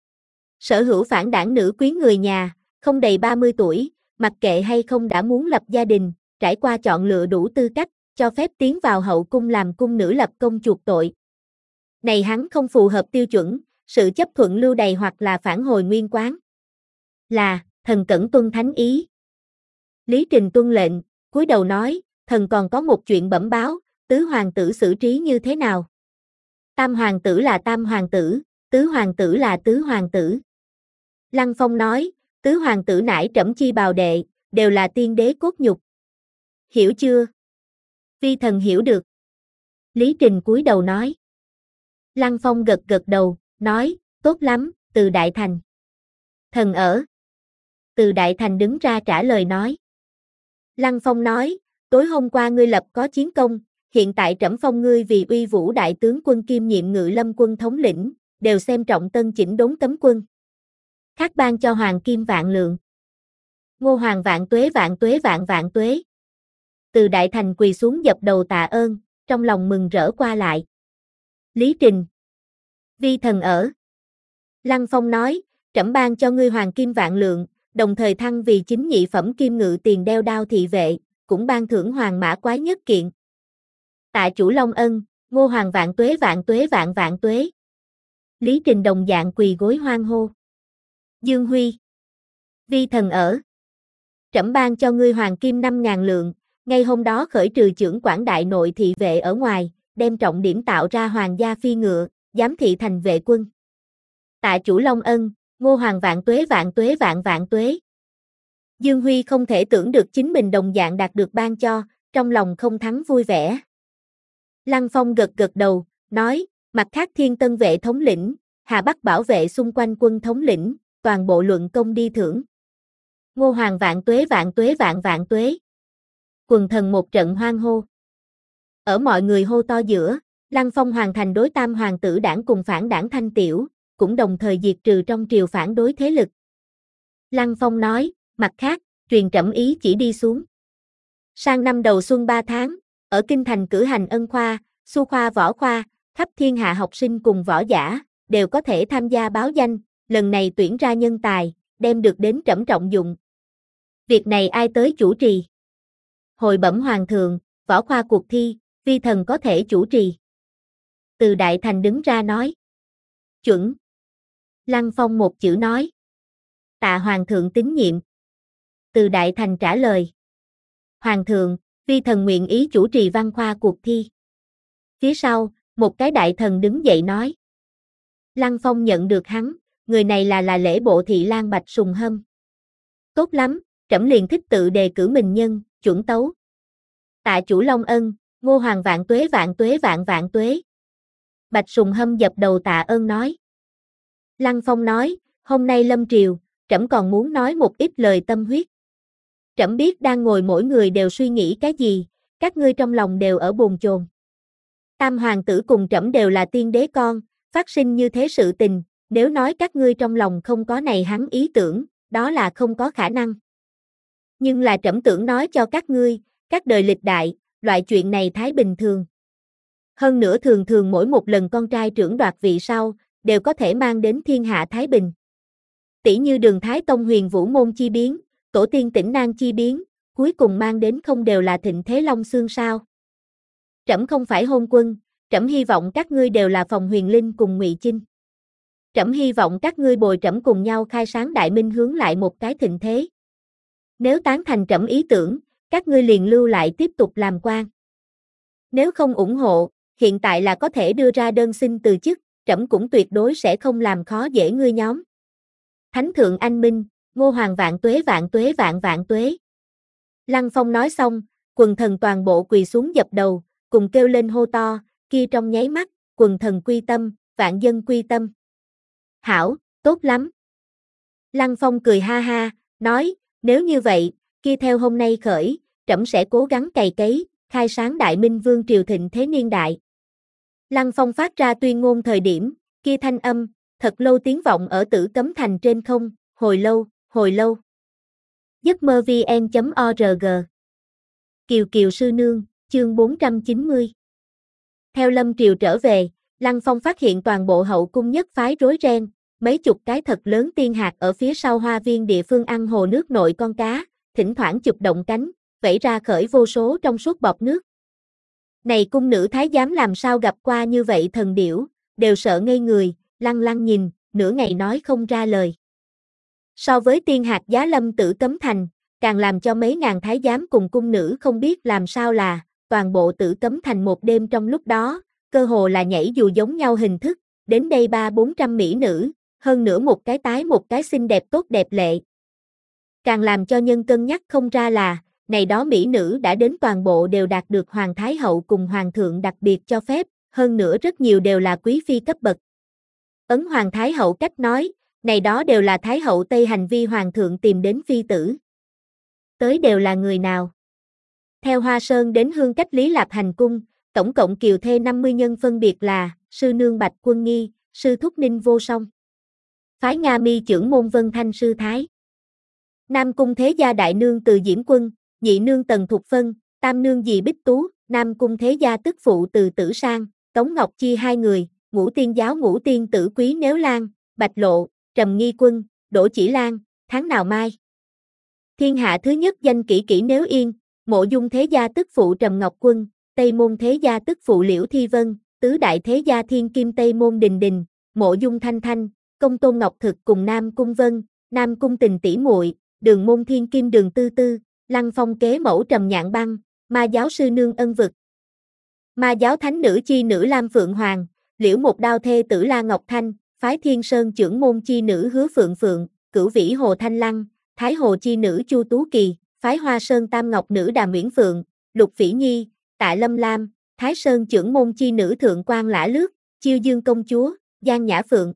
Sở hữu phản đảng nữ quyến người nhà, không đầy ba mươi tuổi, mặc kệ hay không đã muốn lập gia đình, trải qua chọn lựa đủ tư cách, cho phép tiến vào hậu cung làm cung nữ lập công chuộc tội. Này hắn không phù hợp tiêu chuẩn, sự chấp thuận lưu đày hoặc là phản hồi nguyên quán. Là, thần cẩn tuân thánh ý. Lý Trình tuân lệnh, cúi đầu nói, thần còn có một chuyện bẩm báo, tứ hoàng tử xử trí như thế nào? Tam hoàng tử là tam hoàng tử, tứ hoàng tử là tứ hoàng tử. Lăng Phong nói, tứ hoàng tử nải trẫm chi bào đệ, đều là tiên đế cốt nhục. Hiểu chưa? Vi thần hiểu được. Lý Trình cúi đầu nói. Lăng Phong gật gật đầu, nói, tốt lắm, Từ Đại Thành. Thần ở. Từ Đại Thành đứng ra trả lời nói. Lăng Phong nói, tối hôm qua ngươi lập có chiến công, hiện tại trẫm phong ngươi vì uy vũ đại tướng quân kiêm nhiệm ngự lâm quân thống lĩnh, đều xem trọng tân chỉnh đốn cấm quân. Khác ban cho hoàng kim vạn lượng. Ngô hoàng vạn tuế vạn tuế vạn vạn tuế. Từ Đại Thành quỳ xuống dập đầu tạ ơn, trong lòng mừng rỡ qua lại. Lý Trình. Vi thần ở. Lăng Phong nói, trẫm ban cho ngươi hoàng kim vạn lượng, đồng thời thăng vì chính nhị phẩm kim ngự tiền đeo đao thị vệ, cũng ban thưởng hoàng mã quái nhất kiện. Tạ chủ Long ân, Ngô hoàng vạn tuế vạn tuế vạn vạn tuế. Lý Trình đồng dạng quỳ gối hoan hô. Dương Huy. Vi thần ở. Trẫm ban cho ngươi hoàng kim năm ngàn lượng, ngay hôm đó khởi trừ trưởng quản đại nội thị vệ ở ngoài, đem trọng điểm tạo ra hoàng gia phi ngựa, giám thị thành vệ quân. Tạ chủ Long ân, Ngô Hoàng vạn tuế vạn tuế vạn vạn tuế. Dương Huy không thể tưởng được chính mình đồng dạng đạt được ban cho, trong lòng không thắng vui vẻ. Lăng Phong gật gật đầu, nói, mặt khác Thiên Tân vệ thống lĩnh, Hà Bắc bảo vệ xung quanh quân thống lĩnh, toàn bộ luận công đi thưởng. Ngô Hoàng vạn tuế vạn tuế vạn vạn tuế. Quần thần một trận hoan hô. Ở mọi người hô to giữa, Lăng Phong hoàn thành đối tam hoàng tử đảng cùng phản đảng Thanh Tiểu, cũng đồng thời diệt trừ trong triều phản đối thế lực. Lăng Phong nói, mặt khác, truyền trẫm ý chỉ đi xuống. Sang năm đầu xuân ba tháng, ở Kinh Thành cử hành ân khoa, su khoa võ khoa, khắp thiên hạ học sinh cùng võ giả, đều có thể tham gia báo danh, lần này tuyển ra nhân tài, đem được đến trẫm trọng dụng. Việc này ai tới chủ trì? Hồi bẩm hoàng thượng, võ khoa cuộc thi, vi thần có thể chủ trì. Từ Đại Thành đứng ra nói. Chuẩn. Lăng Phong một chữ nói. Tạ hoàng thượng tín nhiệm. Từ Đại Thành trả lời. Hoàng thượng, vi thần nguyện ý chủ trì văn khoa cuộc thi. Phía sau, một cái đại thần đứng dậy nói. Lăng Phong nhận được hắn, người này là là lễ bộ thị lang Bạch Sùng Hâm. Tốt lắm, trẫm liền thích tự đề cử mình nhân, chuẩn tấu. Tạ chủ Long ân, Ngô Hoàng vạn tuế vạn tuế vạn vạn tuế. Bạch Sùng Hâm dập đầu tạ ơn nói. Lăng Phong nói, hôm nay lâm triều, trẫm còn muốn nói một ít lời tâm huyết. Trẫm biết đang ngồi mỗi người đều suy nghĩ cái gì, các ngươi trong lòng đều ở bồn chồn. Tam hoàng tử cùng trẫm đều là tiên đế con, phát sinh như thế sự tình, nếu nói các ngươi trong lòng không có này hắn ý tưởng, đó là không có khả năng. Nhưng là trẫm tưởng nói cho các ngươi, các đời lịch đại, loại chuyện này thái bình thường. Hơn nữa thường thường mỗi một lần con trai trưởng đoạt vị sau, đều có thể mang đến thiên hạ thái bình. Tỷ như Đường Thái Tông Huyền Vũ môn chi biến, tổ tiên Tĩnh Nan chi biến, cuối cùng mang đến không đều là thịnh thế long xương sao? Trẫm không phải hôn quân, trẫm hy vọng các ngươi đều là Phòng Huyền Linh cùng Ngụy Chinh. Trẫm hy vọng các ngươi bồi trẫm cùng nhau khai sáng đại minh hướng lại một cái thịnh thế. Nếu tán thành trẫm ý tưởng, các ngươi liền lưu lại tiếp tục làm quan. Nếu không ủng hộ, hiện tại là có thể đưa ra đơn xin từ chức, trẫm cũng tuyệt đối sẽ không làm khó dễ ngươi nhóm. Thánh thượng anh minh, Ngô Hoàng vạn tuế vạn tuế vạn vạn tuế. Lăng Phong nói xong, quần thần toàn bộ quỳ xuống dập đầu, cùng kêu lên hô to, kia trong nháy mắt, quần thần quy tâm, vạn dân quy tâm. Hảo, tốt lắm. Lăng Phong cười ha ha, nói, nếu như vậy, kia theo hôm nay khởi, trẫm sẽ cố gắng cày cấy, khai sáng đại minh vương triều thịnh thế niên đại. Lăng Phong phát ra tuyên ngôn thời điểm, kia thanh âm, thật lâu tiếng vọng ở Tử Cấm Thành trên không, hồi lâu, hồi lâu. giấc mơ vn chấm org Kiều Kiều Sư Nương, chương bốn trăm chín mươi. Theo Lâm Triều trở về, Lăng Phong phát hiện toàn bộ hậu cung nhất phái rối ren, mấy chục cái thật lớn tiên hạt ở phía sau hoa viên địa phương ăn hồ nước nội con cá, thỉnh thoảng chụp động cánh, vẫy ra khởi vô số trong suốt bọt nước. Này cung nữ thái giám làm sao gặp qua như vậy thần điểu, đều sợ ngây người, lăng lăng nhìn, nửa ngày nói không ra lời. So với tiên hạt giá lâm Tử Cấm Thành, càng làm cho mấy ngàn thái giám cùng cung nữ không biết làm sao là, toàn bộ Tử Cấm Thành một đêm trong lúc đó, cơ hồ là nhảy dù giống nhau hình thức, đến đây ba bốn trăm mỹ nữ, hơn nữa một cái tái một cái xinh đẹp tốt đẹp lệ. Càng làm cho nhân cân nhắc không ra là, này đó mỹ nữ đã đến toàn bộ đều đạt được Hoàng Thái Hậu cùng Hoàng thượng đặc biệt cho phép, hơn nữa rất nhiều đều là quý phi cấp bậc. Ấn Hoàng Thái Hậu cách nói, này đó đều là Thái Hậu Tây hành vi Hoàng thượng tìm đến phi tử. Tới đều là người nào? Theo Hoa Sơn đến Hương Cách Lý Lạp Hành Cung, tổng cộng kiều thê năm mươi nhân phân biệt là, sư nương Bạch Quân Nghi, sư thúc Ninh Vô Song. Phái Nga Mi trưởng môn Vân Thanh sư Thái. Nam Cung Thế Gia Đại Nương Từ Diễm Quân, Nhị Nương Tần Thục Phân, Tam Nương Dì Bích Tú, Nam Cung Thế Gia tức phụ Từ Tử Sang, Tống Ngọc Chi hai người, Ngũ Tiên Giáo Ngũ Tiên Tử Quý Nếu Lan, Bạch Lộ, Trầm Nghi Quân, Đỗ Chỉ Lan, tháng nào mai. Thiên hạ thứ nhất danh kỹ kỹ Nếu Yên, Mộ Dung Thế Gia tức phụ Trầm Ngọc Quân, Tây Môn Thế Gia tức phụ Liễu Thi Vân, Tứ Đại Thế Gia Thiên Kim Tây Môn Đình Đình, Mộ Dung Thanh Thanh, Công Tôn Ngọc Thực cùng Nam Cung Vân, Nam Cung Tình tỷ muội, Đường Môn Thiên Kim Đường Tư Tư, Lăng Phong kế mẫu Trầm Nhạn Băng, Ma Giáo sư nương Ân Vực. Ma Giáo thánh nữ chi nữ Lam Phượng Hoàng, Liễu Một Đao thê tử La Ngọc Thanh, phái Thiên Sơn chưởng môn chi nữ Hứa Phượng Phượng, Cửu Vĩ Hồ Thanh Lăng, Thái Hồ chi nữ Chu Tú Kỳ, phái Hoa Sơn Tam Ngọc nữ Đàm Uyển Phượng, Lục Phỉ Nhi, Tạ Lâm Lam, Thái Sơn chưởng môn chi nữ Thượng Quan Lã Lướt, Chiêu Dương công chúa, Giang Nhã Phượng.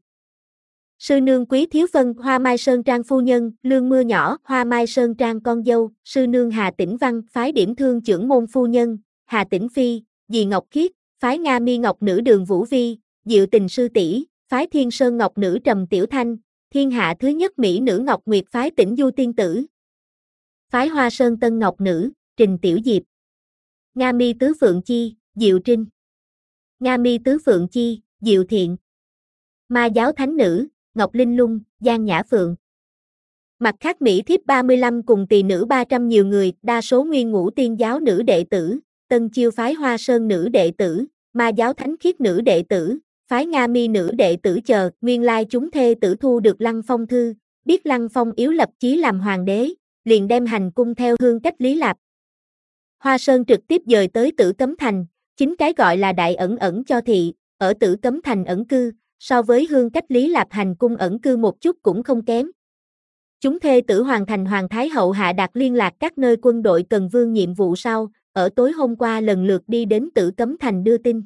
Sư nương Quý Thiếu Phân, Hoa Mai Sơn Trang phu nhân, Lương Mưa Nhỏ, Hoa Mai Sơn Trang con dâu, sư nương Hà Tĩnh Văn, phái Điểm Thương chưởng môn phu nhân, Hà Tĩnh Phi, Dì Ngọc Khiết, phái Nga Mi Ngọc nữ Đường Vũ Vi, Diệu Tình sư tỷ, phái Thiên Sơn Ngọc nữ Trầm Tiểu Thanh, thiên hạ thứ nhất mỹ nữ Ngọc Nguyệt phái Tĩnh Du tiên tử. Phái Hoa Sơn Tân Ngọc nữ, Trình Tiểu Diệp. Nga Mi Tứ Phượng Chi, Diệu Trinh. Nga Mi Tứ Phượng Chi, Diệu Thiện. Ma giáo thánh nữ, Ngọc Linh Lung, Giang Nhã Phượng. Mặt khác Mỹ thiếp ba mươi lăm cùng tỳ nữ ba trăm nhiều người, đa số nguyên ngũ tiên giáo nữ đệ tử, Tân Chiêu phái Hoa Sơn nữ đệ tử, Ma giáo thánh khiết nữ đệ tử, phái Nga Mi nữ đệ tử chờ, nguyên lai chúng thê tử thu được Lăng Phong thư, biết Lăng Phong yếu lập chí làm hoàng đế, liền đem hành cung theo hương cách Lý Lạp. Hoa Sơn trực tiếp dời tới Tử Cấm Thành, chính cái gọi là đại ẩn ẩn cho thị, ở Tử Cấm Thành ẩn cư, so với hương cách Lý Lạp hành cung ẩn cư một chút cũng không kém. Chúng thê tử hoàn thành Hoàng Thái Hậu hạ đạt liên lạc các nơi quân đội cần vương nhiệm vụ sau, ở tối hôm qua lần lượt đi đến Tử Cấm Thành đưa tin.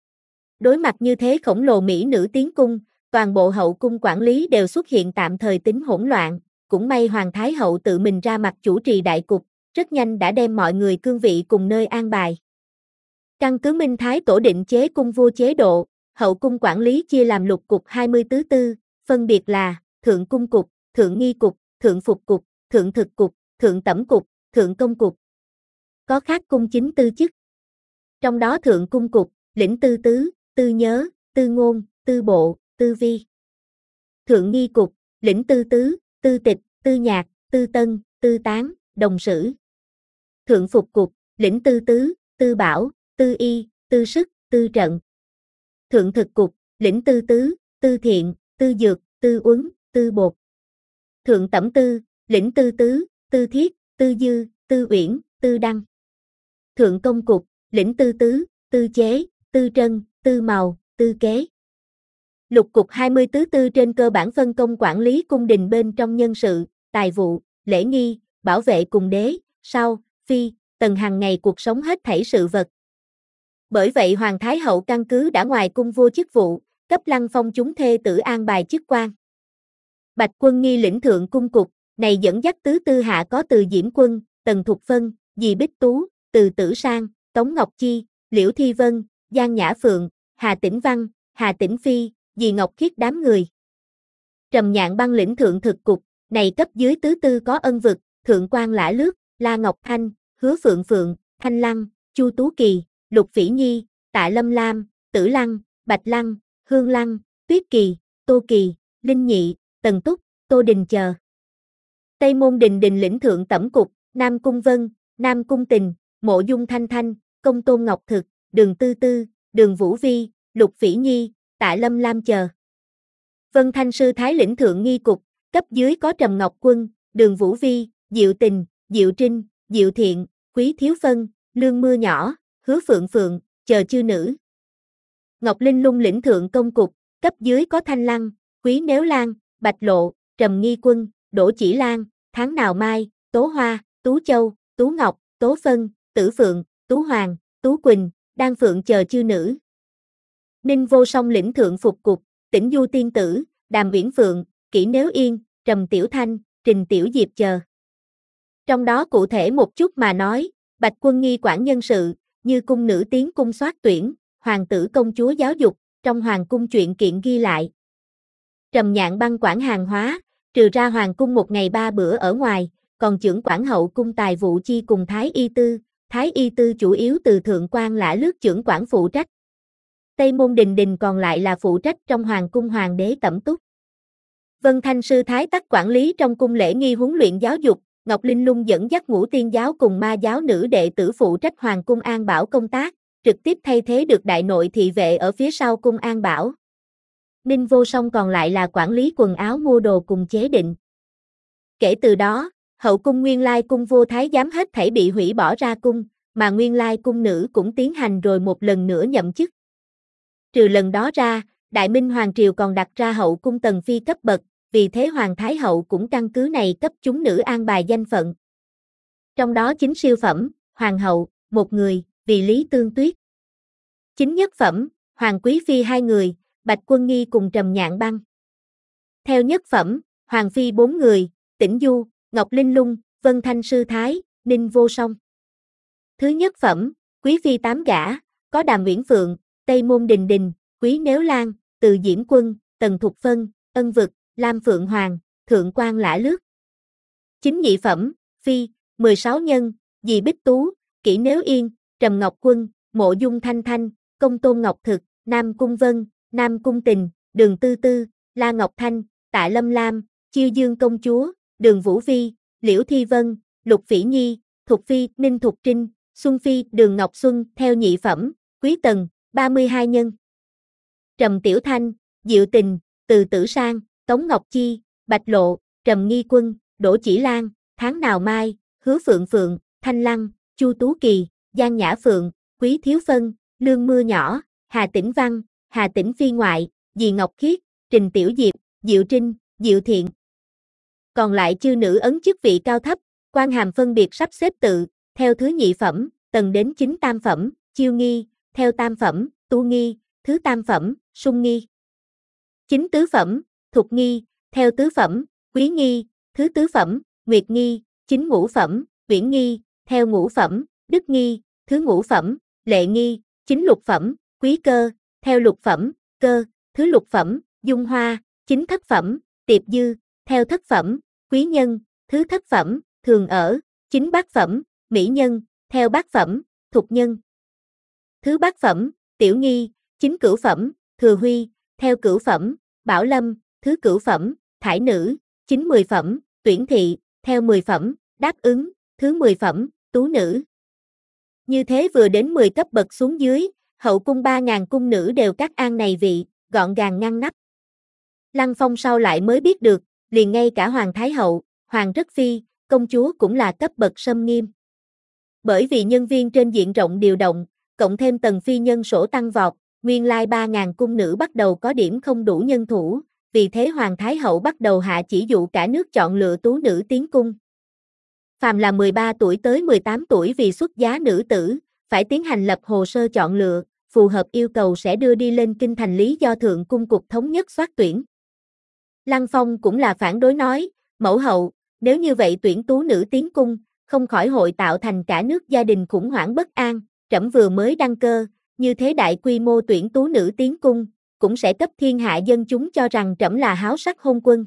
Đối mặt như thế khổng lồ mỹ nữ tiến cung, toàn bộ hậu cung quản lý đều xuất hiện tạm thời tính hỗn loạn, cũng may Hoàng Thái Hậu tự mình ra mặt chủ trì đại cục, rất nhanh đã đem mọi người cương vị cùng nơi an bài. Căn cứ Minh Thái Tổ định chế cung vua chế độ, hậu cung quản lý chia làm lục cục hai mươi tứ tư, phân biệt là Thượng Cung Cục, Thượng Nghi Cục, Thượng Phục Cục, Thượng Thực Cục, Thượng Tẩm Cục, Thượng Công Cục. Có khác cung chính tư chức. Trong đó Thượng Cung Cục, lĩnh tư tứ, tư nhớ, tư ngôn, tư bộ, tư vi. Thượng Nghi Cục, lĩnh tư tứ, tư tịch, tư nhạc, tư tân, tư tán, đồng sử. Thượng Phục Cục, lĩnh tư tứ, tư bảo, tư y, tư sức, tư trận. Thượng Thực Cục, lĩnh tư tứ, tư thiện, tư dược, tư uấn, tư bột. Thượng Tẩm Tư, lĩnh tư tứ, tư thiết, tư dư, tư uyển, tư đăng. Thượng Công Cục, lĩnh tư tứ, tư chế, tư trân, tư màu, tư kế. Lục cục hai mươi tứ tư trên cơ bản phân công quản lý cung đình bên trong nhân sự, tài vụ, lễ nghi, bảo vệ cùng đế, sau, phi, tần hàng ngày cuộc sống hết thảy sự vật. Bởi vậy Hoàng Thái Hậu căn cứ đã ngoài cung vua chức vụ, cấp Lăng Phong chúng thê tử an bài chức quan. Bạch Quân Nghi lĩnh Thượng Cung Cục, này dẫn dắt tứ tư hạ có Từ Diễm Quân, Tần Thục Phân, Dì Bích Tú, Từ Tử Sang, Tống Ngọc Chi, Liễu Thi Vân, Giang Nhã Phượng, Hà Tĩnh Văn, Hà Tĩnh Phi, Dì Ngọc Khiết đám người. Trầm Nhạn Băng lĩnh Thượng Thực Cục, này cấp dưới tứ tư có Ân Vực, Thượng Quan Lã Lướt, La Ngọc Thanh, Hứa Phượng Phượng, Thanh Lăng, Chu Tú Kỳ, Lục Phỉ Nhi, Tạ Lâm Lam, Tử Lăng, Bạch Lăng, Hương Lăng, Tuyết Kỳ, Tô Kỳ, Linh Nhị, Tần Túc, Tô Đình chờ. Tây Môn Đình Đình lĩnh Thượng Tẩm Cục, Nam Cung Vân, Nam Cung Tình, Mộ Dung Thanh Thanh, Công Tôn Ngọc Thực, Đường Tư Tư, Đường Vũ Vi, Lục Phỉ Nhi, Tạ Lâm Lam chờ. Vân Thanh Sư Thái lĩnh Thượng Nghi Cục, cấp dưới có Trầm Ngọc Quân, Đường Vũ Vi, Diệu Tình, Diệu Trinh, Diệu Thiện, Quý Thiếu Phân, Lương Mưa Nhỏ, Hứa Phượng Phượng, chờ chư nữ. Ngọc Linh Lung lĩnh Thượng Công Cục, cấp dưới có Thanh Lăng, Quý Nếu Lan, Bạch Lộ, Trầm Nghi Quân, Đỗ Chỉ Lan, Tháng Nào Mai, Tố Hoa, Tú Châu, Tú Ngọc, Tố Phân, Tử Phượng, Tú Hoàng, Tú Quỳnh, Đan Phượng chờ chư nữ. Ninh Vô Song lĩnh Thượng Phục Cục, Tĩnh Du Tiên Tử, Đàm Uyển Phượng, Kỷ Nếu Yên, Trầm Tiểu Thanh, Trình Tiểu Diệp chờ. Trong đó cụ thể một chút mà nói, Bạch Quân Nghi quản nhân sự, như cung nữ tiến cung soát tuyển, hoàng tử công chúa giáo dục, trong hoàng cung chuyện kiện ghi lại. Trầm Nhạn Băng quản hàng hóa, trừ ra hoàng cung một ngày ba bữa ở ngoài, còn chưởng quản hậu cung tài vụ chi cùng Thái Y Tư, Thái Y Tư chủ yếu từ Thượng Quan Lã Lướt chưởng quản phụ trách. Tây Môn Đình Đình còn lại là phụ trách trong hoàng cung hoàng đế tẩm túc. Vân Thanh Sư Thái tắc quản lý trong cung lễ nghi huấn luyện giáo dục, Ngọc Linh Lung dẫn dắt Ngũ Tiên giáo cùng Ma giáo nữ đệ tử phụ trách hoàng cung an bảo công tác, trực tiếp thay thế được đại nội thị vệ ở phía sau cung an bảo. Ninh Vô Song còn lại là quản lý quần áo mua đồ cùng chế định. Kể từ đó, hậu cung nguyên lai cung vô thái giám hết thảy bị hủy bỏ ra cung, mà nguyên lai cung nữ cũng tiến hành rồi một lần nữa nhậm chức. Trừ lần đó ra, Đại Minh Hoàng Triều còn đặt ra hậu cung tần phi cấp bậc, vì thế Hoàng Thái Hậu cũng căn cứ này cấp chúng nữ an bài danh phận. Trong đó chính siêu phẩm, Hoàng hậu, một người, vì Lý Tương Tuyết. Chính nhất phẩm, Hoàng Quý Phi hai người, Bạch Quân Nghi cùng Trầm Nhạn Băng. Theo nhất phẩm, Hoàng Phi bốn người, Tĩnh Du, Ngọc Linh Lung, Vân Thanh Sư Thái, Ninh Vô Song. Thứ nhất phẩm, Quý Phi tám gả, có Đàm Uyển Phượng, Tây Môn Đình Đình, Quý Nếu Lan, Từ Diễm Quân, Tần Thục Phân, Ân Vực, Lam Phượng Hoàng, Thượng Quan Lã Lướt. Chính nhị phẩm, Phi, mười sáu nhân, Dì Bích Tú, Kỷ Nếu Yên, Trầm Ngọc Quân, Mộ Dung Thanh Thanh, Công Tôn Ngọc Thực, Nam Cung Vân, Nam Cung Tình, Đường Tư Tư, La Ngọc Thanh, Tạ Lâm Lam, Chiêu Dương Công Chúa, Đường Vũ Vi, Liễu Thi Vân, Lục Phỉ Nhi, Thục Phi, Ninh Thục Trinh, Xuân Phi, Đường Ngọc Xuân. Theo nhị phẩm, Quý Tần, ba mươi hai nhân. Trầm Tiểu Thanh, Diệu Tình, Từ Tử Sang, Tống Ngọc Chi, Bạch Lộ, Trầm Nghi Quân, Đỗ Chỉ Lan, Tháng Nào Mai, Hứa Phượng Phượng, Thanh Lăng, Chu Tú Kỳ, Giang Nhã Phượng, Quý Thiếu Phân, Lương Mưa Nhỏ, Hà Tĩnh Văn, Hà Tĩnh Phi Ngoại, Dì Ngọc Khiết, Trình Tiểu Diệp, Diệu Trinh, Diệu Thiện. Còn lại chư nữ ấn chức vị cao thấp, quan hàm phân biệt sắp xếp tự, theo thứ nhị phẩm, tầng đến chính tam phẩm, Chiêu Nghi, theo tam phẩm, Tu Nghi, thứ tam phẩm, Sung Nghi. Chính tứ phẩm, Thục Nghi, theo tứ phẩm, Quý Nghi, thứ tứ phẩm, Nguyệt Nghi, chính ngũ phẩm, Uyển Nghi, theo ngũ phẩm, Đức Nghi, thứ ngũ phẩm, Lệ Nghi, chính lục phẩm, Quý Cơ, theo lục phẩm, Cơ, thứ lục phẩm, Dung Hoa, chính thất phẩm, Tiệp Dư, theo thất phẩm, Quý Nhân, thứ thất phẩm, Thường Ở, chính bát phẩm, Mỹ Nhân, theo bát phẩm, Thục Nhân. Thứ bát phẩm, Tiểu Nghi, chính cửu phẩm, Thừa Huy, theo cửu phẩm, Bảo Lâm, thứ cửu phẩm, Thải Nữ, chính mười phẩm, Tuyển Thị, theo mười phẩm, Đáp Ứng, thứ mười phẩm, Tú Nữ. Như thế vừa đến mười cấp bậc xuống dưới, hậu cung ba ngàn cung nữ đều các an này vị, gọn gàng ngăn nắp. Lăng Phong sau lại mới biết được, liền ngay cả Hoàng Thái Hậu, Hoàng Rất Phi, công chúa cũng là cấp bậc sâm nghiêm. Bởi vì nhân viên trên diện rộng điều động, cộng thêm tần phi nhân sổ tăng vọt, nguyên lai ba ngàn cung nữ bắt đầu có điểm không đủ nhân thủ, vì thế Hoàng Thái Hậu bắt đầu hạ chỉ dụ cả nước chọn lựa tú nữ tiến cung. Phàm là mười ba tuổi tới mười tám tuổi vì xuất giá nữ tử, phải tiến hành lập hồ sơ chọn lựa, phù hợp yêu cầu sẽ đưa đi lên kinh thành lý do thượng cung cục thống nhất soát tuyển. Lăng Phong cũng là phản đối nói, mẫu hậu, nếu như vậy tuyển tú nữ tiến cung, không khỏi hội tạo thành cả nước gia đình khủng hoảng bất an, trẫm vừa mới đăng cơ, như thế đại quy mô tuyển tú nữ tiến cung, cũng sẽ cấp thiên hạ dân chúng cho rằng trẫm là háo sắc hôn quân.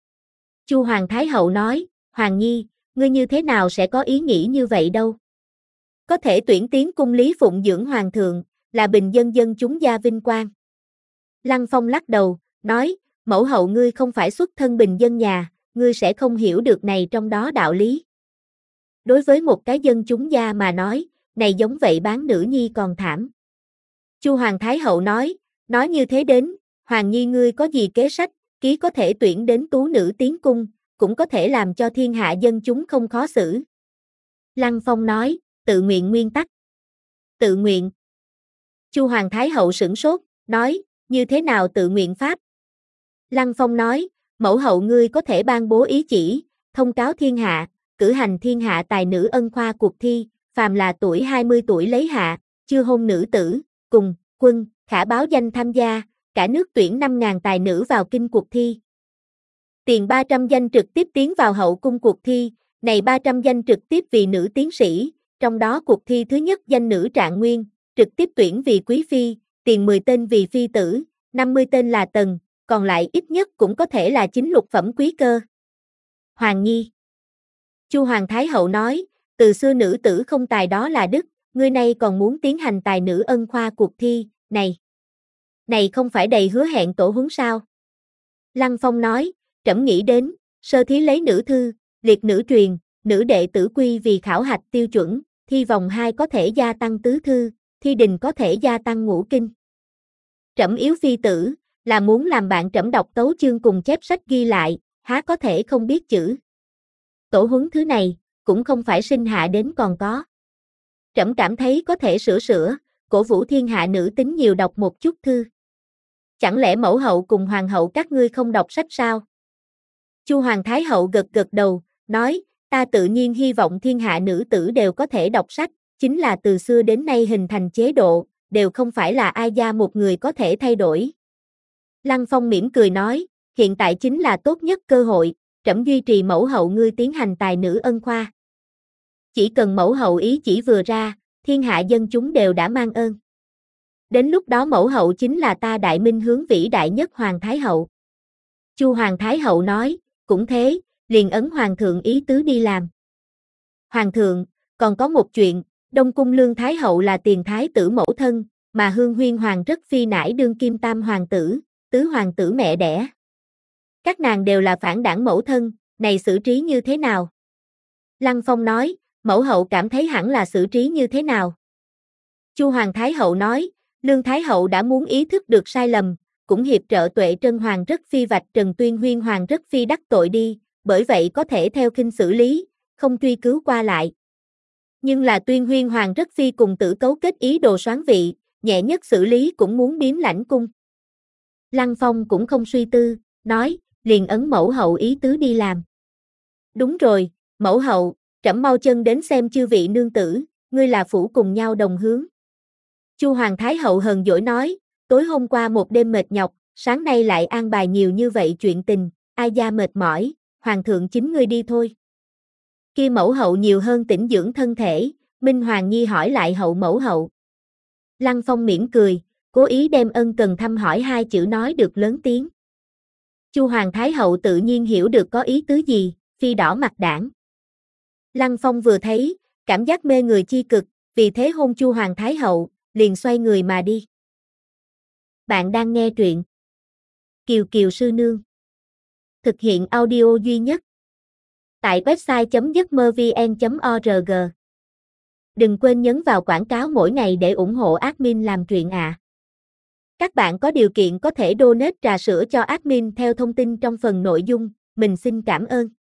Chu Hoàng Thái Hậu nói, Hoàng Nhi, ngươi như thế nào sẽ có ý nghĩ như vậy đâu? Có thể tuyển tiến cung lý phụng dưỡng hoàng thượng, là bình dân dân chúng gia vinh quang. Lăng Phong lắc đầu, nói, mẫu hậu ngươi không phải xuất thân bình dân nhà, ngươi sẽ không hiểu được này trong đó đạo lý. Đối với một cái dân chúng gia mà nói, này giống vậy bán nữ nhi còn thảm. Chu Hoàng Thái Hậu nói, nói như thế đến, Hoàng Nhi ngươi có gì kế sách, ký có thể tuyển đến tú nữ tiến cung, cũng có thể làm cho thiên hạ dân chúng không khó xử. Lăng Phong nói, tự nguyện nguyên tắc. Tự nguyện. Chu Hoàng Thái Hậu sửng sốt, nói, như thế nào tự nguyện pháp? Lăng Phong nói, mẫu hậu ngươi có thể ban bố ý chỉ, thông cáo thiên hạ, cử hành thiên hạ tài nữ ân khoa cuộc thi, phàm là tuổi hai mươi tuổi lấy hạ, chưa hôn nữ tử, cùng, quân, khả báo danh tham gia, cả nước tuyển năm nghìn tài nữ vào kinh cuộc thi. Tiền ba trăm danh trực tiếp tiến vào hậu cung cuộc thi, này ba trăm danh trực tiếp vì nữ tiến sĩ, trong đó cuộc thi thứ nhất danh nữ trạng nguyên, trực tiếp tuyển vì quý phi, tiền mười tên vì phi tử, năm mươi tên là tần, còn lại ít nhất cũng có thể là chính lục phẩm quý cơ. Hoàng Nhi. Chu Hoàng Thái Hậu nói, từ xưa nữ tử không tài đó là đức, ngươi nay còn muốn tiến hành tài nữ ân khoa cuộc thi, này. Này không phải đầy hứa hẹn tổ huấn sao? Lăng Phong nói, trẫm nghĩ đến, sơ thí lấy nữ thư, liệt nữ truyền, nữ đệ tử quy vì khảo hạch tiêu chuẩn, thi vòng hai có thể gia tăng tứ thư, thi đình có thể gia tăng ngũ kinh. Trẫm yếu phi tử, là muốn làm bạn trẫm đọc tấu chương cùng chép sách ghi lại, há có thể không biết chữ. Tổ huấn thứ này, cũng không phải sinh hạ đến còn có. Trẫm cảm thấy có thể sửa sửa, cổ vũ thiên hạ nữ tính nhiều đọc một chút thư. Chẳng lẽ mẫu hậu cùng hoàng hậu các ngươi không đọc sách sao? Chu Hoàng Thái hậu gật gật đầu, nói, ta tự nhiên hy vọng thiên hạ nữ tử đều có thể đọc sách, chính là từ xưa đến nay hình thành chế độ, đều không phải là ai gia một người có thể thay đổi. Lăng Phong mỉm cười nói, hiện tại chính là tốt nhất cơ hội, trẫm duy trì mẫu hậu ngươi tiến hành tài nữ ân khoa. Chỉ cần mẫu hậu ý chỉ vừa ra, thiên hạ dân chúng đều đã mang ơn. Đến lúc đó mẫu hậu chính là ta đại minh hướng vĩ đại nhất Hoàng Thái hậu. Chu Hoàng Thái hậu nói, cũng thế, liền ấn Hoàng thượng ý tứ đi làm. Hoàng thượng, còn có một chuyện, Đông Cung Lương Thái hậu là tiền thái tử mẫu thân, mà Hương Huyên Hoàng rất phi nải đương kim tam hoàng tử, tứ hoàng tử mẹ đẻ. Các nàng đều là phản đảng mẫu thân, này xử trí như thế nào? Lăng Phong nói, mẫu hậu cảm thấy hẳn là xử trí như thế nào? Chu Hoàng Thái hậu nói, Lương Thái hậu đã muốn ý thức được sai lầm, cũng hiệp trợ Tuệ Trân Hoàng rất phi vạch Trần Tuyên Huyên Hoàng rất phi đắc tội đi, bởi vậy có thể theo kinh xử lý, không truy cứu qua lại. Nhưng là Tuyên Huyên Hoàng rất phi cùng tử cấu kết ý đồ soán vị, nhẹ nhất xử lý cũng muốn biếm lãnh cung. Lăng Phong cũng không suy tư, nói, liền ấn mẫu hậu ý tứ đi làm. Đúng rồi, mẫu hậu, trẫm mau chân đến xem chư vị nương tử, ngươi là phủ cùng nhau đồng hướng. Chu Hoàng Thái hậu hờn dỗi nói, tối hôm qua một đêm mệt nhọc, sáng nay lại an bài nhiều như vậy chuyện tình, ai gia mệt mỏi, hoàng thượng chính ngươi đi thôi. Kia mẫu hậu nhiều hơn tĩnh dưỡng thân thể, Minh Hoàng Nhi hỏi lại hậu mẫu hậu. Lăng Phong mỉm cười, cố ý đem ân cần thăm hỏi hai chữ nói được lớn tiếng. Chu Hoàng Thái hậu tự nhiên hiểu được có ý tứ gì, phi đỏ mặt đảng. Lăng Phong vừa thấy, cảm giác mê người chi cực, vì thế hôn Chu Hoàng Thái hậu, liền xoay người mà đi. Bạn đang nghe truyện Kiều Kiều Sư Nương. Thực hiện audio duy nhất tại website chấm giấc mơ vn chấm org. Đừng quên nhấn vào quảng cáo mỗi ngày để ủng hộ admin làm truyện ạ. À. Các bạn có điều kiện có thể donate trà sữa cho admin theo thông tin trong phần nội dung, mình xin cảm ơn.